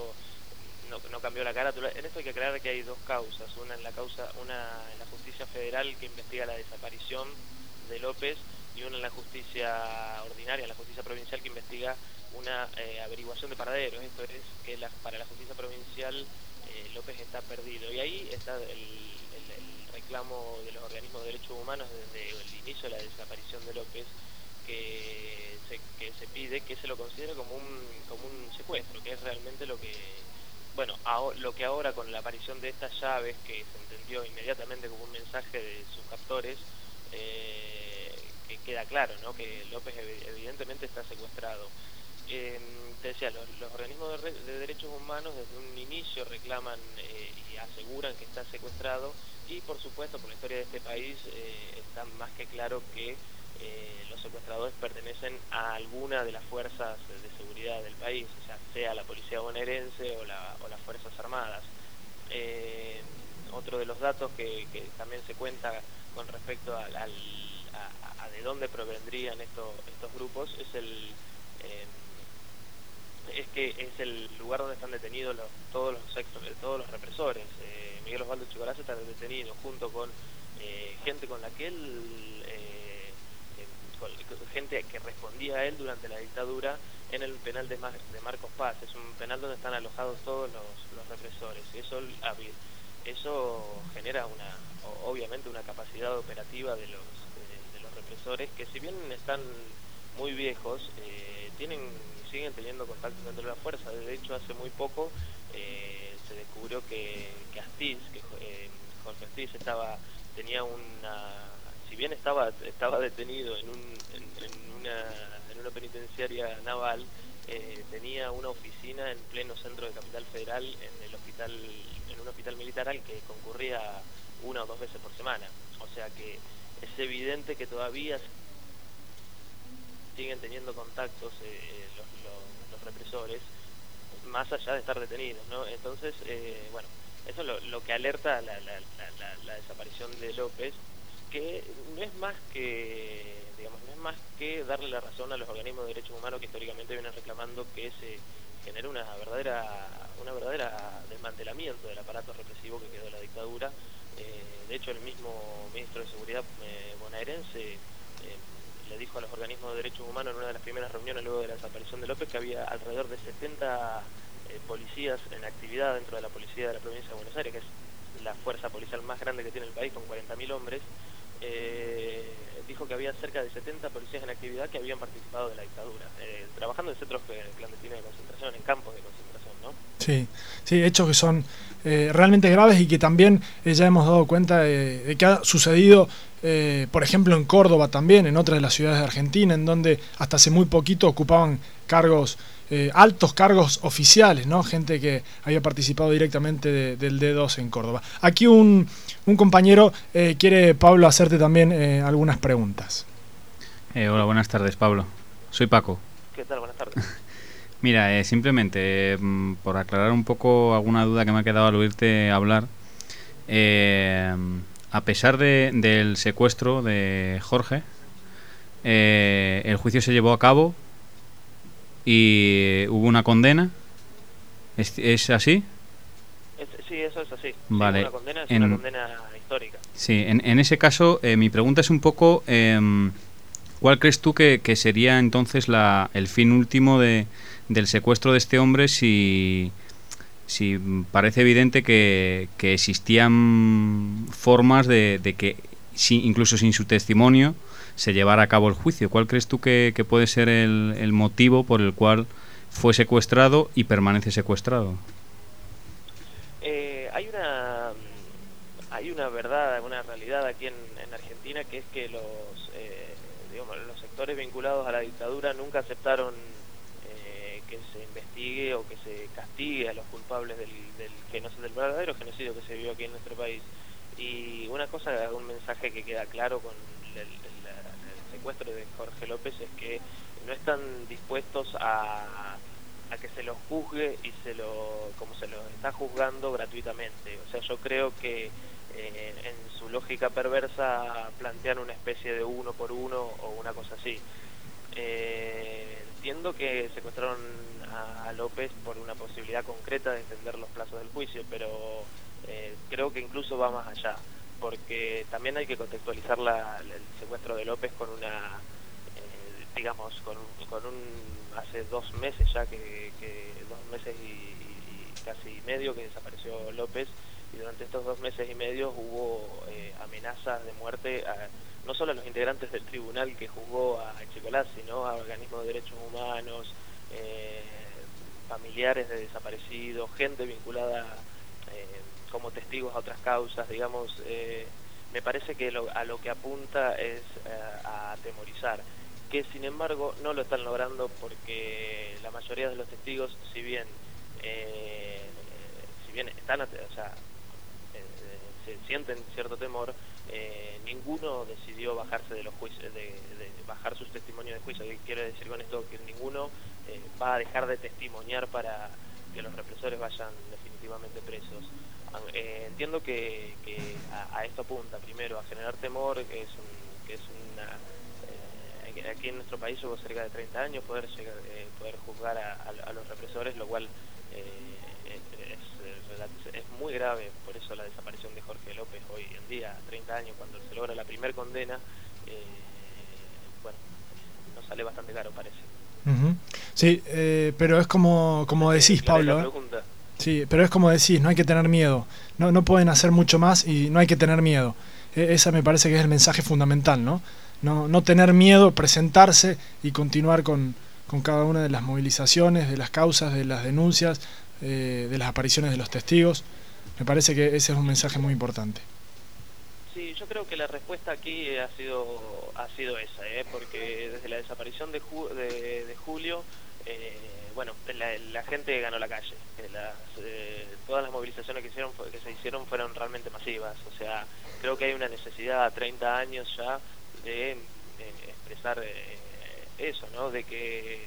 la carátula, en esto hay que aclarar que hay 2 causas, una en la justicia federal que investiga la desaparición de López, y una en la justicia ordinaria, en la justicia provincial, que investiga una averiguación de paraderos. Esto es que para la justicia provincial López está perdido. Y ahí está el reclamo de los organismos de derechos humanos desde el inicio de la desaparición de López, que se pide que se lo considere como un secuestro, que es realmente lo que, bueno, lo que ahora con la aparición de estas llaves, que se entendió inmediatamente como un mensaje de sus captores, que queda claro, ¿no?, que López evidentemente está secuestrado. Te decía, los organismos de derechos humanos desde un inicio reclaman y aseguran que está secuestrado, y por supuesto por la historia de este país está más que claro que los secuestradores pertenecen a alguna de las fuerzas de seguridad del país, o sea la policía bonaerense o las fuerzas armadas. Otro de los datos que también se cuenta con respecto a de dónde provendrían estos grupos es que es el lugar donde están detenidos todos los represores. Miguel Osvaldo Chicorazza está detenido junto con gente con la que él gente que respondía a él durante la dictadura, en el penal de Marcos Paz. Es un penal donde están alojados todos los represores, y eso genera obviamente una capacidad operativa de los represores, que si bien están muy viejos, siguen teniendo contacto dentro de la fuerza. De hecho, hace muy poco se descubrió que Astiz, Jorge Astiz si bien estaba detenido en una penitenciaria naval, tenía una oficina en pleno centro de Capital Federal, en un hospital militar al que concurría 1 o 2 veces por semana. O sea que es evidente que todavía siguen teniendo contactos los represores, más allá de estar detenidos, ¿no? Entonces, bueno, eso es lo que alerta la desaparición de López, que no es más que darle la razón a los organismos de derechos humanos que históricamente vienen reclamando que se genere una verdadera desmantelamiento del aparato represivo que quedó de la dictadura. De hecho, el mismo ministro de Seguridad bonaerense le dijo a los organismos de derechos humanos en una de las primeras reuniones luego de la desaparición de López que había alrededor de 70 policías en actividad dentro de la policía de la provincia de Buenos Aires, que es la fuerza policial más grande que tiene el país, con 40.000 hombres. Dijo que había cerca de 70 policías en actividad que habían participado de la dictadura, trabajando en centros clandestinos de concentración, en campos de concentración, ¿no? Sí, hechos que son realmente graves, y que también ya hemos dado cuenta de que ha sucedido, por ejemplo, en Córdoba también, en otras de las ciudades de Argentina, en donde hasta hace muy poquito ocupaban cargos, altos cargos oficiales, ¿no? Gente que había participado directamente del D2 en Córdoba. Aquí un compañero quiere, Pablo, hacerte también algunas preguntas. Hola, buenas tardes, Pablo. Soy Paco. ¿Qué tal? Buenas tardes. Mira, simplemente por aclarar un poco alguna duda que me ha quedado al oírte hablar, a pesar del secuestro de Jorge, el juicio se llevó a cabo y hubo una condena. ¿Es así? Sí, eso es así. Vale. Sí, una condena es una condena histórica. Sí, en ese caso mi pregunta es un poco ¿cuál crees tú que sería entonces el fin último del secuestro de este hombre, si parece evidente que existían formas de que incluso sin su testimonio se llevara a cabo el juicio? ¿Cuál crees tú que puede ser el motivo por el cual fue secuestrado y permanece secuestrado? Hay una verdad, una realidad aquí en Argentina, que es que los sectores vinculados a la dictadura nunca aceptaron que se investigue o que se castigue a los culpables del verdadero genocidio que se vivió aquí en nuestro país. Y un mensaje que queda claro con el secuestro de Jorge López es que no están dispuestos a que se los juzgue como se los está juzgando gratuitamente. O sea, yo creo que en su lógica perversa plantean una especie de 1 por 1 o una cosa así. Entiendo que secuestraron a López por una posibilidad concreta de extender los plazos del juicio, pero creo que incluso va más allá, porque también hay que contextualizar el secuestro de López con digamos, hace 2 meses ya, que 2 meses y casi medio que desapareció López, y durante estos 2 meses y medio hubo amenazas de muerte no solo a los integrantes del tribunal que juzgó a Echecolás, sino a organismos de derechos humanos, familiares de desaparecidos, gente vinculada como testigos a otras causas, digamos. Me parece que a lo que apunta es a atemorizar, que sin embargo no lo están logrando, porque la mayoría de los testigos, si bien están, se sienten cierto temor, ninguno decidió bajarse de los juicios, de bajar sus testimonios de juicio. ¿Qué quiere decir con esto? Que ninguno va a dejar de testimoniar para que los represores vayan definitivamente presos. Entiendo que a esto apunta, primero, a generar temor, que es aquí en nuestro país llevó cerca de 30 años poder juzgar a los represores, lo cual es muy grave. Por eso la desaparición de Jorge López hoy en día, 30 años, cuando se logra la primer condena, bueno, nos sale bastante caro, parece. Sí, pero es como decís, Pablo. Sí, pero es como decís, no hay que tener miedo. No pueden hacer mucho más y no hay que tener miedo. Esa me parece que es el mensaje fundamental, ¿no? No tener miedo, presentarse y continuar con cada una de las movilizaciones, de las causas, de las denuncias, de las apariciones de los testigos. Me parece que ese es un mensaje muy importante. Sí, yo creo que la respuesta aquí ha sido esa, porque desde la desaparición de Julio, bueno, la gente ganó la calle. Todas las movilizaciones que se hicieron fueron realmente masivas. O sea, creo que hay una necesidad a 30 años ya de expresar eso, ¿no? De que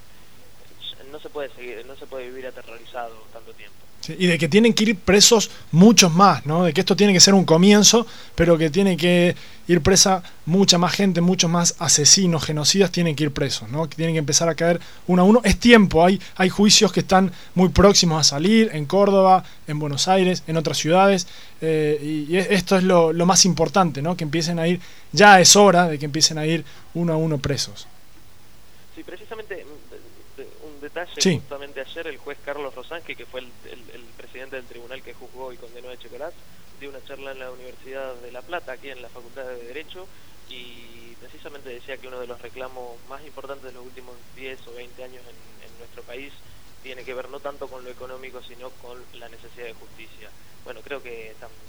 no se puede vivir aterrorizado tanto tiempo. Sí, y de que tienen que ir presos muchos más, ¿no? De que esto tiene que ser un comienzo, pero que tiene que ir presa mucha más gente, muchos más asesinos, genocidas tienen que ir presos, ¿no? Que tienen que empezar a caer uno a uno. Es tiempo, hay juicios que están muy próximos a salir, en Córdoba, en Buenos Aires, en otras ciudades, y esto es lo más importante, ¿no? Que empiecen a ir, ya es hora de que empiecen a ir uno a uno presos. Sí, precisamente un detalle, sí. Justamente ayer el juez Carlos Rosansky, que fue el presidente del tribunal que juzgó y condenó a Echecolás, dio una charla en la Universidad de La Plata, aquí en la Facultad de Derecho, y precisamente decía que uno de los reclamos más importantes de los últimos 10 o 20 años en nuestro país tiene que ver no tanto con lo económico, sino con la necesidad de justicia. Bueno, creo que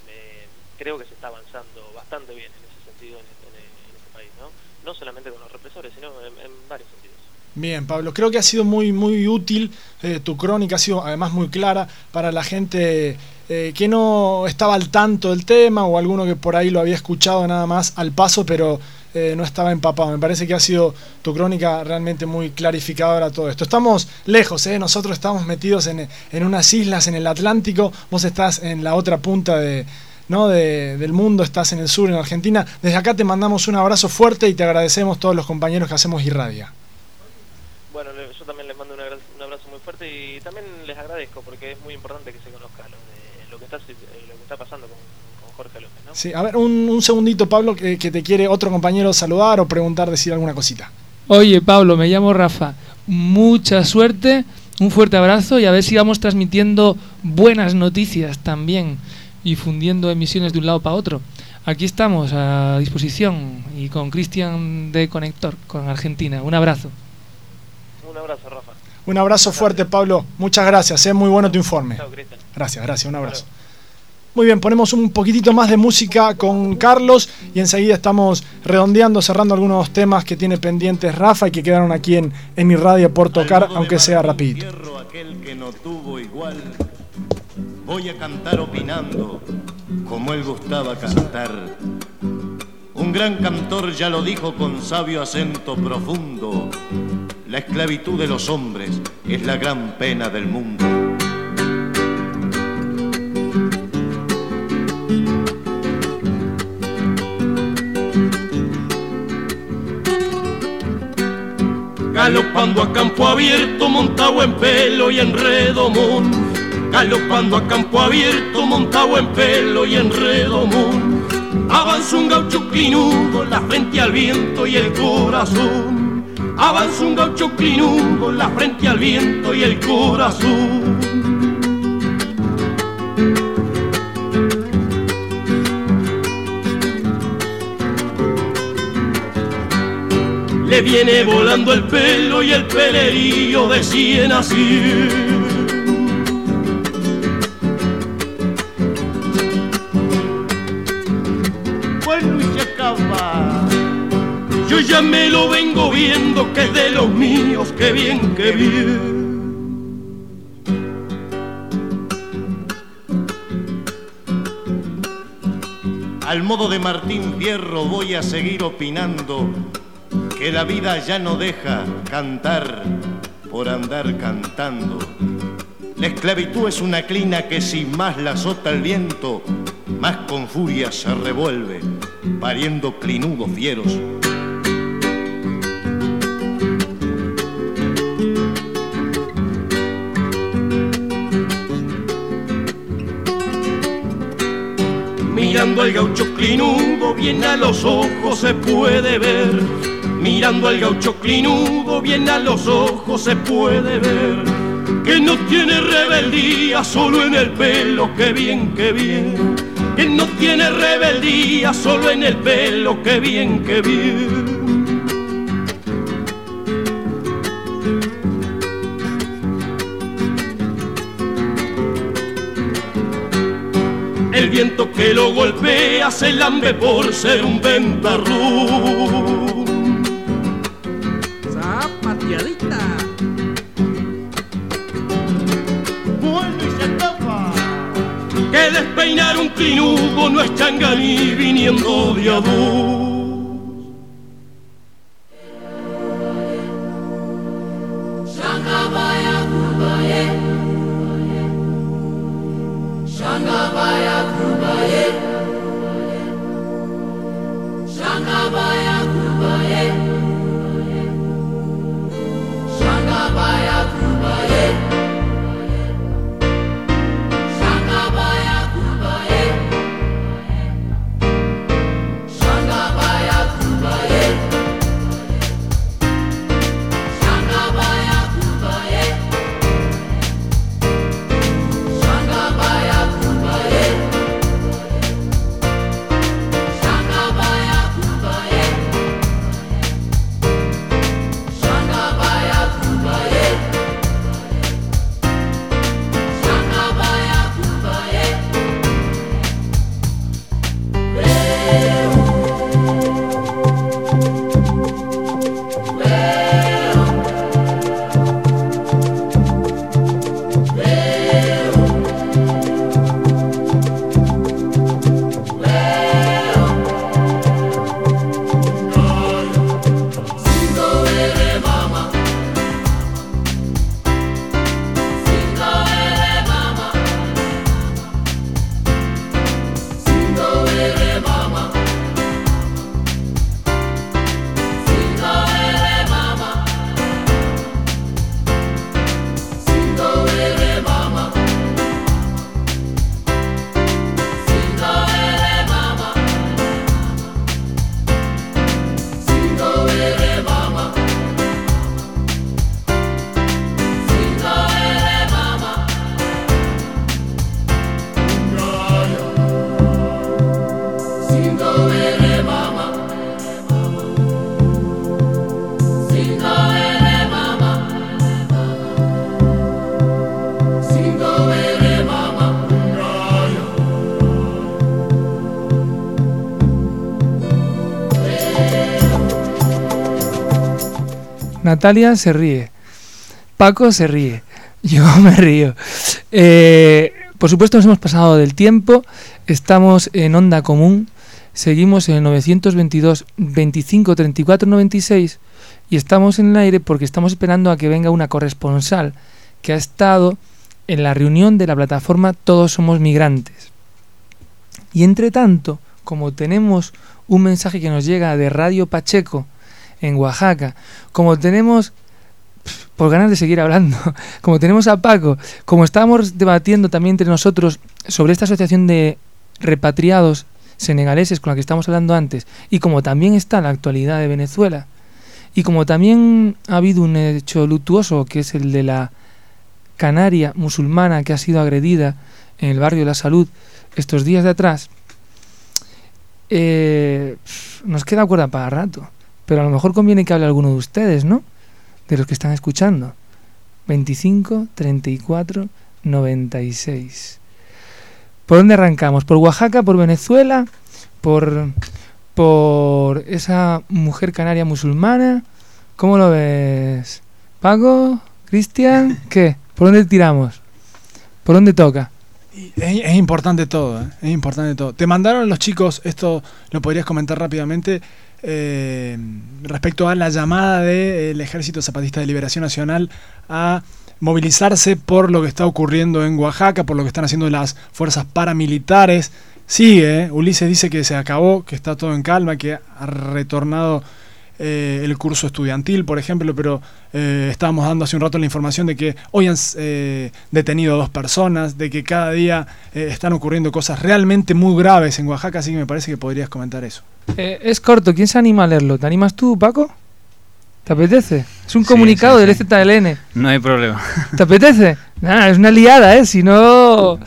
se está avanzando bastante bien en ese sentido en este país, ¿no? No solamente con los represores, sino en varios sentidos. Bien, Pablo, creo que ha sido muy, muy útil, tu crónica ha sido además muy clara para la gente que no estaba al tanto del tema, o alguno que por ahí lo había escuchado nada más al paso, pero no estaba empapado. Me parece que ha sido tu crónica realmente muy clarificadora todo esto. Estamos lejos, nosotros estamos metidos en unas islas en el Atlántico, vos estás en la otra punta del mundo, estás en el sur, en Argentina. Desde acá te mandamos un abrazo fuerte y te agradecemos todos los compañeros que hacemos Irradia. Bueno, yo también les mando un abrazo muy fuerte, y también les agradezco porque es muy importante que se conozca lo que está pasando con Jorge López, ¿no? Sí, a ver, un segundito, Pablo, que te quiere otro compañero saludar o preguntar, decir alguna cosita. Oye, Pablo, me llamo Rafa. Mucha suerte, un fuerte abrazo, y a ver si vamos transmitiendo buenas noticias también y fundiendo emisiones de un lado para otro. Aquí estamos a disposición, y con Cristian de Conector, con Argentina. Un abrazo. Un abrazo, Rafa. Un abrazo fuerte, Pablo. Muchas gracias, muy bueno tu informe. Chao, Cristian. Gracias, un abrazo. Muy bien, ponemos un poquitito más de música con Carlos y enseguida estamos redondeando, cerrando algunos temas que tiene pendientes Rafa y que quedaron aquí en Irradia por tocar, aunque sea rapidito. Aquel que no tuvo igual, voy a cantar opinando como él gustaba cantar. Un gran cantor ya lo dijo con sabio acento profundo: la esclavitud de los hombres es la gran pena del mundo. Galopando a campo abierto, montado en pelo y en redomón. Galopando a campo abierto, montado en pelo y en redomón. Avanza un gaucho clinudo, la frente al viento y el corazón. avanza un gaucho clinudo, la frente al viento y el corazón. Le viene volando el pelo y el pelerío de 100 a 100. Bueno, y se acaba. Yo ya me lo vengo viendo, que es de los míos, que bien, que bien. Al modo de Martín Fierro voy a seguir opinando que la vida ya no deja cantar por andar cantando. La esclavitud es una clina que si más la azota el viento, más con furia se revuelve, pariendo clinudos fieros. Mirando al gaucho clinudo, bien a los ojos se puede ver. Mirando al gaucho clinudo, bien a los ojos se puede ver que no tiene rebeldía solo en el pelo, que bien, que bien. Que no tiene rebeldía solo en el pelo, que bien, que bien. El viento que lo golpea se lambe por ser un ventarrón. Zapateadita. Bueno, y se acaba. Que despeinar un clinudo no es changaní viniendo de a dos. Natalia se ríe, Paco se ríe, yo me río. Por supuesto nos hemos pasado del tiempo, estamos en Onda Común, seguimos en el 922 25 34 96 y estamos en el aire porque estamos esperando a que venga una corresponsal que ha estado en la reunión de la plataforma Todos Somos Migrantes. Y entre tanto, como tenemos un mensaje que nos llega de Radio Pacheco en Oaxaca, como tenemos, por ganas de seguir hablando, como tenemos a Paco, como estábamos debatiendo también entre nosotros sobre esta asociación de repatriados senegaleses con la que estamos hablando antes, y como también está la actualidad de Venezuela, Y como también ha habido un hecho luctuoso, que es el de la canaria musulmana que ha sido agredida en el barrio de la Salud estos días de atrás, nos queda cuerda para rato. Pero a lo mejor conviene que hable alguno de ustedes, ¿no? De los que están escuchando. 25 34 96. ¿Por dónde arrancamos? ¿Por Oaxaca? ¿Por Venezuela? ¿Por esa mujer canaria musulmana? ¿Cómo lo ves? ¿Paco? ¿Cristian? ¿Qué? ¿Por dónde tiramos? ¿Por dónde toca? Es importante todo, ¿eh? Es importante todo. Te mandaron los chicos, esto lo podrías comentar rápidamente, respecto a la llamada del Ejército Zapatista de Liberación Nacional a movilizarse por lo que está ocurriendo en Oaxaca, por lo que están haciendo las fuerzas paramilitares. Sigue, Ulises dice que se acabó, que está todo en calma, que ha retornado el curso estudiantil, por ejemplo, pero estábamos dando hace un rato la información de que hoy han detenido a 2 personas, de que cada día están ocurriendo cosas realmente muy graves en Oaxaca, así que me parece que podrías comentar eso. Es corto, ¿quién se anima a leerlo? ¿Te animas tú, Paco? ¿Te apetece? Es un comunicado del EZLN. No hay problema. ¿Te apetece? Nada, es una liada, si no...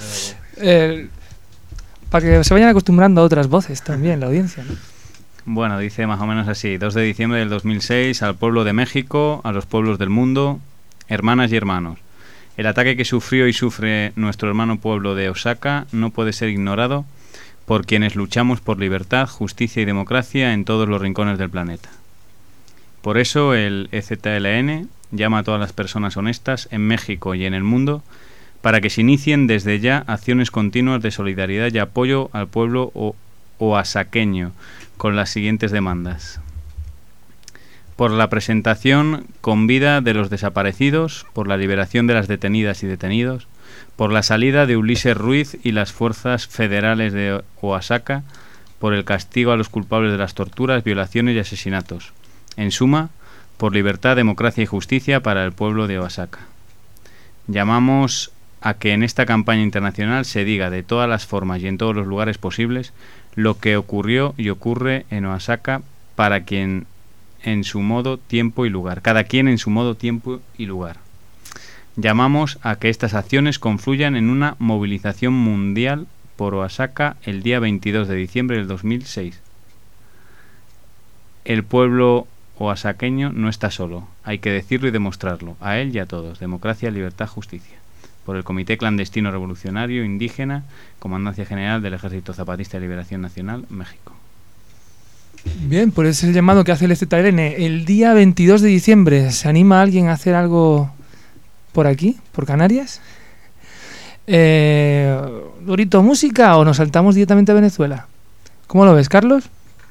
para que se vayan acostumbrando a otras voces también, la audiencia, ¿no? Bueno, dice más o menos así: 2 de diciembre del 2006, al pueblo de México, a los pueblos del mundo, hermanas y hermanos. El ataque que sufrió y sufre nuestro hermano pueblo de Osaka no puede ser ignorado por quienes luchamos por libertad, justicia y democracia en todos los rincones del planeta. Por eso el EZLN llama a todas las personas honestas en México y en el mundo para que se inicien desde ya acciones continuas de solidaridad y apoyo al pueblo oaxaqueño con las siguientes demandas: por la presentación con vida de los desaparecidos, por la liberación de las detenidas y detenidos, por la salida de Ulises Ruiz y las fuerzas federales de Oaxaca, por el castigo a los culpables de las torturas, violaciones y asesinatos. En suma, por libertad, democracia y justicia para el pueblo de Oaxaca. Llamamos a que en esta campaña internacional se diga de todas las formas y en todos los lugares posibles lo que ocurrió y ocurre en Oaxaca para quien en su modo, tiempo y lugar. Cada quien en su modo, tiempo y lugar. Llamamos a que estas acciones confluyan en una movilización mundial por Oaxaca el día 22 de diciembre del 2006. El pueblo oaxaqueño no está solo, hay que decirlo y demostrarlo, a él y a todos. Democracia, libertad, justicia. Por el Comité Clandestino Revolucionario Indígena, Comandancia General del Ejército Zapatista de Liberación Nacional, México. Bien, pues es el llamado que hace el EZLN. El día 22 de diciembre, ¿se anima alguien a hacer algo por aquí, por Canarias? ¿Dorito música o nos saltamos directamente a Venezuela? ¿Cómo lo ves, Carlos?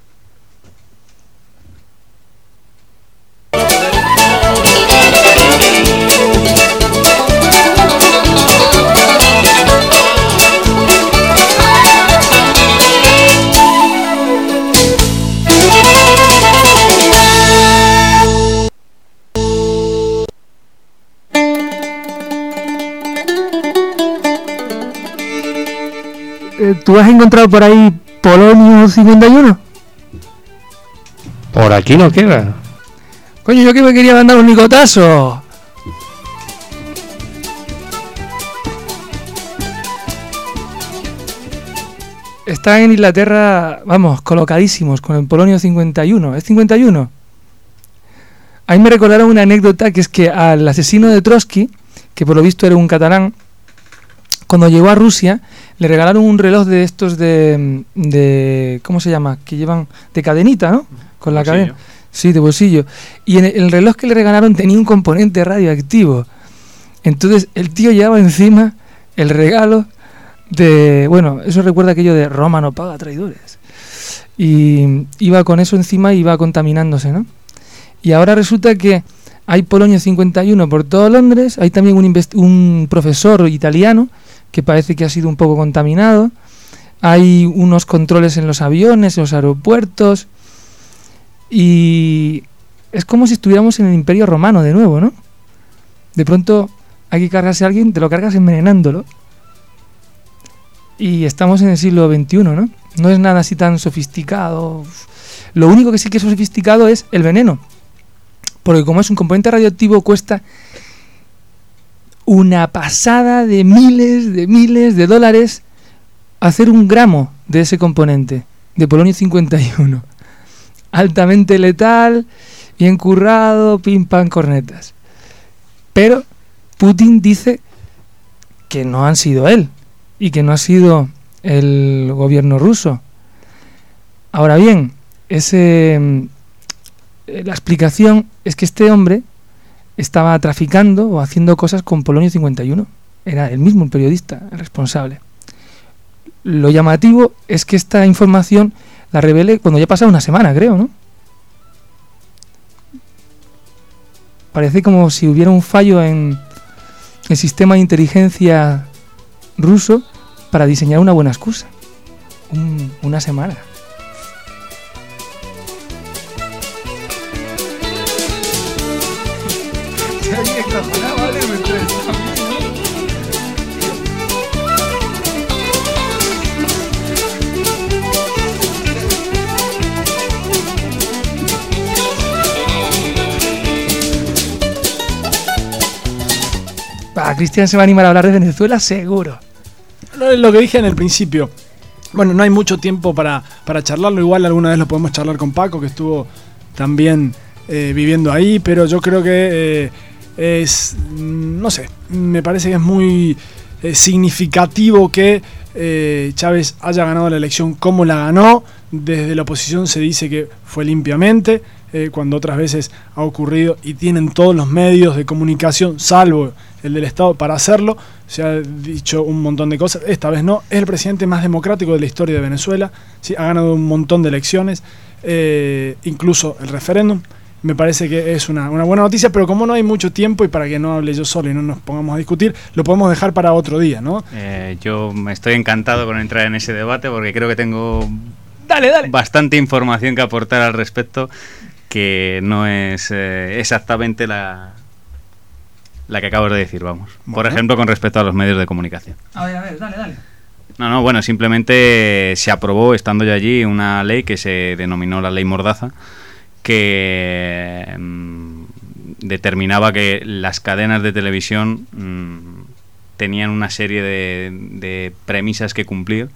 ¿Tú has encontrado por ahí Polonio 51? Por aquí no queda. Coño, yo que me quería mandar un nicotazo. Están en Inglaterra, vamos, colocadísimos con el Polonio 51. ¿Es 51? Ahí me recordaron una anécdota, que es que al asesino de Trotsky, que por lo visto era un catalán, cuando llegó a Rusia le regalaron un reloj de estos de ¿cómo se llama? Que llevan de cadenita, ¿no? Con la cadena. Sí, de bolsillo. Y en el reloj que le regalaron tenía un componente radioactivo. Entonces el tío llevaba encima el regalo de... Bueno, eso recuerda aquello de Roma no paga traidores. Y iba con eso encima y iba contaminándose, ¿no? Y ahora resulta que hay Polonio 51 por todo Londres. Hay también un profesor italiano que parece que ha sido un poco contaminado. Hay unos controles en los aviones, en los aeropuertos. Y es como si estuviéramos en el Imperio Romano de nuevo, ¿no? De pronto hay que cargarse a alguien, te lo cargas envenenándolo. Y estamos en el siglo XXI, ¿no? No es nada así tan sofisticado. Lo único que sí que es sofisticado es el veneno. Porque como es un componente radioactivo, cuesta una pasada de miles de dólares hacer 1 gramo de ese componente, de polonio 51. Altamente letal, bien currado, pim pam cornetas. Pero Putin dice que no han sido él y que no ha sido el gobierno ruso. Ahora bien, la explicación es que este hombre estaba traficando o haciendo cosas con polonio 51. Era él mismo el periodista, el responsable. Lo llamativo es que esta información la revele cuando ya ha pasado una semana, creo, ¿no? Parece como si hubiera un fallo en el sistema de inteligencia ruso para diseñar una buena excusa. Una semana. Cristian se va a animar a hablar de Venezuela, seguro. Lo que dije en el principio. Bueno, no hay mucho tiempo para charlarlo. Igual alguna vez lo podemos charlar con Paco, que estuvo también viviendo ahí. Pero yo creo que no sé, me parece que es muy significativo que Chávez haya ganado la elección como la ganó. Desde la oposición se dice que fue limpiamente, cuando otras veces ha ocurrido y tienen todos los medios de comunicación, salvo el del Estado, para hacerlo. Se ha dicho un montón de cosas, esta vez no. Es el presidente más democrático de la historia de Venezuela, ¿sí? Ha ganado un montón de elecciones, incluso el referéndum. Me parece que es una buena noticia, pero como no hay mucho tiempo y para que no hable yo solo y no nos pongamos a discutir, lo podemos dejar para otro día, ¿no? Yo me estoy encantado con entrar en ese debate porque creo que tengo dale. bastante información que aportar al respecto, que no es exactamente la que acabo de decir, vamos. Bueno. Por ejemplo, con respecto a los medios de comunicación. A ver, dale. No, bueno, simplemente se aprobó, estando ya allí, una ley que se denominó la Ley Mordaza, que determinaba que las cadenas de televisión tenían una serie de premisas que cumplir,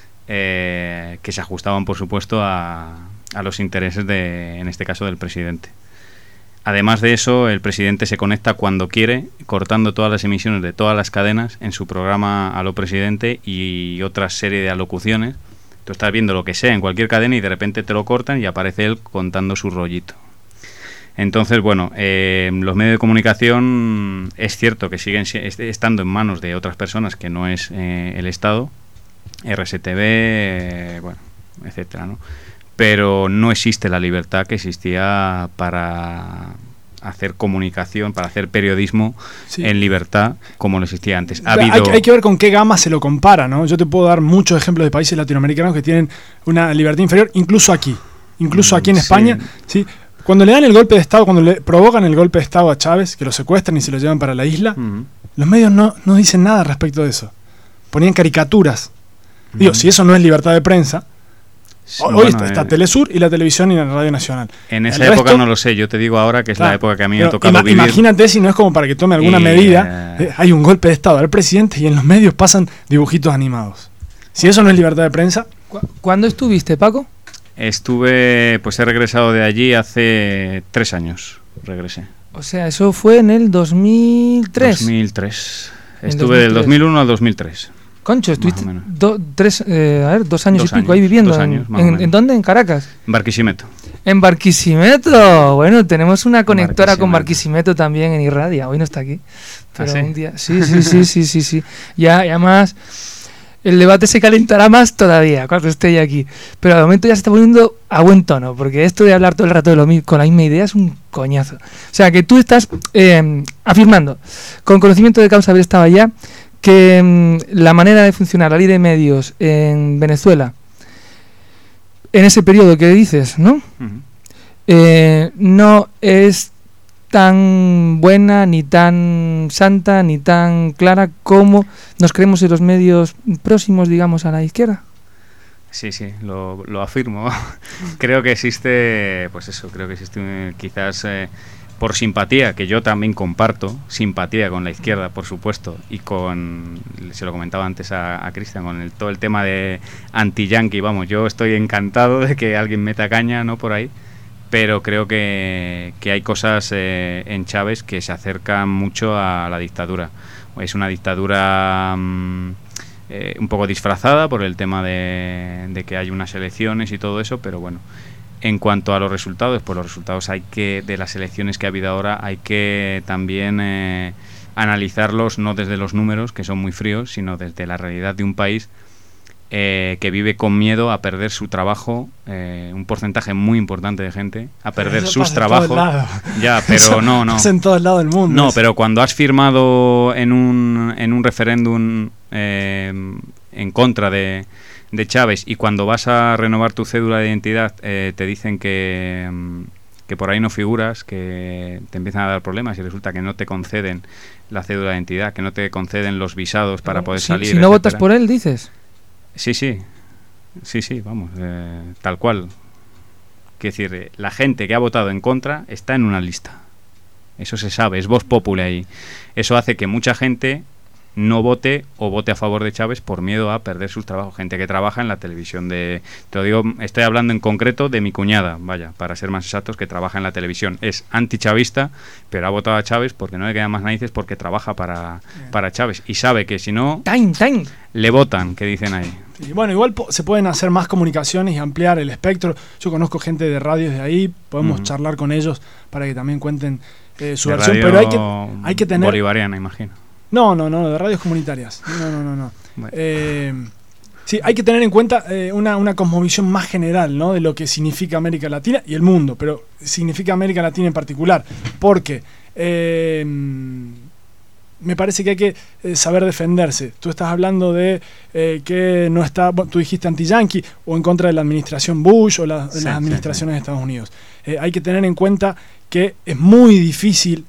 que se ajustaban, por supuesto, a los intereses en este caso, del presidente. Además de eso, el presidente se conecta cuando quiere, cortando todas las emisiones de todas las cadenas en su programa Aló Presidente y otra serie de alocuciones. Tú estás viendo lo que sea en cualquier cadena y de repente te lo cortan y aparece él contando su rollito. Entonces, bueno, los medios de comunicación es cierto que siguen estando en manos de otras personas que no es el Estado, RSTV, bueno, etcétera, ¿no? Pero no existe la libertad que existía para hacer comunicación, para hacer periodismo en libertad como lo existía antes. Hay que ver con qué gama se lo compara, ¿no? Yo te puedo dar muchos ejemplos de países latinoamericanos que tienen una libertad inferior, incluso aquí en España, ¿sí? Cuando le dan el golpe de Estado, cuando le provocan el golpe de Estado a Chávez, que lo secuestran y se lo llevan para la isla, los medios no dicen nada respecto de eso. Ponían caricaturas. Digo, si eso no es libertad de prensa. Sí, hoy está Telesur y la televisión y la Radio Nacional. En esa época no lo sé, yo te digo ahora que es la época que a mí me ha tocado vivir. Imagínate si no es como para que tome alguna medida. Hay un golpe de Estado al presidente y en los medios pasan dibujitos animados. Si eso no es libertad de prensa. ¿Cuándo estuviste, Paco? He regresado de allí hace 3 años, regresé. O sea, eso fue en el 2003. 2003. Estuve del 2001 al 2003. Concho, estuviste 2 años y pico ahí viviendo. 2 años, ¿En dónde? ¿En Caracas? En Barquisimeto. En Barquisimeto. Bueno, tenemos una conectora con Barquisimeto también en Irradia. Hoy no está aquí. Pero un día. Sí. Ya además, el debate se calentará más todavía cuando esté ya aquí. Pero de momento ya se está poniendo a buen tono, porque esto de hablar todo el rato de lo mismo, con la misma idea es un coñazo. O sea, que tú estás afirmando, con conocimiento de causa haber estado allá, que la manera de funcionar la ley de medios en Venezuela en ese periodo que dices, ¿no? No es tan buena, ni tan santa, ni tan clara como nos creemos en los medios próximos, digamos, a la izquierda. Sí, lo afirmo. Creo que existe, quizás por simpatía, que yo también comparto, simpatía con la izquierda, por supuesto, y con, se lo comentaba antes a Cristian, con todo el tema de anti-yanqui, vamos, yo estoy encantado de que alguien meta caña, ¿no?, por ahí, pero creo que hay cosas en Chávez que se acercan mucho a la dictadura. Es una dictadura un poco disfrazada por el tema de que hay unas elecciones y todo eso, pero bueno. En cuanto a los resultados, pues los resultados de las elecciones que ha habido ahora hay que también analizarlos no desde los números, que son muy fríos, sino desde la realidad de un país que vive con miedo a perder su trabajo, un porcentaje muy importante de gente, a perder eso sus pasa trabajos. En todos lados. Ya, pero eso no. Pasa en todos lados del mundo. No, pero cuando has firmado en un referéndum en contra de Chávez, y cuando vas a renovar tu cédula de identidad te dicen que por ahí no figuras, que te empiezan a dar problemas y resulta que no te conceden la cédula de identidad, que no te conceden los visados para poder salir. Si no votas por él, dices. Sí, vamos, tal cual. Quiero decir, la gente que ha votado en contra está en una lista. Eso se sabe, es vox populi ahí. Eso hace que mucha gente no vote o vote a favor de Chávez por miedo a perder sus trabajos. Gente que trabaja en la televisión te lo digo, estoy hablando en concreto de mi cuñada, vaya, para ser más exactos, que trabaja en la televisión. Es antichavista, pero ha votado a Chávez porque no le quedan más narices, porque trabaja para Chávez. Y sabe que si no, le votan, que dicen ahí. Y bueno, igual se pueden hacer más comunicaciones y ampliar el espectro. Yo conozco gente de radios de ahí, podemos charlar con ellos para que también cuenten su versión. Pero hay que tener... bolivariana, imagino. No, de radios comunitarias. No. Bueno. Sí, hay que tener en cuenta una cosmovisión más general, ¿no?, de lo que significa América Latina y el mundo, pero significa América Latina en particular, porque me parece que hay que saber defenderse. Tú estás hablando de que no está, tú dijiste anti-yanqui o en contra de la administración Bush o de las administraciones de Estados Unidos. Hay que tener en cuenta que es muy difícil,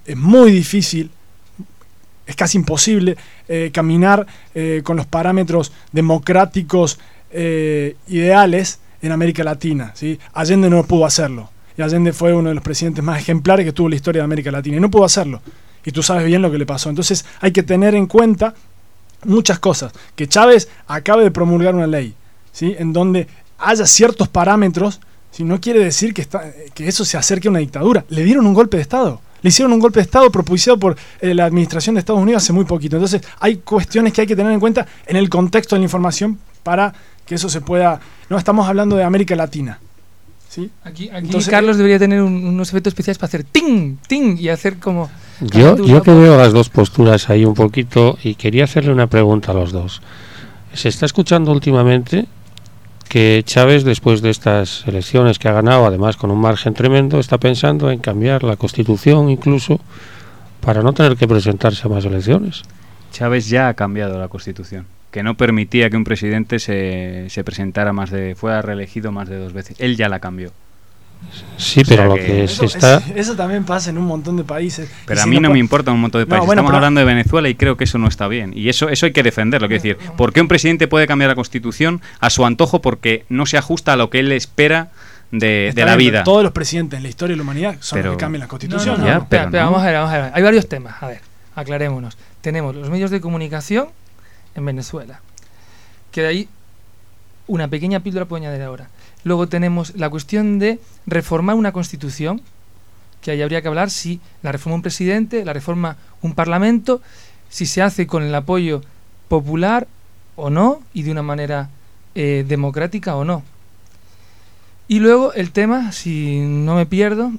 es casi imposible caminar con los parámetros democráticos ideales en América Latina, ¿sí? Allende no pudo hacerlo. Y Allende fue uno de los presidentes más ejemplares que tuvo la historia de América Latina. Y no pudo hacerlo. Y tú sabes bien lo que le pasó. Entonces hay que tener en cuenta muchas cosas. Que Chávez acabe de promulgar una ley, ¿sí?, en donde haya ciertos parámetros, ¿sí?, no quiere decir que eso se acerque a una dictadura. Le dieron un golpe de Estado. Le hicieron un golpe de Estado propiciado por la administración de Estados Unidos hace muy poquito. Entonces hay cuestiones que hay que tener en cuenta en el contexto de la información para que eso se pueda... No, estamos hablando de América Latina, ¿sí? Aquí entonces, Carlos debería tener unos efectos especiales para hacer ting, ting y hacer como... Yo que veo las dos posturas ahí un poquito y quería hacerle una pregunta a los dos. Se está escuchando últimamente que Chávez, después de estas elecciones que ha ganado, además con un margen tremendo, está pensando en cambiar la Constitución incluso para no tener que presentarse a más elecciones. Chávez ya ha cambiado la Constitución, que no permitía que un presidente se presentara fuera reelegido más de 2 veces. Él ya la cambió. Sí, pero lo que se está... Eso también pasa en un montón de países. Pero a mí no me importa un montón de países. Estamos hablando de Venezuela y creo que eso no está bien. Y eso hay que defenderlo. Quiero decir, ¿por qué un presidente puede cambiar la Constitución a su antojo porque no se ajusta a lo que él espera de la vida? Todos los presidentes en la historia de la humanidad son los que cambian la Constitución. Pero vamos a ver. Hay varios temas. A ver, aclarémonos. Tenemos los medios de comunicación en Venezuela. Que de ahí una pequeña píldora puedo añadir ahora. Luego tenemos la cuestión de reformar una constitución, que ahí habría que hablar si la reforma un presidente, la reforma un parlamento, si se hace con el apoyo popular o no, y de una manera democrática o no. Y luego el tema, si no me pierdo,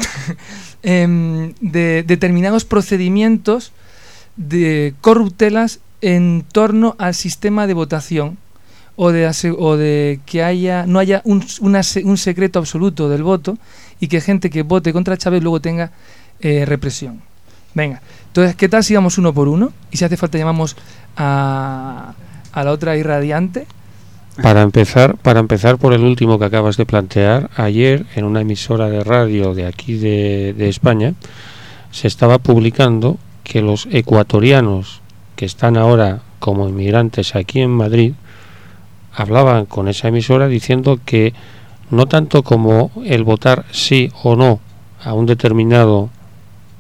de determinados procedimientos de corruptelas en torno al sistema de votación, o de que no haya un secreto absoluto del voto y que gente que vote contra Chávez luego tenga represión. Venga, entonces, ¿qué tal si vamos uno por uno? Y si hace falta llamamos a la otra irradiante. Para empezar por el último que acabas de plantear, ayer en una emisora de radio de aquí de España se estaba publicando que los ecuatorianos que están ahora como inmigrantes aquí en Madrid hablaban con esa emisora diciendo que no tanto como el votar sí o no a un determinado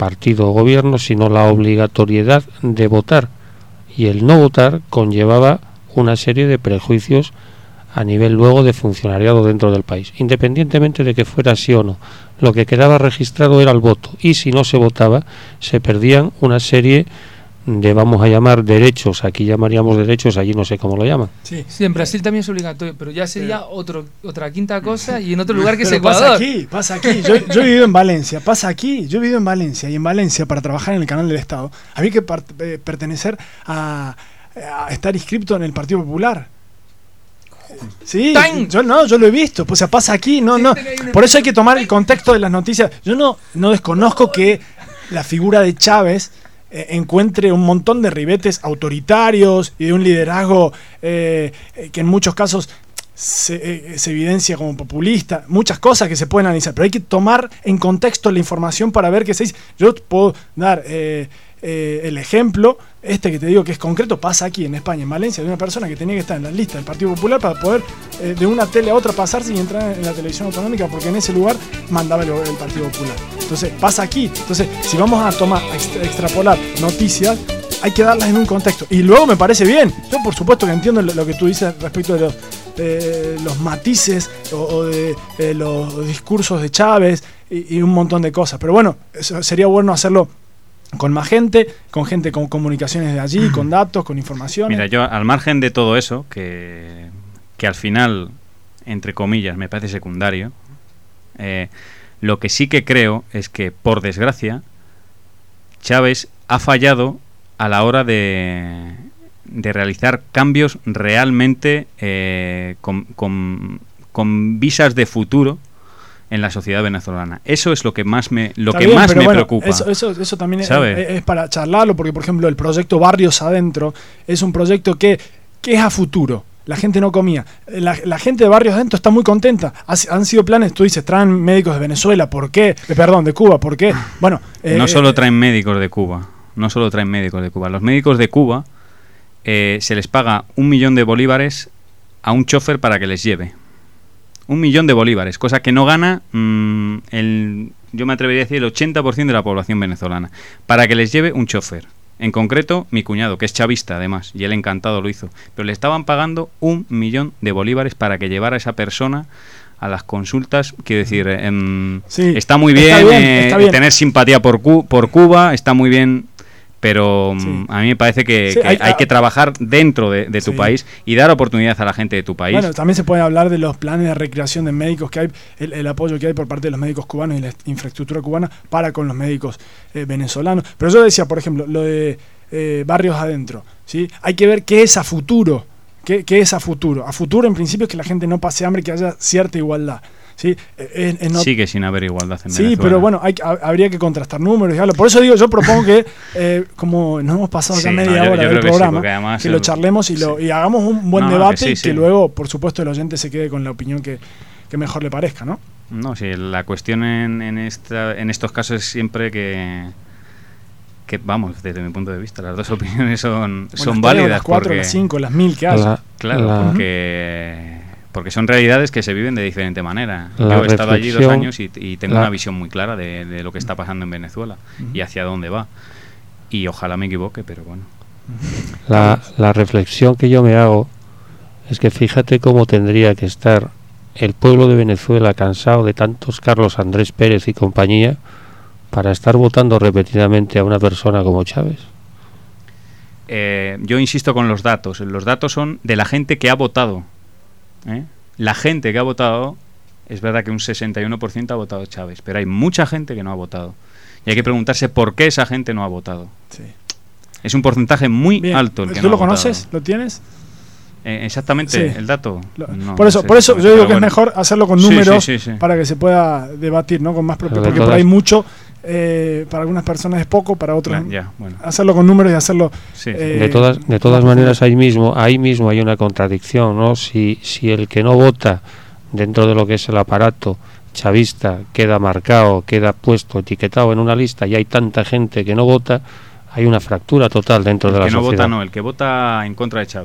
partido o gobierno, sino la obligatoriedad de votar. Y el no votar conllevaba una serie de prejuicios a nivel luego de funcionariado dentro del país, independientemente de que fuera sí o no. Lo que quedaba registrado era el voto, y si no se votaba se perdían una serie de, vamos a llamar, derechos. Aquí llamaríamos derechos, allí no sé cómo lo llaman. Sí, en Brasil también es obligatorio, pero ya sería otra quinta cosa, y en otro lugar que es Pero Ecuador. Pasa aquí. Yo he vivido en Valencia, yo he vivido en Valencia, y en Valencia, para trabajar en el canal del Estado, había que pertenecer a estar inscripto en el Partido Popular. Sí, yo lo he visto, o sea, pasa aquí, no. Por eso hay que tomar el contexto de las noticias. Yo no desconozco que la figura de Chávez encuentre un montón de ribetes autoritarios y de un liderazgo que en muchos casos se evidencia como populista, muchas cosas que se pueden analizar, pero hay que tomar en contexto la información para ver qué se dice. Yo puedo dar el ejemplo, que te digo que es concreto, pasa aquí en España, en Valencia, de una persona que tenía que estar en la lista del Partido Popular para poder de una tele a otra pasarse y entrar en la televisión autonómica, porque en ese lugar mandaba el Partido Popular. Entonces pasa aquí. Entonces, si vamos a extrapolar noticias, hay que darlas en un contexto. Y luego me parece bien. Yo por supuesto que entiendo lo que tú dices respecto de los matices o de los discursos de Chávez y un montón de cosas. Pero bueno, sería bueno hacerlo con más gente, con comunicaciones de allí, con datos, con informaciones. Mira, yo al margen de todo eso, que al final, entre comillas, me parece secundario, lo que sí que creo es que, por desgracia, Chávez ha fallado a la hora de realizar cambios realmente con visas de futuro en la sociedad venezolana. Eso es lo que más me preocupa. Eso también es para charlarlo, porque por ejemplo el proyecto Barrios Adentro es un proyecto que es a futuro. La gente no comía. La gente de Barrios Adentro está muy contenta. Han sido planes, tú dices, traen médicos de Venezuela, ¿por qué? De Cuba, ¿por qué? Bueno, no solo traen médicos de Cuba. Los médicos de Cuba se les paga 1 millón de bolívares a un chofer para que les lleve. 1 millón de bolívares, cosa que no gana yo me atrevería a decir el 80% de la población venezolana, para que les lleve un chofer. En concreto, mi cuñado, que es chavista además, y él encantado lo hizo, pero le estaban pagando 1 millón de bolívares para que llevara a esa persona a las consultas. Quiero decir, está muy bien, está bien tener simpatía por Cuba, está muy bien, pero a mí me parece que hay que trabajar dentro de tu país y dar oportunidad a la gente de tu país. Bueno, también se puede hablar de los planes de recreación de médicos que hay, el apoyo que hay por parte de los médicos cubanos y la infraestructura cubana para con los médicos venezolanos. Pero yo decía, por ejemplo, lo de Barrios Adentro, ¿sí? Hay que ver qué es a futuro. ¿Qué es a futuro? A futuro, en principio, es que la gente no pase hambre, que haya cierta igualdad. ¿Sí? Sigue sin haber igualdad en sí, Venezuela. Pero bueno, habría que contrastar números y algo. Por eso digo, yo propongo que, como nos hemos pasado ya media hora del programa, que lo charlemos y hagamos un buen debate y que luego, por supuesto, el oyente se quede con la opinión que mejor le parezca, ¿no? No, sí, la cuestión en estos casos es siempre que vamos, desde mi punto de vista, las dos opiniones son válidas. Las 4, las 5, las 1000 que haya. Claro, porque son realidades que se viven de diferente manera. Yo he estado allí 2 años y tengo una visión muy clara de lo que está pasando en Venezuela y hacia dónde va. Y ojalá me equivoque, pero bueno. La reflexión que yo me hago es que fíjate cómo tendría que estar el pueblo de Venezuela, cansado de tantos Carlos Andrés Pérez y compañía, para estar votando repetidamente a una persona como Chávez. Yo insisto con los datos. Los datos son de la gente que ha votado. La gente que ha votado, es verdad que un 61% ha votado Chávez, pero hay mucha gente que no ha votado. Y hay que preguntarse por qué esa gente no ha votado. Sí. Es un porcentaje muy alto el que ¿Tú no lo ha votado. conoces? ¿Lo tienes? Exactamente, el dato. No, por eso yo digo que es mejor hacerlo con números para que se pueda debatir, ¿no? Con más propiedad, porque por ahí mucho, para algunas personas es poco, para otros bueno. Hacerlo con números y hacerlo. De todas maneras ahí mismo hay una contradicción, ¿no? Si el que no vota dentro de lo que es el aparato chavista queda marcado, queda puesto, etiquetado en una lista y hay tanta gente que no vota, hay una fractura total dentro de la sociedad. El que vota en contra de Chávez.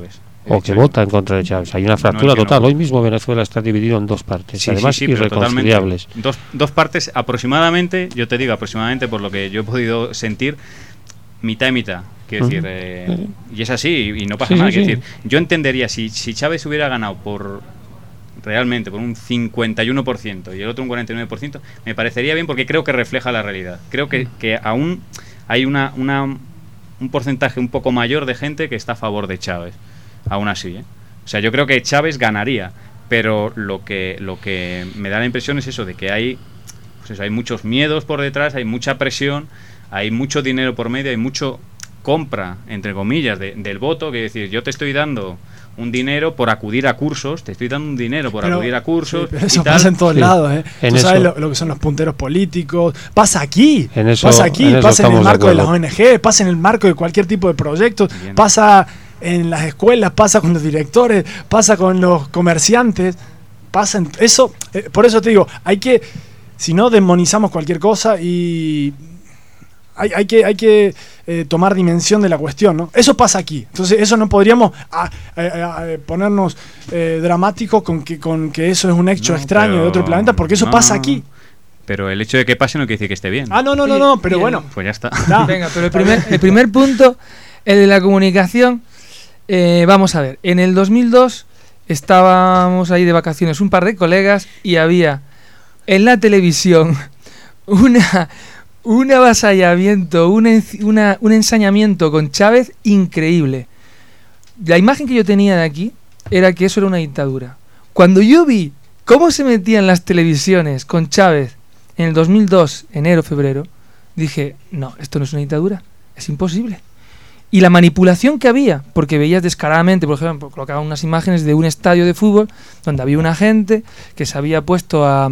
o que vota en contra de Chávez. Hay una fractura total. No. Hoy mismo Venezuela está dividido en dos partes, Sí, además sí, pero irreconciliables. Dos partes aproximadamente, yo te digo aproximadamente por lo que yo he podido sentir, mitad y mitad. Quiero decir, y es así, y no pasa nada. Quiero decir, yo entendería si Chávez hubiera ganado realmente por un 51% y el otro un 49%, me parecería bien porque creo que refleja la realidad. Creo que aún hay un porcentaje un poco mayor de gente que está a favor de Chávez, aún así, ¿eh? O sea, yo creo que Chávez ganaría, pero lo que me da la impresión es eso, de que hay muchos miedos por detrás, hay mucha presión, hay mucho dinero por medio, hay mucho compra, entre comillas, del voto, que es decir, yo te estoy dando un dinero por acudir a cursos, te estoy dando un dinero por acudir a cursos. Sí, pero eso pasa en todos lados, ¿eh? Tú sabes lo que son los punteros políticos. Pasa aquí, pasa en el marco de las ONG, pasa en el marco de cualquier tipo de proyectos, pasa en las escuelas, pasa con los directores, pasa con los comerciantes, pasa en eso. Por eso te digo, si no demonizamos cualquier cosa y hay que tomar dimensión de la cuestión, ¿no? Eso pasa aquí. Entonces, eso no podríamos ponernos dramáticos con que eso es un hecho extraño de otro planeta, porque eso pasa aquí. Pero el hecho de que pase no quiere decir que esté bien. No, pero bueno. Pues ya está. Venga, pero el primer punto, el de la comunicación, vamos a ver. En el 2002 estábamos ahí de vacaciones un par de colegas y había en la televisión un avasallamiento, un ensañamiento con Chávez increíble. La imagen que yo tenía de aquí era que eso era una dictadura. Cuando yo vi cómo se metían las televisiones con Chávez en el 2002, enero, febrero, dije, no, esto no es una dictadura, es imposible. Y la manipulación que había, porque veías descaradamente, por ejemplo, colocaban unas imágenes de un estadio de fútbol donde había una gente que se había puesto a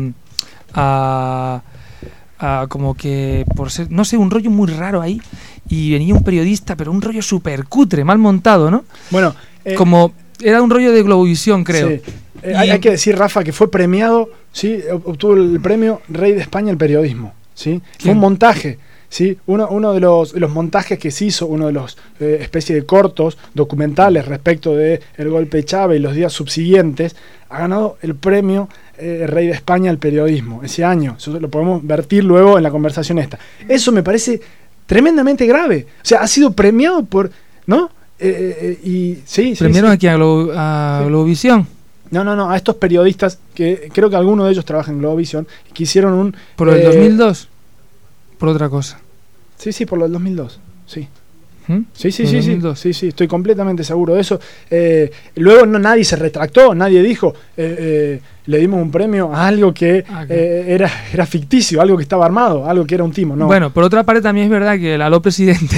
como que por ser, no sé, un rollo muy raro ahí, y venía un periodista, pero un rollo súper cutre, mal montado, ¿no? Bueno, como era un rollo de Globovisión, creo. Sí. Hay que decir, Rafa, que fue premiado, ¿sí? Obtuvo el premio Rey de España al periodismo, ¿sí? Fue un montaje, ¿sí? Uno de los montajes que se hizo, uno de los especie de cortos documentales respecto de el golpe de Chávez y los días subsiguientes, ha ganado el premio Rey de España al periodismo ese año. Eso lo podemos vertir luego en la conversación esta. Eso me parece tremendamente grave. O sea, ha sido premiado por, ¿no? ¿Premiaron aquí a Globovisión? No, a estos periodistas, que creo que alguno de ellos trabaja en Globovisión, que hicieron ¿Por el 2002? ¿Por otra cosa? Sí, por lo del 2002, sí. Sí, estoy completamente seguro de eso. Luego nadie se retractó, nadie dijo, le dimos un premio a algo que era ficticio, algo que estaba armado, algo que era un timo. No. Bueno, por otra parte también es verdad que el aló presidente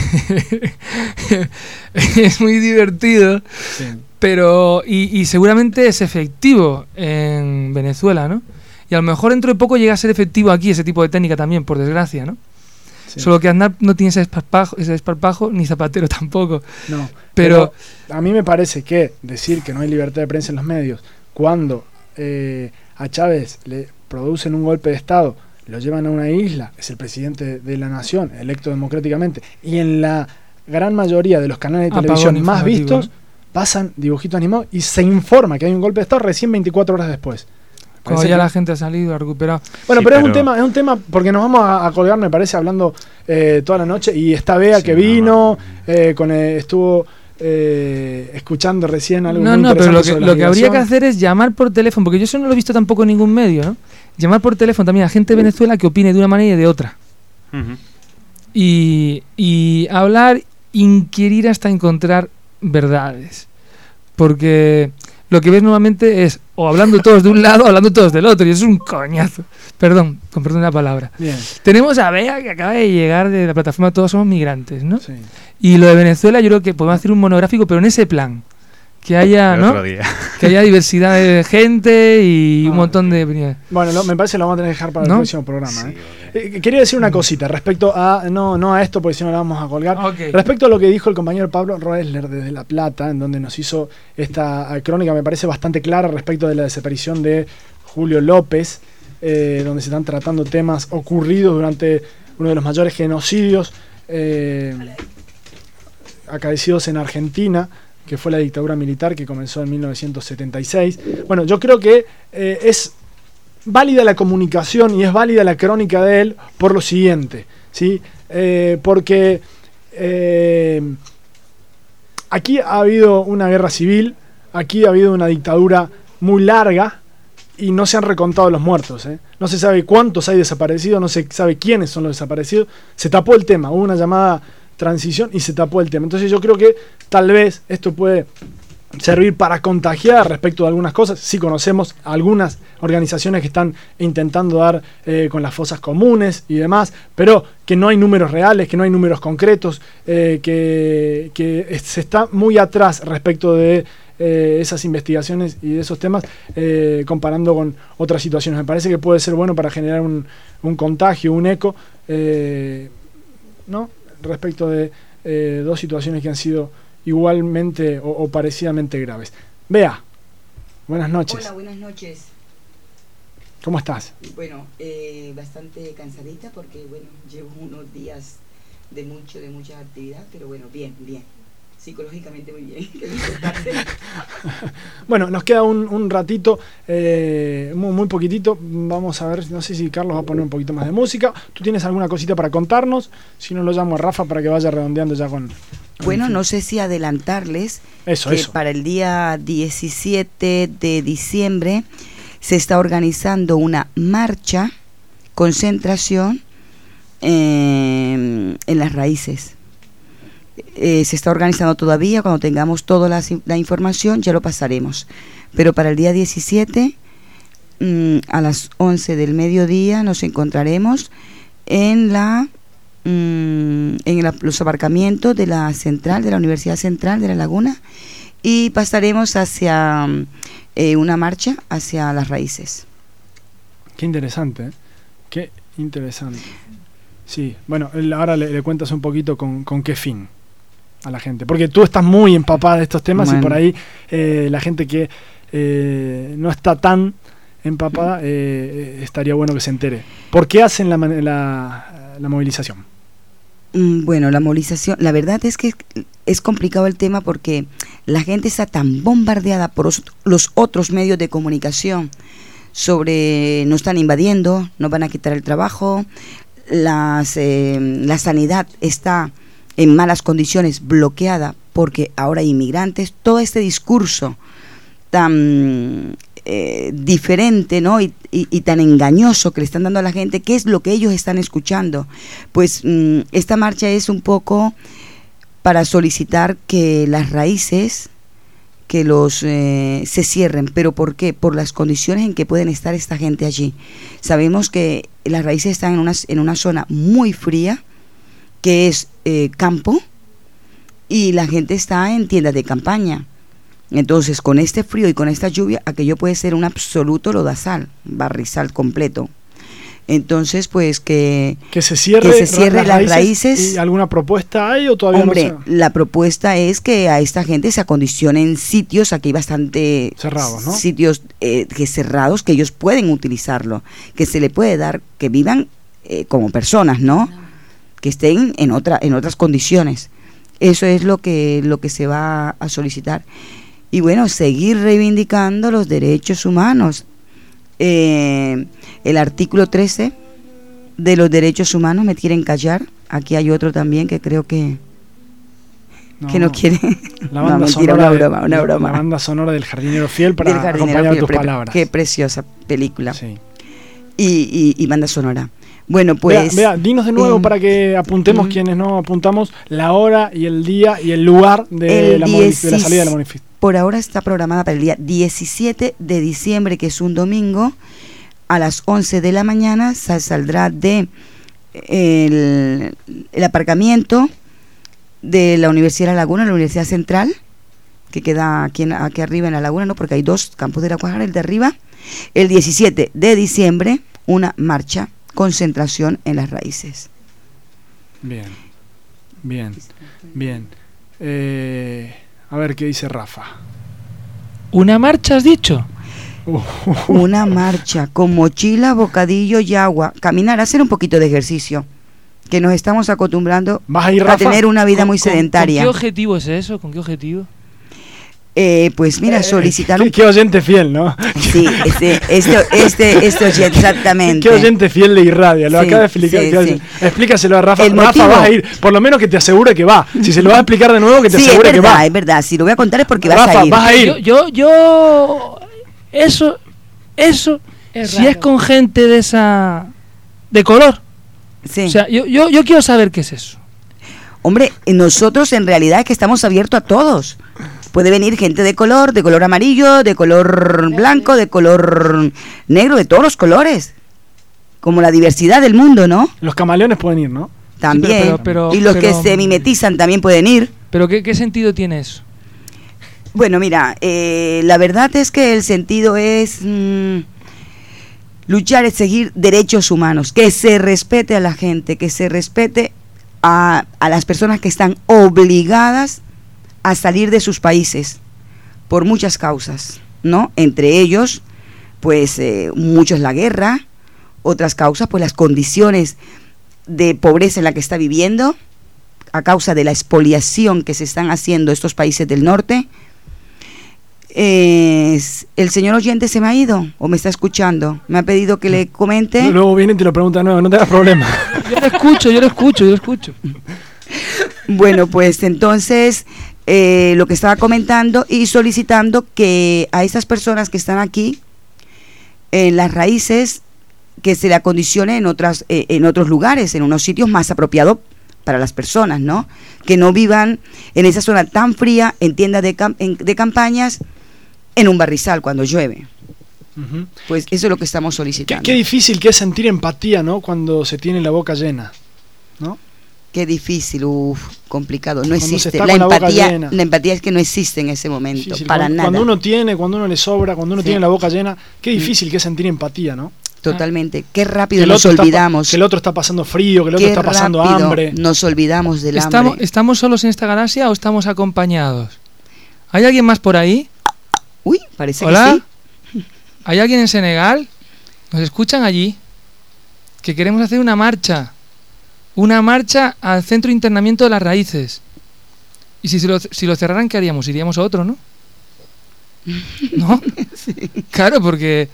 es muy divertido, sí. Pero y seguramente es efectivo en Venezuela, ¿no? Y a lo mejor dentro de poco llega a ser efectivo aquí ese tipo de técnica también, por desgracia, ¿no? Sí. Solo que Aznar no tiene ese desparpajo, ni Zapatero tampoco. No, pero a mí me parece que decir que no hay libertad de prensa en los medios, cuando a Chávez le producen un golpe de Estado, lo llevan a una isla, es el presidente de la nación, electo democráticamente, y en la gran mayoría de los canales de televisión más vistos, pasan dibujitos animados y se informa que hay un golpe de Estado recién 24 horas después. Cuando ya la gente ha salido, ha recuperado. Bueno, sí, pero es un tema porque nos vamos a colgar, me parece, hablando toda la noche. Y está Bea que vino, estuvo escuchando recién algo muy interesante. Pero lo que habría que hacer es llamar por teléfono, porque yo eso no lo he visto tampoco en ningún medio, ¿no? Llamar por teléfono también a gente de Venezuela que opine de una manera y de otra. Y hablar, inquirir hasta encontrar verdades. Porque lo que ves nuevamente es o hablando todos de un lado o hablando todos del otro, y eso es un coñazo. Perdón la palabra. Bien. Tenemos a Bea, que acaba de llegar de la plataforma Todos Somos Migrantes, ¿no? Sí. Y lo de Venezuela yo creo que podemos hacer un monográfico, pero en ese plan. Que haya, ¿no? Que haya diversidad de gente y un montón de opiniones. Bueno, me parece que lo vamos a tener que dejar para el próximo programa. Sí, quería decir una cosita respecto a, no a esto, porque si no la vamos a colgar. Okay. Respecto a lo que dijo el compañero Pablo Roesler desde La Plata, en donde nos hizo esta crónica, me parece bastante clara respecto de la desaparición de Julio López, donde se están tratando temas ocurridos durante uno de los mayores genocidios acaecidos en Argentina, que fue la dictadura militar que comenzó en 1976. Bueno, yo creo que es válida la comunicación y es válida la crónica de él por lo siguiente, ¿sí? Porque aquí ha habido una guerra civil, aquí ha habido una dictadura muy larga y no se han recontado los muertos, ¿eh? No se sabe cuántos hay desaparecidos, no se sabe quiénes son los desaparecidos. Se tapó el tema, hubo una llamada transición y se tapó el tema. Entonces yo creo que tal vez esto puede servir para contagiar respecto de algunas cosas. Sí conocemos algunas organizaciones que están intentando dar con las fosas comunes y demás, pero que no hay números reales, que no hay números concretos, que se está muy atrás respecto de esas investigaciones y de esos temas, comparando con otras situaciones. Me parece que puede ser bueno para generar un contagio, un eco, ¿no? Respecto de dos situaciones que han sido igualmente o parecidamente graves. Bea, buenas noches. Hola, buenas noches. ¿Cómo estás? Bueno, bastante cansadita porque, bueno, llevo unos días de mucha actividad, pero bueno, bien. Psicológicamente muy bien. Bueno, nos queda un ratito, muy poquitito. Vamos a ver, no sé si Carlos va a poner un poquito más de música. ¿Tú tienes alguna cosita para contarnos? Si no, lo llamo a Rafa para que vaya redondeando ya con bueno, no sé si adelantarles que para el día 17 de diciembre se está organizando una marcha, concentración en las raíces. Se está organizando todavía. Cuando tengamos toda la información ya lo pasaremos, pero para el día 17 a las 11 del mediodía nos encontraremos en los aparcamientos de la central, de la Universidad Central de La Laguna, y pasaremos hacia una marcha hacia las raíces. Qué interesante, ¿eh? Qué interesante. Sí, bueno, ahora le cuentas un poquito con qué fin a la gente, porque tú estás muy empapada de estos temas. Bueno. Y por ahí la gente que no está tan empapada, estaría bueno que se entere. ¿Por qué hacen la movilización? Bueno, la movilización, la verdad es que es complicado el tema porque la gente está tan bombardeada por los otros medios de comunicación sobre nos están invadiendo, nos van a quitar el trabajo, la sanidad está en malas condiciones, bloqueada porque ahora hay inmigrantes. Todo este discurso tan diferente, ¿no? y tan engañoso que le están dando a la gente, ¿qué es lo que ellos están escuchando? Pues esta marcha es un poco para solicitar que las raíces que se cierren. ¿Pero por qué? Por las condiciones en que pueden estar esta gente allí. Sabemos que las raíces están en una zona muy fría, que es campo, y la gente está en tiendas de campaña. Entonces, con este frío y con esta lluvia, aquello puede ser un absoluto lodazal, barrizal completo. Entonces, pues que se cierre las raíces. ¿Y alguna propuesta hay o todavía Hombre, no se...? La propuesta es que a esta gente se acondicionen sitios, aquí hay bastante cerrados, ¿no? Sitios cerrados, que ellos pueden utilizarlo, que se le puede dar, que vivan como personas, ¿no? Que estén en otras condiciones. Eso es lo que se va a solicitar. Y bueno, seguir reivindicando los derechos humanos. El artículo 13 de los derechos humanos, me quieren callar. Aquí hay otro también que creo que no quiere. La banda sonora, una broma. La banda sonora del Jardinero Fiel para acompañar tus palabras. Qué preciosa película. Sí. Y banda sonora. Bueno, pues... Vea, dinos de nuevo para que apuntemos quienes no apuntamos la hora y el día y el lugar de la salida de la manifestación. Por ahora está programada para el día 17 de diciembre, que es un domingo, a las 11 de la mañana. Saldrá de el aparcamiento de la Universidad de La Laguna, la Universidad Central, que queda aquí arriba en La Laguna, ¿no? Porque hay dos campus de La Guajara, el de arriba. El 17 de diciembre, una marcha, concentración en las raíces. Bien. A ver qué dice Rafa. ¿Una marcha has dicho? Una marcha con mochila, bocadillo y agua. Caminar, hacer un poquito de ejercicio, que nos estamos acostumbrando ¿Vas a ir, Rafa? A tener una vida muy sedentaria. ¿Con qué objetivo es eso? ¿Con qué objetivo? Pues mira, solicitar un... Qué oyente fiel, ¿no? Sí, este oyente, exactamente. Qué oyente fiel de Irradia, lo Sí, acaba de explicar. sí. Explícaselo a Rafa. El Rafa, motivo- vas a ir, por lo menos que te asegure que va. Si se lo vas a explicar de nuevo, que te Sí, asegure que va. es verdad, si lo voy a contar es porque Rafa, vas a ir. Yo eso, Es si raro. es con gente de esa, de color. Sí. O sea, yo quiero saber qué es eso. Hombre, nosotros en realidad es que estamos abiertos a todos. Puede venir gente de color amarillo, de color blanco, de color negro, de todos los colores. Como la diversidad del mundo, ¿no? Los camaleones pueden ir, ¿no? También. Y los que se mimetizan también pueden ir. ¿Pero qué sentido tiene eso? Bueno, mira, la verdad es que el sentido es luchar, es seguir derechos humanos, que se respete a la gente, que se respete a las personas que están obligadas a salir de sus países por muchas causas, ¿no? Entre ellos, pues muchos la guerra, otras causas, pues las condiciones de pobreza en la que está viviendo, a causa de la expoliación que se están haciendo estos países del norte. El señor oyente se me ha ido o me está escuchando, me ha pedido que le comente. Luego viene y te lo pregunta de nuevo, no te hagas problema. Yo lo escucho. Bueno, pues entonces lo que estaba comentando y solicitando que a esas personas que están aquí en las raíces, que se le acondicione en otros lugares, en unos sitios más apropiados para las personas, ¿no? Que no vivan en esa zona tan fría, en tiendas de campañas, en un barrizal cuando llueve. Ujú. Pues eso es lo que estamos solicitando. Qué difícil que es sentir empatía, ¿no? Cuando se tiene la boca llena, ¿no? Qué difícil, complicado. No Cuando se existe. está La con la boca empatía, llena. la empatía es que no existe en ese momento, Difícil. para Cuando nada. cuando uno le sobra, cuando uno Sí. tiene la boca llena, qué difícil que es sentir empatía, ¿no? Totalmente. Qué rápido Que el nos otro olvidamos. que el otro está pasando frío, que el otro Qué está pasando rápido hambre. nos olvidamos del hambre. ¿Estamos solos en esta galaxia o estamos acompañados? ¿Hay alguien más por ahí? Uy, parece ¿Hola? que sí. ¿Hay alguien en Senegal? ¿Nos escuchan allí? Que queremos hacer una marcha. Una marcha al centro de internamiento de las raíces. Y si lo cerraran, ¿qué haríamos? Iríamos a otro, ¿no? ¿No? Sí. Claro, porque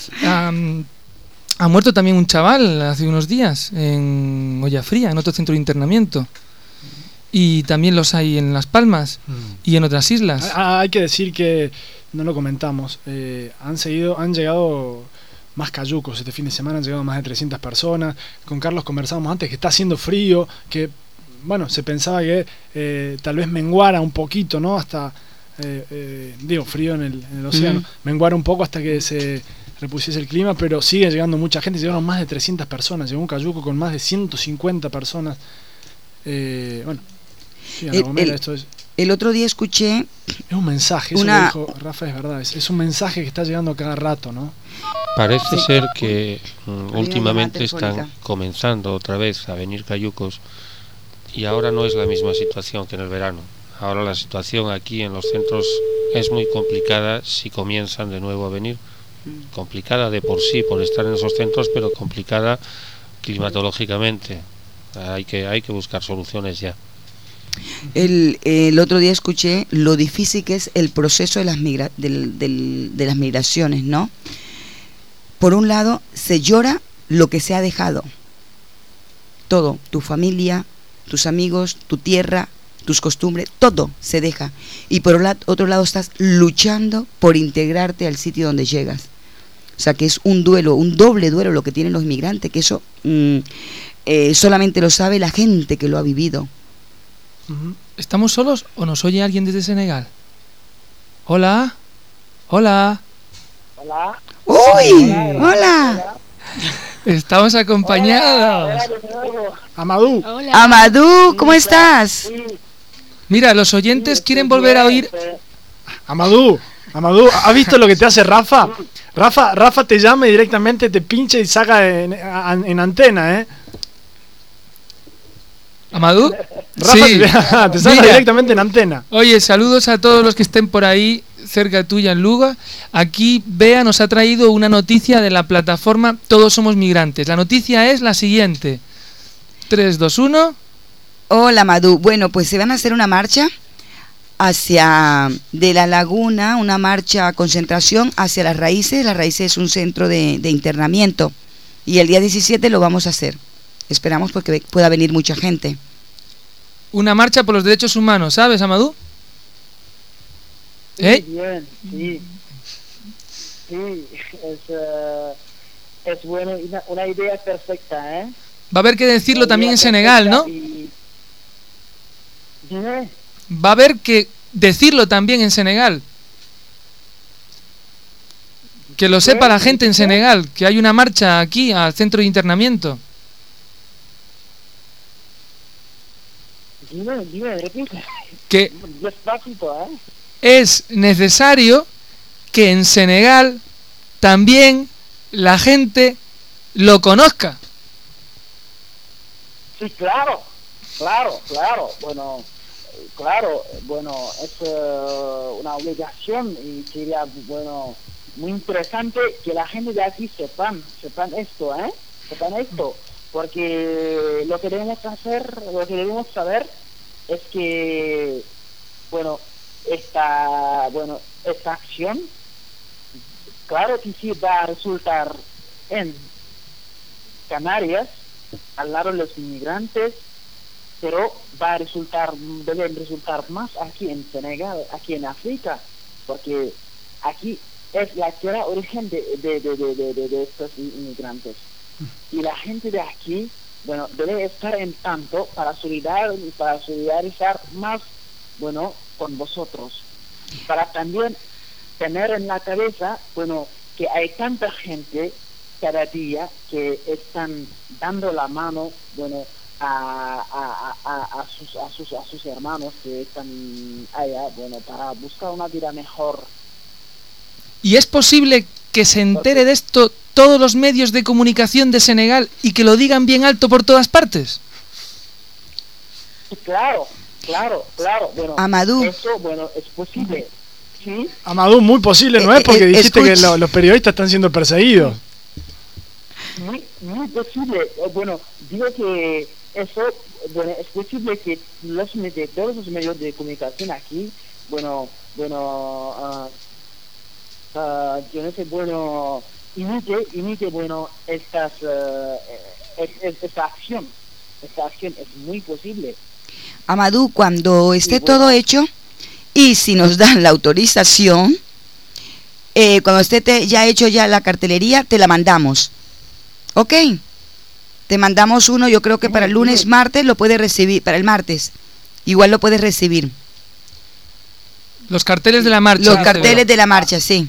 ha muerto también un chaval hace unos días en Ollafría, en otro centro de internamiento. Y también los hay en Las Palmas y en otras islas. Hay que decir que, no lo comentamos, han llegado más cayucos este fin de semana, han llegado más de 300 personas. Con Carlos conversábamos antes que está haciendo frío, que bueno, se pensaba que tal vez menguara un poquito, ¿no? Hasta, frío en el océano, menguara un poco hasta que se repusiese el clima, pero sigue llegando mucha gente, llegaron más de 300 personas, llegó un cayuco con más de 150 personas. Bueno, sí, Ana Gomera, esto es... El otro día escuché... Es un mensaje, eso lo dijo Rafa, es verdad, es un mensaje que está llegando a cada rato, ¿no? Parece Sí. ser que una últimamente llamada telefónica. están comenzando otra vez a venir cayucos y ahora no es la misma situación que en el verano. Ahora la situación aquí en los centros es muy complicada si comienzan de nuevo a venir. Complicada de por sí, por estar en esos centros, pero complicada climatológicamente. Hay que buscar soluciones ya. El otro día escuché lo difícil que es el proceso de las migraciones, ¿no? Por un lado, se llora lo que se ha dejado. Todo, tu familia, tus amigos, tu tierra, tus costumbres, todo se deja. Y por otro lado estás luchando por integrarte al sitio donde llegas. O sea que es un duelo, un doble duelo lo que tienen los inmigrantes, que eso solamente lo sabe la gente que lo ha vivido. ¿Estamos solos o nos oye alguien desde Senegal? Hola. Hola. Hola. ¡Uy! ¡Hola! Estamos acompañados. Amadou. Amadou, ¿cómo estás? Mira, los oyentes quieren volver a oír. Amadou, ¿has visto lo que te hace Rafa? Rafa te llama y directamente te pincha y saca en antena, ¿eh? ¿Amadou? Rafa Sí. te saca Mira. directamente en antena. Oye, saludos a todos los que estén por ahí cerca tuya en Luga. Aquí Bea nos ha traído una noticia de la plataforma Todos Somos Migrantes. La noticia es la siguiente. 3, 2, 1. Hola, Amadou. Bueno, pues se van a hacer una marcha hacia de la laguna, una marcha concentración hacia Las Raíces. Las Raíces es un centro de internamiento y el día 17 lo vamos a hacer. Esperamos porque pueda venir mucha gente. Una marcha por los derechos humanos, ¿sabes, Amadou? Sí, bien, sí. Sí, es bueno, una idea perfecta, ¿eh? Va a haber que decirlo también en Senegal, ¿no? Dime. Va a haber que decirlo también en Senegal. Que lo sepa la gente en Senegal, que hay una marcha aquí al centro de internamiento. Dime, repite. Que Despacito, ¿eh? es necesario que en Senegal también la gente lo conozca. Sí, claro. Bueno, es una obligación y sería, bueno, muy interesante que la gente de aquí sepan esto, sepan esto, porque lo que debemos saber es que, bueno, esta acción, claro que sí va a resultar en Canarias, al lado de los inmigrantes, pero deben resultar más aquí en Senegal, aquí en África, porque aquí es la tierra origen de estos inmigrantes. Y la gente de aquí, bueno, debe estar en tanto para solidarizar más, bueno, con vosotros. Para también tener en la cabeza, bueno, que hay tanta gente cada día que están dando la mano, bueno, a sus hermanos que están allá, bueno, para buscar una vida mejor. ¿Y es posible que se entere de esto todos los medios de comunicación de Senegal y que lo digan bien alto por todas partes? Claro. Bueno, Amadou. Eso, bueno, es posible. ¿Sí? Amadou, muy posible, ¿no es? Porque dijiste que los periodistas están siendo perseguidos. Muy posible. Bueno, digo que eso, bueno, es posible que todos los medios de comunicación aquí, yo no sé, bueno, imite, bueno, esta acción. Esta acción es muy posible. Amadou, cuando esté todo hecho y si nos dan la autorización, cuando esté ya hecho ya la cartelería, te la mandamos. ¿Ok? Te mandamos uno, yo creo que para el lunes, martes lo puedes recibir, para el martes. Igual lo puedes recibir. Los carteles de la marcha. Los carteles de la marcha, sí.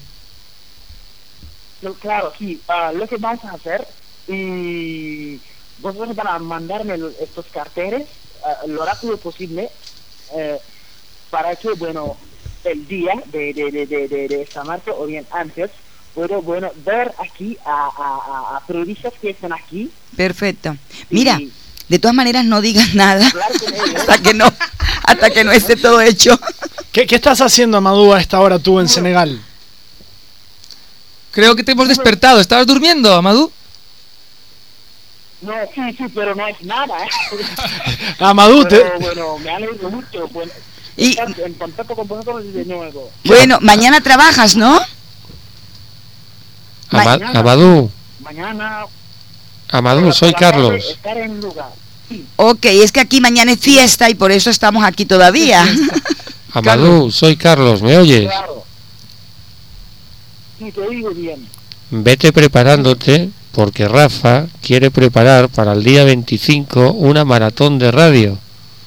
Claro, sí. Lo que vamos a hacer, y vosotros van a mandarme estos carteles lo rápido posible, para que, bueno, el día de esta marcha, o bien antes, puedo, bueno, ver aquí a periodistas que están aquí. Perfecto. Mira, de todas maneras no digas nada hasta que no esté todo hecho. ¿Qué estás haciendo, Amadou, a esta hora tú en Senegal? Creo que te hemos despertado. ¿Estabas durmiendo, Amadou? No, sí, pero no es nada, Amadou, bueno, me alegro mucho. Bueno, estar en contacto con vosotros de nuevo. Bueno, mañana trabajas, ¿no? Amadou. Mañana. Amadou, soy Carlos. Estar en lugar. Sí. Ok, es que aquí mañana es fiesta y por eso estamos aquí todavía. Amadou, soy Carlos, ¿me oyes? Claro. Sí, te oigo bien. Vete preparándote porque Rafa quiere preparar para el día 25 una maratón de radio.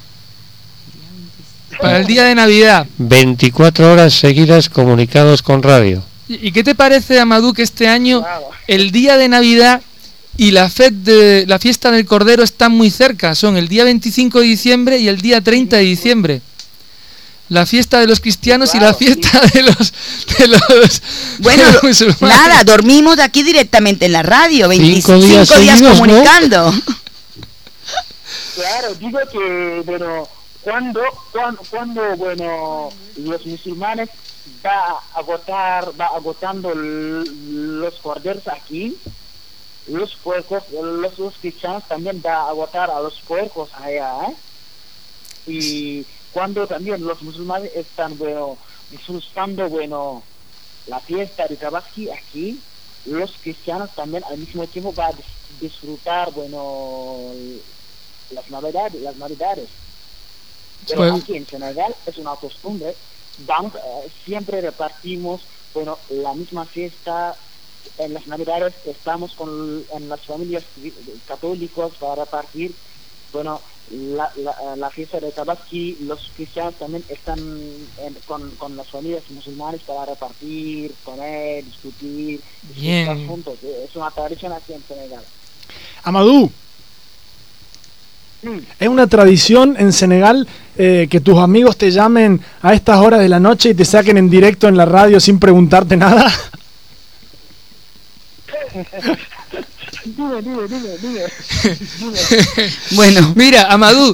Para el día de Navidad. 24 horas seguidas comunicados con radio. ¿Y qué te parece, Amadou, que este año el día de Navidad y la fiesta del Cordero están muy cerca? Son el día 25 de diciembre y el día 30 de diciembre. La fiesta de los cristianos y la fiesta de los bueno, de los musulmanes. Nada, dormimos de aquí directamente en la radio, 25 días seguidos, comunicando. ¿no? Claro, digo que, bueno, cuando bueno, los musulmanes va agotando los corderos aquí, los puercos, los cristianos también va a agotar a los puercos allá, y cuando también los musulmanes están, bueno, disfrutando, bueno, la fiesta de Tabaski aquí, los cristianos también al mismo tiempo van a disfrutar, bueno, las navidades. Pero Pues- aquí en Senegal es una costumbre, vamos, siempre repartimos, bueno, la misma fiesta. En las navidades estamos en las familias católicas para repartir, bueno, la fiesta de Tabaski. Los cristianos también están con las familias musulmanes para repartir, comer, discutir, Bien. estar juntos. Es una tradición aquí en Senegal. Amadou, es una tradición en Senegal que tus amigos te llamen a estas horas de la noche y te saquen en directo en la radio sin preguntarte nada. Dime. Bueno, mira, Amadou,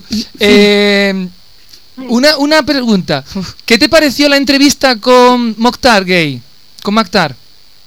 una pregunta. ¿Qué te pareció la entrevista con Mokhtar Gay? Con Mokhtar.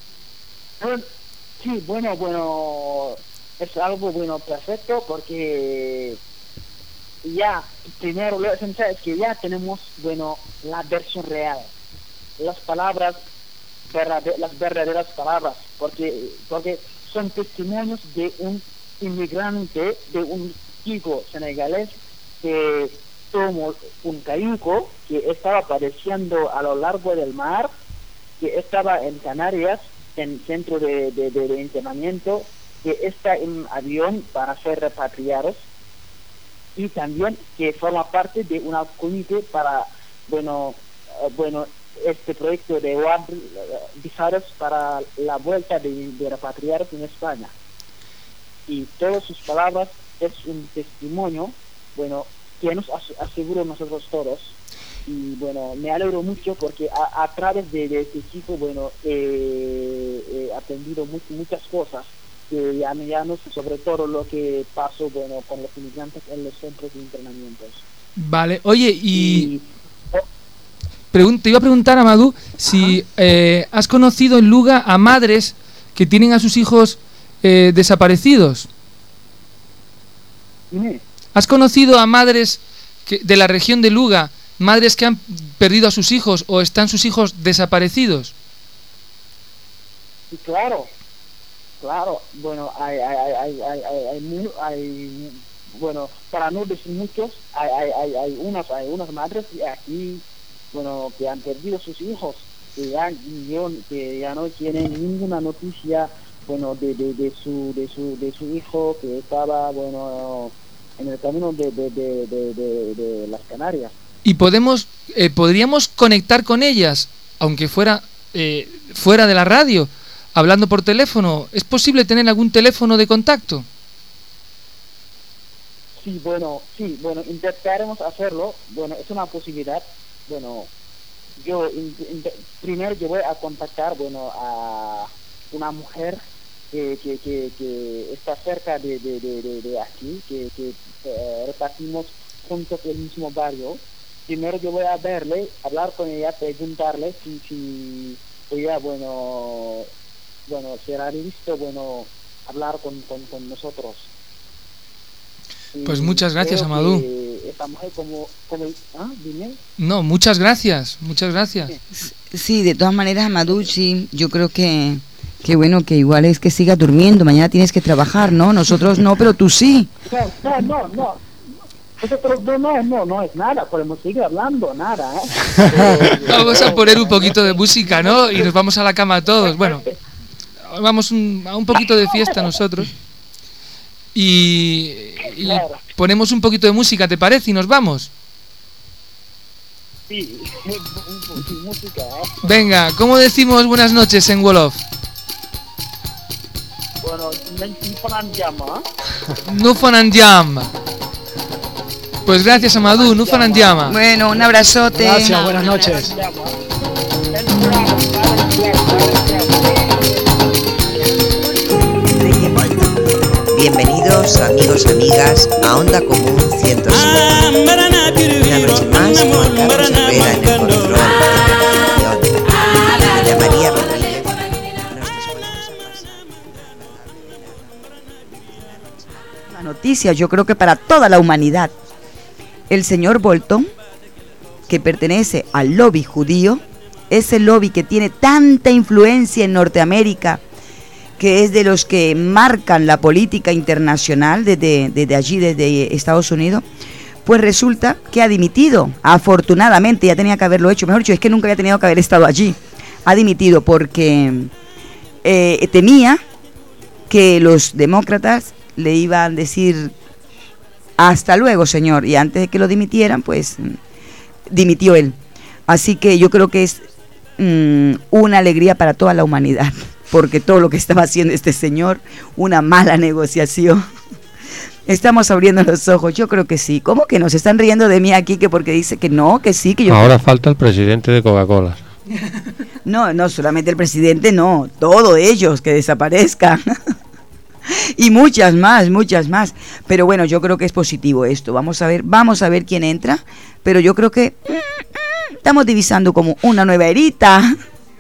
Sí, bueno, es algo, bueno, perfecto, porque ya, primero, lo esencial es que ya tenemos, bueno, la versión real, las palabras, las verdaderas palabras, porque son testimonios de un inmigrante, de un chico senegalés que tomó un cayuco, que estaba padeciendo a lo largo del mar, que estaba en Canarias, en centro de internamiento, que está en un avión para ser repatriados, y también que forma parte de una comité para, bueno, este proyecto de visados para la vuelta de repatriados en España. Y todas sus palabras es un testimonio, bueno, que nos aseguró nosotros todos. Y bueno, me alegro mucho porque a través de este chico, bueno, he aprendido muchas cosas que ya no sé, sobre todo lo que pasó, bueno, con los inmigrantes en los centros de internamientos. Vale, oye, te iba a preguntar, Amadou, si has conocido en Luga a madres que tienen a sus hijos desaparecidos. Dime. ¿Has conocido a madres de la región de Luga, madres que han perdido a sus hijos o están sus hijos desaparecidos? Y claro, bueno, hay bueno, para no decir muchos, hay unas madres aquí, bueno, que han perdido sus hijos, que ya no tienen ninguna noticia, bueno, de su hijo que estaba, bueno, en el camino de las Canarias. Y podríamos conectar con ellas, aunque fuera fuera de la radio, hablando por teléfono. ¿Es posible tener algún teléfono de contacto? Sí, bueno, intentaremos hacerlo. Bueno, es una posibilidad. Bueno, primero yo voy a contactar, bueno, a una mujer que está cerca de aquí, que repartimos juntos el mismo barrio. Primero yo voy a verle, hablar con ella, preguntarle si ella, bueno, será listo, bueno, hablar con nosotros. Pues muchas gracias, creo Amadou. que esta mujer dime. No, muchas gracias. Sí, de todas maneras, Amadou, sí, yo creo que bueno, que igual es que sigas durmiendo, mañana tienes que trabajar, ¿no? Nosotros no, pero tú sí. No. Nosotros no es nada, podemos seguir hablando, nada, Vamos a poner un poquito de música, ¿no? Y nos vamos a la cama todos. Bueno, vamos a un poquito de fiesta nosotros. Y ponemos un poquito de música, ¿te parece? Y nos vamos. Sí, música, Venga, ¿cómo decimos buenas noches en Wolof? Bueno, Nufanan Jam. Pues gracias, Amadou, Nufanan Jam. Bueno, un abrazote. Gracias, buenas noches. Bienvenidos amigos, amigas a Onda Común 105. Una noche más Juan Carlos Herrera en el control de la realización. Doña María Rodríguez nos disponemos a pasar Una noticia, yo creo que para toda la humanidad. El señor Bolton que pertenece al lobby judío, ese lobby que tiene tanta influencia en Norteamérica, que es de los que marcan la política internacional desde allí, desde Estados Unidos, pues resulta que ha dimitido. Afortunadamente, ya tenía que haberlo hecho. Mejor dicho, es que nunca había tenido que haber estado allí. Ha dimitido porque temía que los demócratas le iban a decir hasta luego, señor. Y antes de que lo dimitieran, pues dimitió él. Así que yo creo que es una alegría para toda la humanidad, porque todo lo que estaba haciendo este señor, una mala negociación. Estamos abriendo los ojos, yo creo que sí. ¿Cómo que nos están riendo de mí aquí? Que porque dice que no, que sí, que yo... Ahora falta el presidente de Coca-Cola. No solamente el presidente, no, todos ellos que desaparezcan. Y muchas más. Pero bueno, yo creo que es positivo esto. Vamos a ver quién entra. Pero yo creo que estamos divisando como una nueva erita.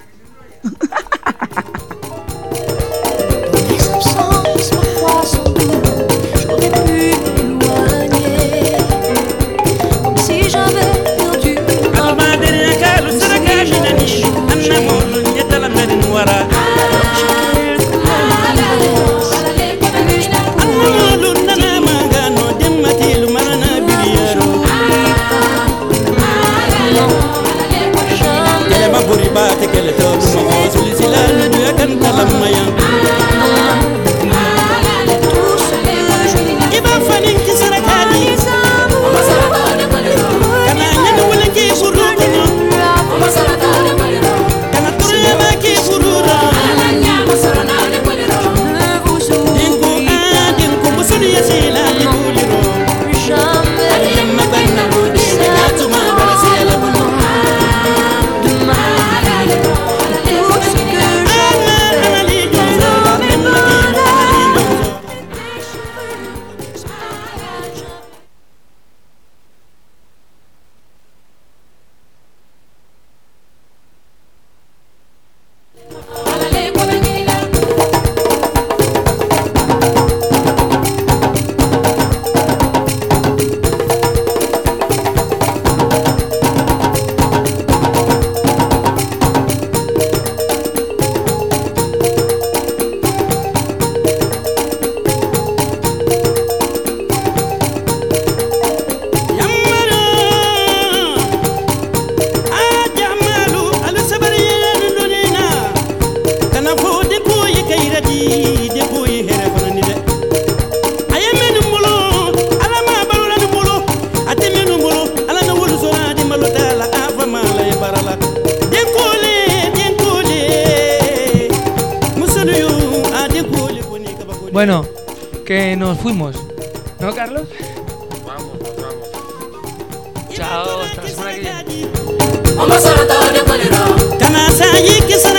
Bueno, que nos fuimos, ¿no, Carlos? Vamos. Chao, hasta la semana que viene.